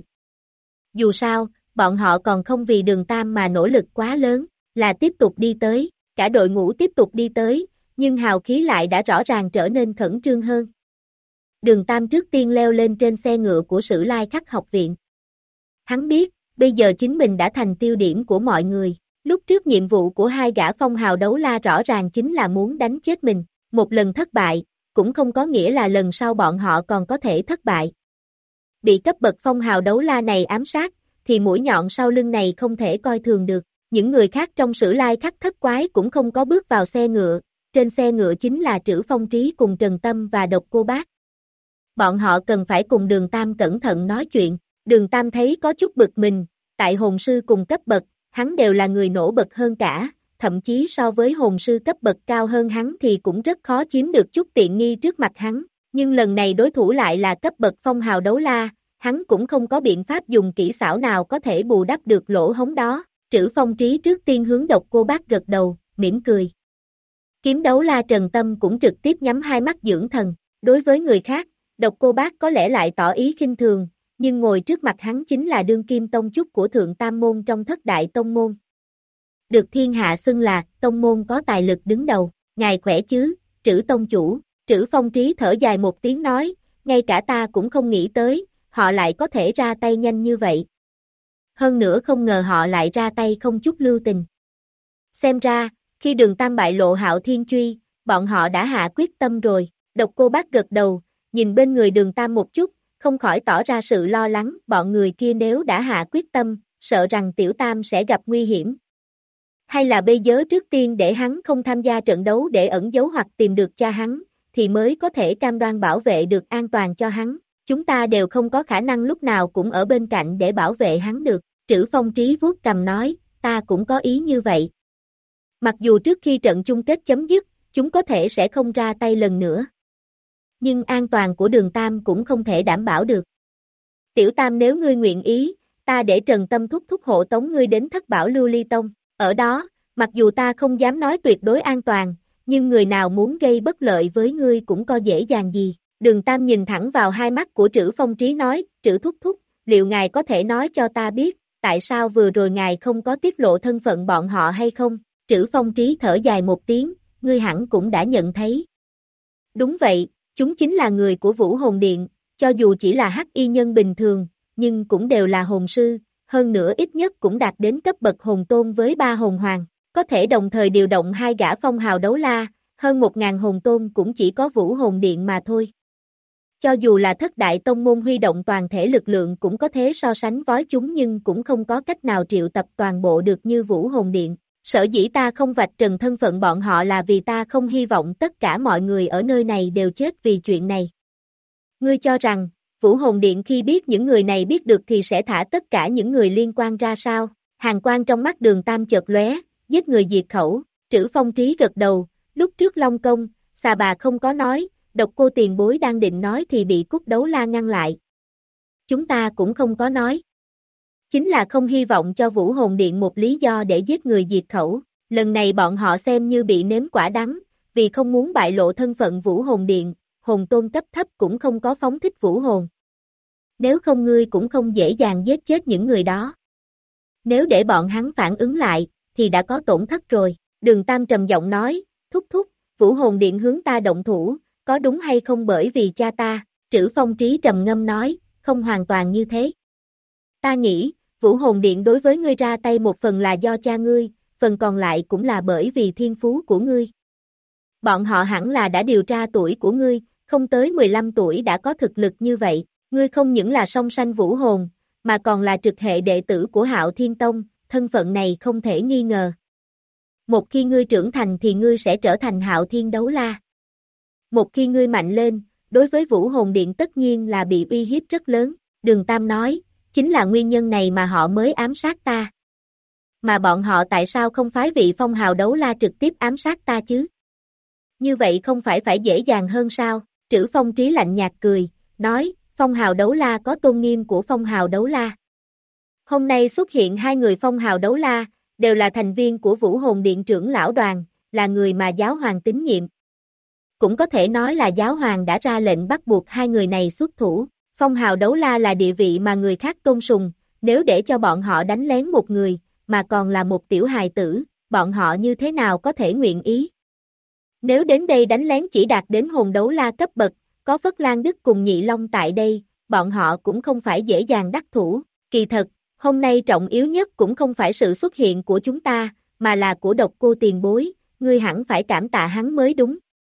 Dù sao, bọn họ còn không vì Đường Tam mà nỗ lực quá lớn, là tiếp tục đi tới, cả đội ngũ tiếp tục đi tới, nhưng hào khí lại đã rõ ràng trở nên khẩn trương hơn. Đường Tam trước tiên leo lên trên xe ngựa của Sử Lai Khắc học viện. Hắn biết, bây giờ chính mình đã thành tiêu điểm của mọi người, lúc trước nhiệm vụ của hai gã phong hào đấu la rõ ràng chính là muốn đánh chết mình, một lần thất bại, cũng không có nghĩa là lần sau bọn họ còn có thể thất bại. Bị cấp bậc phong hào đấu la này ám sát, thì mũi nhọn sau lưng này không thể coi thường được, những người khác trong Sử Lai Khắc thất quái cũng không có bước vào xe ngựa, trên xe ngựa chính là Trữ Phong Trí cùng Trần Tâm và Độc Cô Bác. Bọn họ cần phải cùng Đường Tam cẩn thận nói chuyện, Đường Tam thấy có chút bực mình, tại hồn sư cùng cấp bậc, hắn đều là người nổi bật hơn cả, thậm chí so với hồn sư cấp bậc cao hơn hắn thì cũng rất khó chiếm được chút tiện nghi trước mặt hắn, nhưng lần này đối thủ lại là cấp bậc phong hào đấu la, hắn cũng không có biện pháp dùng kỹ xảo nào có thể bù đắp được lỗ hổng đó. Trữ Phong Trí trước tiên hướng Độc Cô Bác gật đầu, mỉm cười. Kiếm đấu la Trần Tâm cũng trực tiếp nhắm hai mắt dưỡng thần, đối với người khác, Độc Cô Bác có lẽ lại tỏ ý khinh thường, nhưng ngồi trước mặt hắn chính là đương kim tông chúc của Thượng Tam Môn trong thất đại tông môn. Được thiên hạ xưng là, tông môn có tài lực đứng đầu, ngài khỏe chứ, Trữ tông chủ, Trữ Phong Trí thở dài một tiếng nói, ngay cả ta cũng không nghĩ tới, họ lại có thể ra tay nhanh như vậy. Hơn nữa không ngờ họ lại ra tay không chút lưu tình. Xem ra, khi Đường Tam bại lộ Hạo Thiên Truy, bọn họ đã hạ quyết tâm rồi. Độc Cô Bác gật đầu, nhìn bên người Đường Tam một chút, không khỏi tỏ ra sự lo lắng, bọn người kia nếu đã hạ quyết tâm, sợ rằng Tiểu Tam sẽ gặp nguy hiểm. Hay là bây giờ trước tiên để hắn không tham gia trận đấu để ẩn giấu hoặc tìm được cha hắn, thì mới có thể cam đoan bảo vệ được an toàn cho hắn. Chúng ta đều không có khả năng lúc nào cũng ở bên cạnh để bảo vệ hắn được. Trữ Phong Trí vuốt cằm nói, ta cũng có ý như vậy. Mặc dù trước khi trận chung kết chấm dứt, chúng có thể sẽ không ra tay lần nữa. Nhưng an toàn của Đường Tam cũng không thể đảm bảo được. Tiểu Tam nếu ngươi nguyện ý, ta để Trần Tâm thúc thúc hộ tống ngươi đến Thất Bảo Lưu Ly Tông. Ở đó, mặc dù ta không dám nói tuyệt đối an toàn, nhưng người nào muốn gây bất lợi với ngươi cũng có dễ dàng gì. Đường Tam nhìn thẳng vào hai mắt của Trữ Phong Trí nói, Trữ thúc thúc, liệu ngài có thể nói cho ta biết, tại sao vừa rồi ngài không có tiết lộ thân phận bọn họ hay không? Trữ Phong Trí thở dài một tiếng, ngươi hẳn cũng đã nhận thấy. Đúng vậy, chúng chính là người của Vũ Hồn Điện, cho dù chỉ là hắc y nhân bình thường, nhưng cũng đều là hồn sư, hơn nữa ít nhất cũng đạt đến cấp bậc hồn tôn với ba hồn hoàng, có thể đồng thời điều động hai gã phong hào đấu la, hơn một ngàn hồn tôn cũng chỉ có Vũ Hồn Điện mà thôi. Cho dù là thất đại tông môn huy động toàn thể lực lượng cũng có thế so sánh với chúng nhưng cũng không có cách nào triệu tập toàn bộ được như Vũ Hồn Điện. Sở dĩ ta không vạch trần thân phận bọn họ là vì ta không hy vọng tất cả mọi người ở nơi này đều chết vì chuyện này. Ngươi cho rằng, Vũ Hồn Điện khi biết những người này biết được thì sẽ thả tất cả những người liên quan ra sao? Hàn quang trong mắt Đường Tam chợt lóe, giết người diệt khẩu. Trữ Phong Trí gật đầu, lúc trước Long Công, xà bà không có nói, Độc Cô tiền bối đang định nói thì bị Cúc Đấu La ngăn lại. Chúng ta cũng không có nói. Chính là không hy vọng cho Vũ Hồn Điện một lý do để giết người diệt khẩu. Lần này bọn họ xem như bị nếm quả đắng, vì không muốn bại lộ thân phận Vũ Hồn Điện, hồn tôn cấp thấp cũng không có phóng thích vũ hồn. Nếu không ngươi cũng không dễ dàng giết chết những người đó. Nếu để bọn hắn phản ứng lại, thì đã có tổn thất rồi. Đường Tam trầm giọng nói, thúc thúc, Vũ Hồn Điện hướng ta động thủ, có đúng hay không bởi vì cha ta? Trữ Phong Trí trầm ngâm nói, không hoàn toàn như thế. Ta nghĩ, Vũ Hồn Điện đối với ngươi ra tay một phần là do cha ngươi, phần còn lại cũng là bởi vì thiên phú của ngươi. Bọn họ hẳn là đã điều tra tuổi của ngươi, không tới mười lăm tuổi đã có thực lực như vậy, ngươi không những là song sanh vũ hồn, mà còn là trực hệ đệ tử của Hạo Thiên Tông, thân phận này không thể nghi ngờ. Một khi ngươi trưởng thành thì ngươi sẽ trở thành Hạo Thiên Đấu La. Một khi ngươi mạnh lên, đối với Vũ Hồn Điện tất nhiên là bị uy hiếp rất lớn, Đường Tam nói, chính là nguyên nhân này mà họ mới ám sát ta. Mà bọn họ tại sao không phái vị phong hào đấu la trực tiếp ám sát ta chứ? Như vậy không phải phải dễ dàng hơn sao? Trữ Phong Trí lạnh nhạt cười, nói, phong hào đấu la có tôn nghiêm của phong hào đấu la. Hôm nay xuất hiện hai người phong hào đấu la, đều là thành viên của Vũ Hồn Điện trưởng lão đoàn, là người mà giáo hoàng tín nhiệm. Cũng có thể nói là giáo hoàng đã ra lệnh bắt buộc hai người này xuất thủ. Phong hào đấu la là địa vị mà người khác tôn sùng, nếu để cho bọn họ đánh lén một người, mà còn là một tiểu hài tử, bọn họ như thế nào có thể nguyện ý? Nếu đến đây đánh lén chỉ đạt đến hồn đấu la cấp bậc, có Phất Lan Đức cùng Nhị Long tại đây, bọn họ cũng không phải dễ dàng đắc thủ. Kỳ thật, hôm nay trọng yếu nhất cũng không phải sự xuất hiện của chúng ta, mà là của Độc Cô tiền bối, ngươi hẳn phải cảm tạ hắn mới đúng.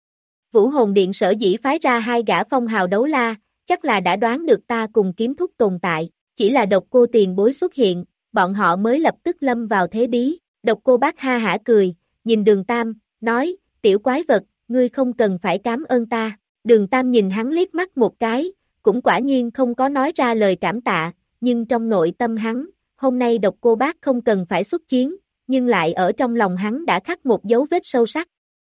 Vũ Hồn Điện sở dĩ phái ra hai gã phong hào đấu la, chắc là đã đoán được ta cùng kiếm thúc tồn tại, chỉ là Độc Cô tiền bối xuất hiện, bọn họ mới lập tức lâm vào thế bí. Độc Cô Bác ha hả cười, nhìn Đường Tam, nói, tiểu quái vật, ngươi không cần phải cảm ơn ta. Đường Tam nhìn hắn liếc mắt một cái, cũng quả nhiên không có nói ra lời cảm tạ, nhưng trong nội tâm hắn, hôm nay Độc Cô Bác không cần phải xuất chiến, nhưng lại ở trong lòng hắn đã khắc một dấu vết sâu sắc.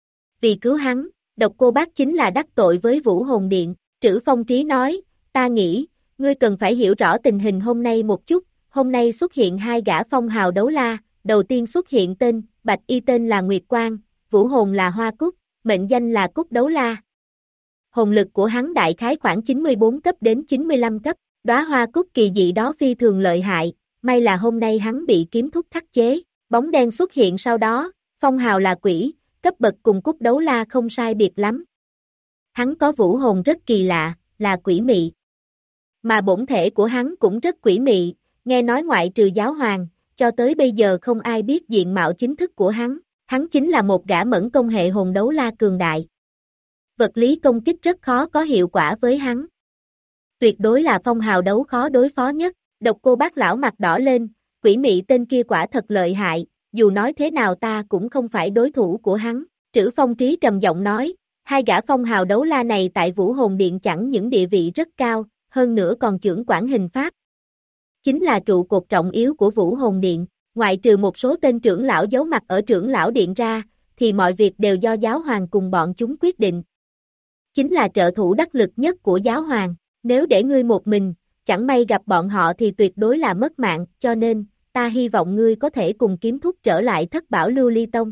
Vì cứu hắn, Độc Cô Bác chính là đắc tội với Vũ Hồn Điện. Trữ Phong Trí nói, ta nghĩ, ngươi cần phải hiểu rõ tình hình hôm nay một chút, hôm nay xuất hiện hai gã phong hào đấu la, đầu tiên xuất hiện tên, Bạch Y tên là Nguyệt Quang, Vũ Hồn là Hoa Cúc, mệnh danh là Cúc Đấu La. Hồn lực của hắn đại khái khoảng chín mươi bốn cấp đến chín mươi lăm cấp, Đóa hoa cúc kỳ dị đó phi thường lợi hại, may là hôm nay hắn bị kiếm thúc khắc chế, bóng đen xuất hiện sau đó, phong hào là quỷ, cấp bậc cùng cúc đấu la không sai biệt lắm. Hắn có vũ hồn rất kỳ lạ, là quỷ mị. Mà bổn thể của hắn cũng rất quỷ mị, nghe nói ngoại trừ giáo hoàng, cho tới bây giờ không ai biết diện mạo chính thức của hắn, hắn chính là một gã mẫn công hệ hồn đấu la cường đại. Vật lý công kích rất khó có hiệu quả với hắn. Tuyệt đối là phong hào đấu khó đối phó nhất, Độc Cô Bác lão mặt đỏ lên, quỷ mị tên kia quả thật lợi hại, dù nói thế nào ta cũng không phải đối thủ của hắn, Trữ Phong Trí trầm giọng nói, hai gã phong hào đấu la này tại Vũ Hồn Điện chẳng những địa vị rất cao, hơn nữa còn chưởng quản hình pháp. Chính là trụ cột trọng yếu của Vũ Hồn Điện, ngoại trừ một số tên trưởng lão giấu mặt ở trưởng lão điện ra, thì mọi việc đều do giáo hoàng cùng bọn chúng quyết định. Chính là trợ thủ đắc lực nhất của giáo hoàng, nếu để ngươi một mình, chẳng may gặp bọn họ thì tuyệt đối là mất mạng, cho nên, ta hy vọng ngươi có thể cùng kiếm thúc trở lại Thất Bảo Lưu Ly Tông.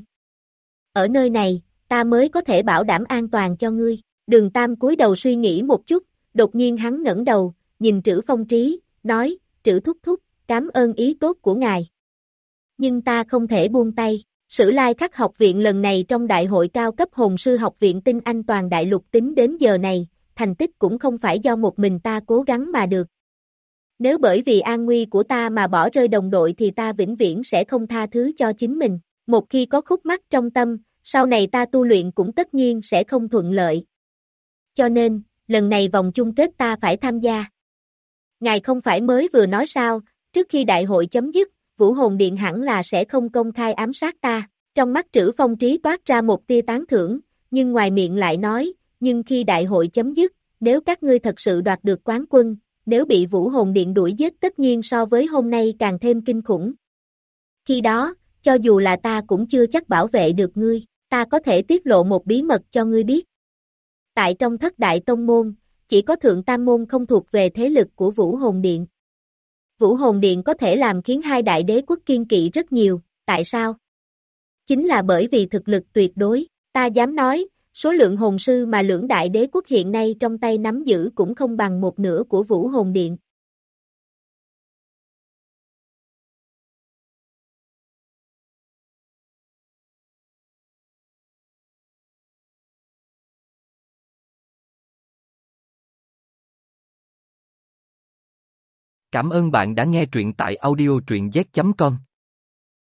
Ở nơi này, ta mới có thể bảo đảm an toàn cho ngươi. Đường Tam cúi đầu suy nghĩ một chút, đột nhiên hắn ngẩng đầu, nhìn Trữ Phong Trí, nói, Trữ thúc thúc, cảm ơn ý tốt của ngài. Nhưng ta không thể buông tay, Sử Lai Khắc học viện lần này trong đại hội cao cấp hồn sư học viện tinh anh toàn đại lục tính đến giờ này, thành tích cũng không phải do một mình ta cố gắng mà được. Nếu bởi vì an nguy của ta mà bỏ rơi đồng đội thì ta vĩnh viễn sẽ không tha thứ cho chính mình. Một khi có khúc mắc trong tâm, sau này ta tu luyện cũng tất nhiên sẽ không thuận lợi. Cho nên, lần này vòng chung kết ta phải tham gia. Ngài không phải mới vừa nói sao, trước khi đại hội chấm dứt, Vũ Hồn Điện hẳn là sẽ không công khai ám sát ta. Trong mắt Trữ Phong Trí toát ra một tia tán thưởng, nhưng ngoài miệng lại nói, nhưng khi đại hội chấm dứt, nếu các ngươi thật sự đoạt được quán quân, nếu bị Vũ Hồn Điện đuổi giết tất nhiên so với hôm nay càng thêm kinh khủng. Khi đó, cho dù là ta cũng chưa chắc bảo vệ được ngươi, ta có thể tiết lộ một bí mật cho ngươi biết. Tại trong thất đại tông môn, chỉ có thượng tam môn không thuộc về thế lực của Vũ Hồn Điện. Vũ Hồn Điện có thể làm khiến hai đại đế quốc kiên kỵ rất nhiều, tại sao? Chính là bởi vì thực lực tuyệt đối, ta dám nói, số lượng hồn sư mà lưỡng đại đế quốc hiện nay trong tay nắm giữ cũng không bằng một nửa của Vũ Hồn Điện. Cảm ơn bạn đã nghe truyện tại audio truyện z chấm com.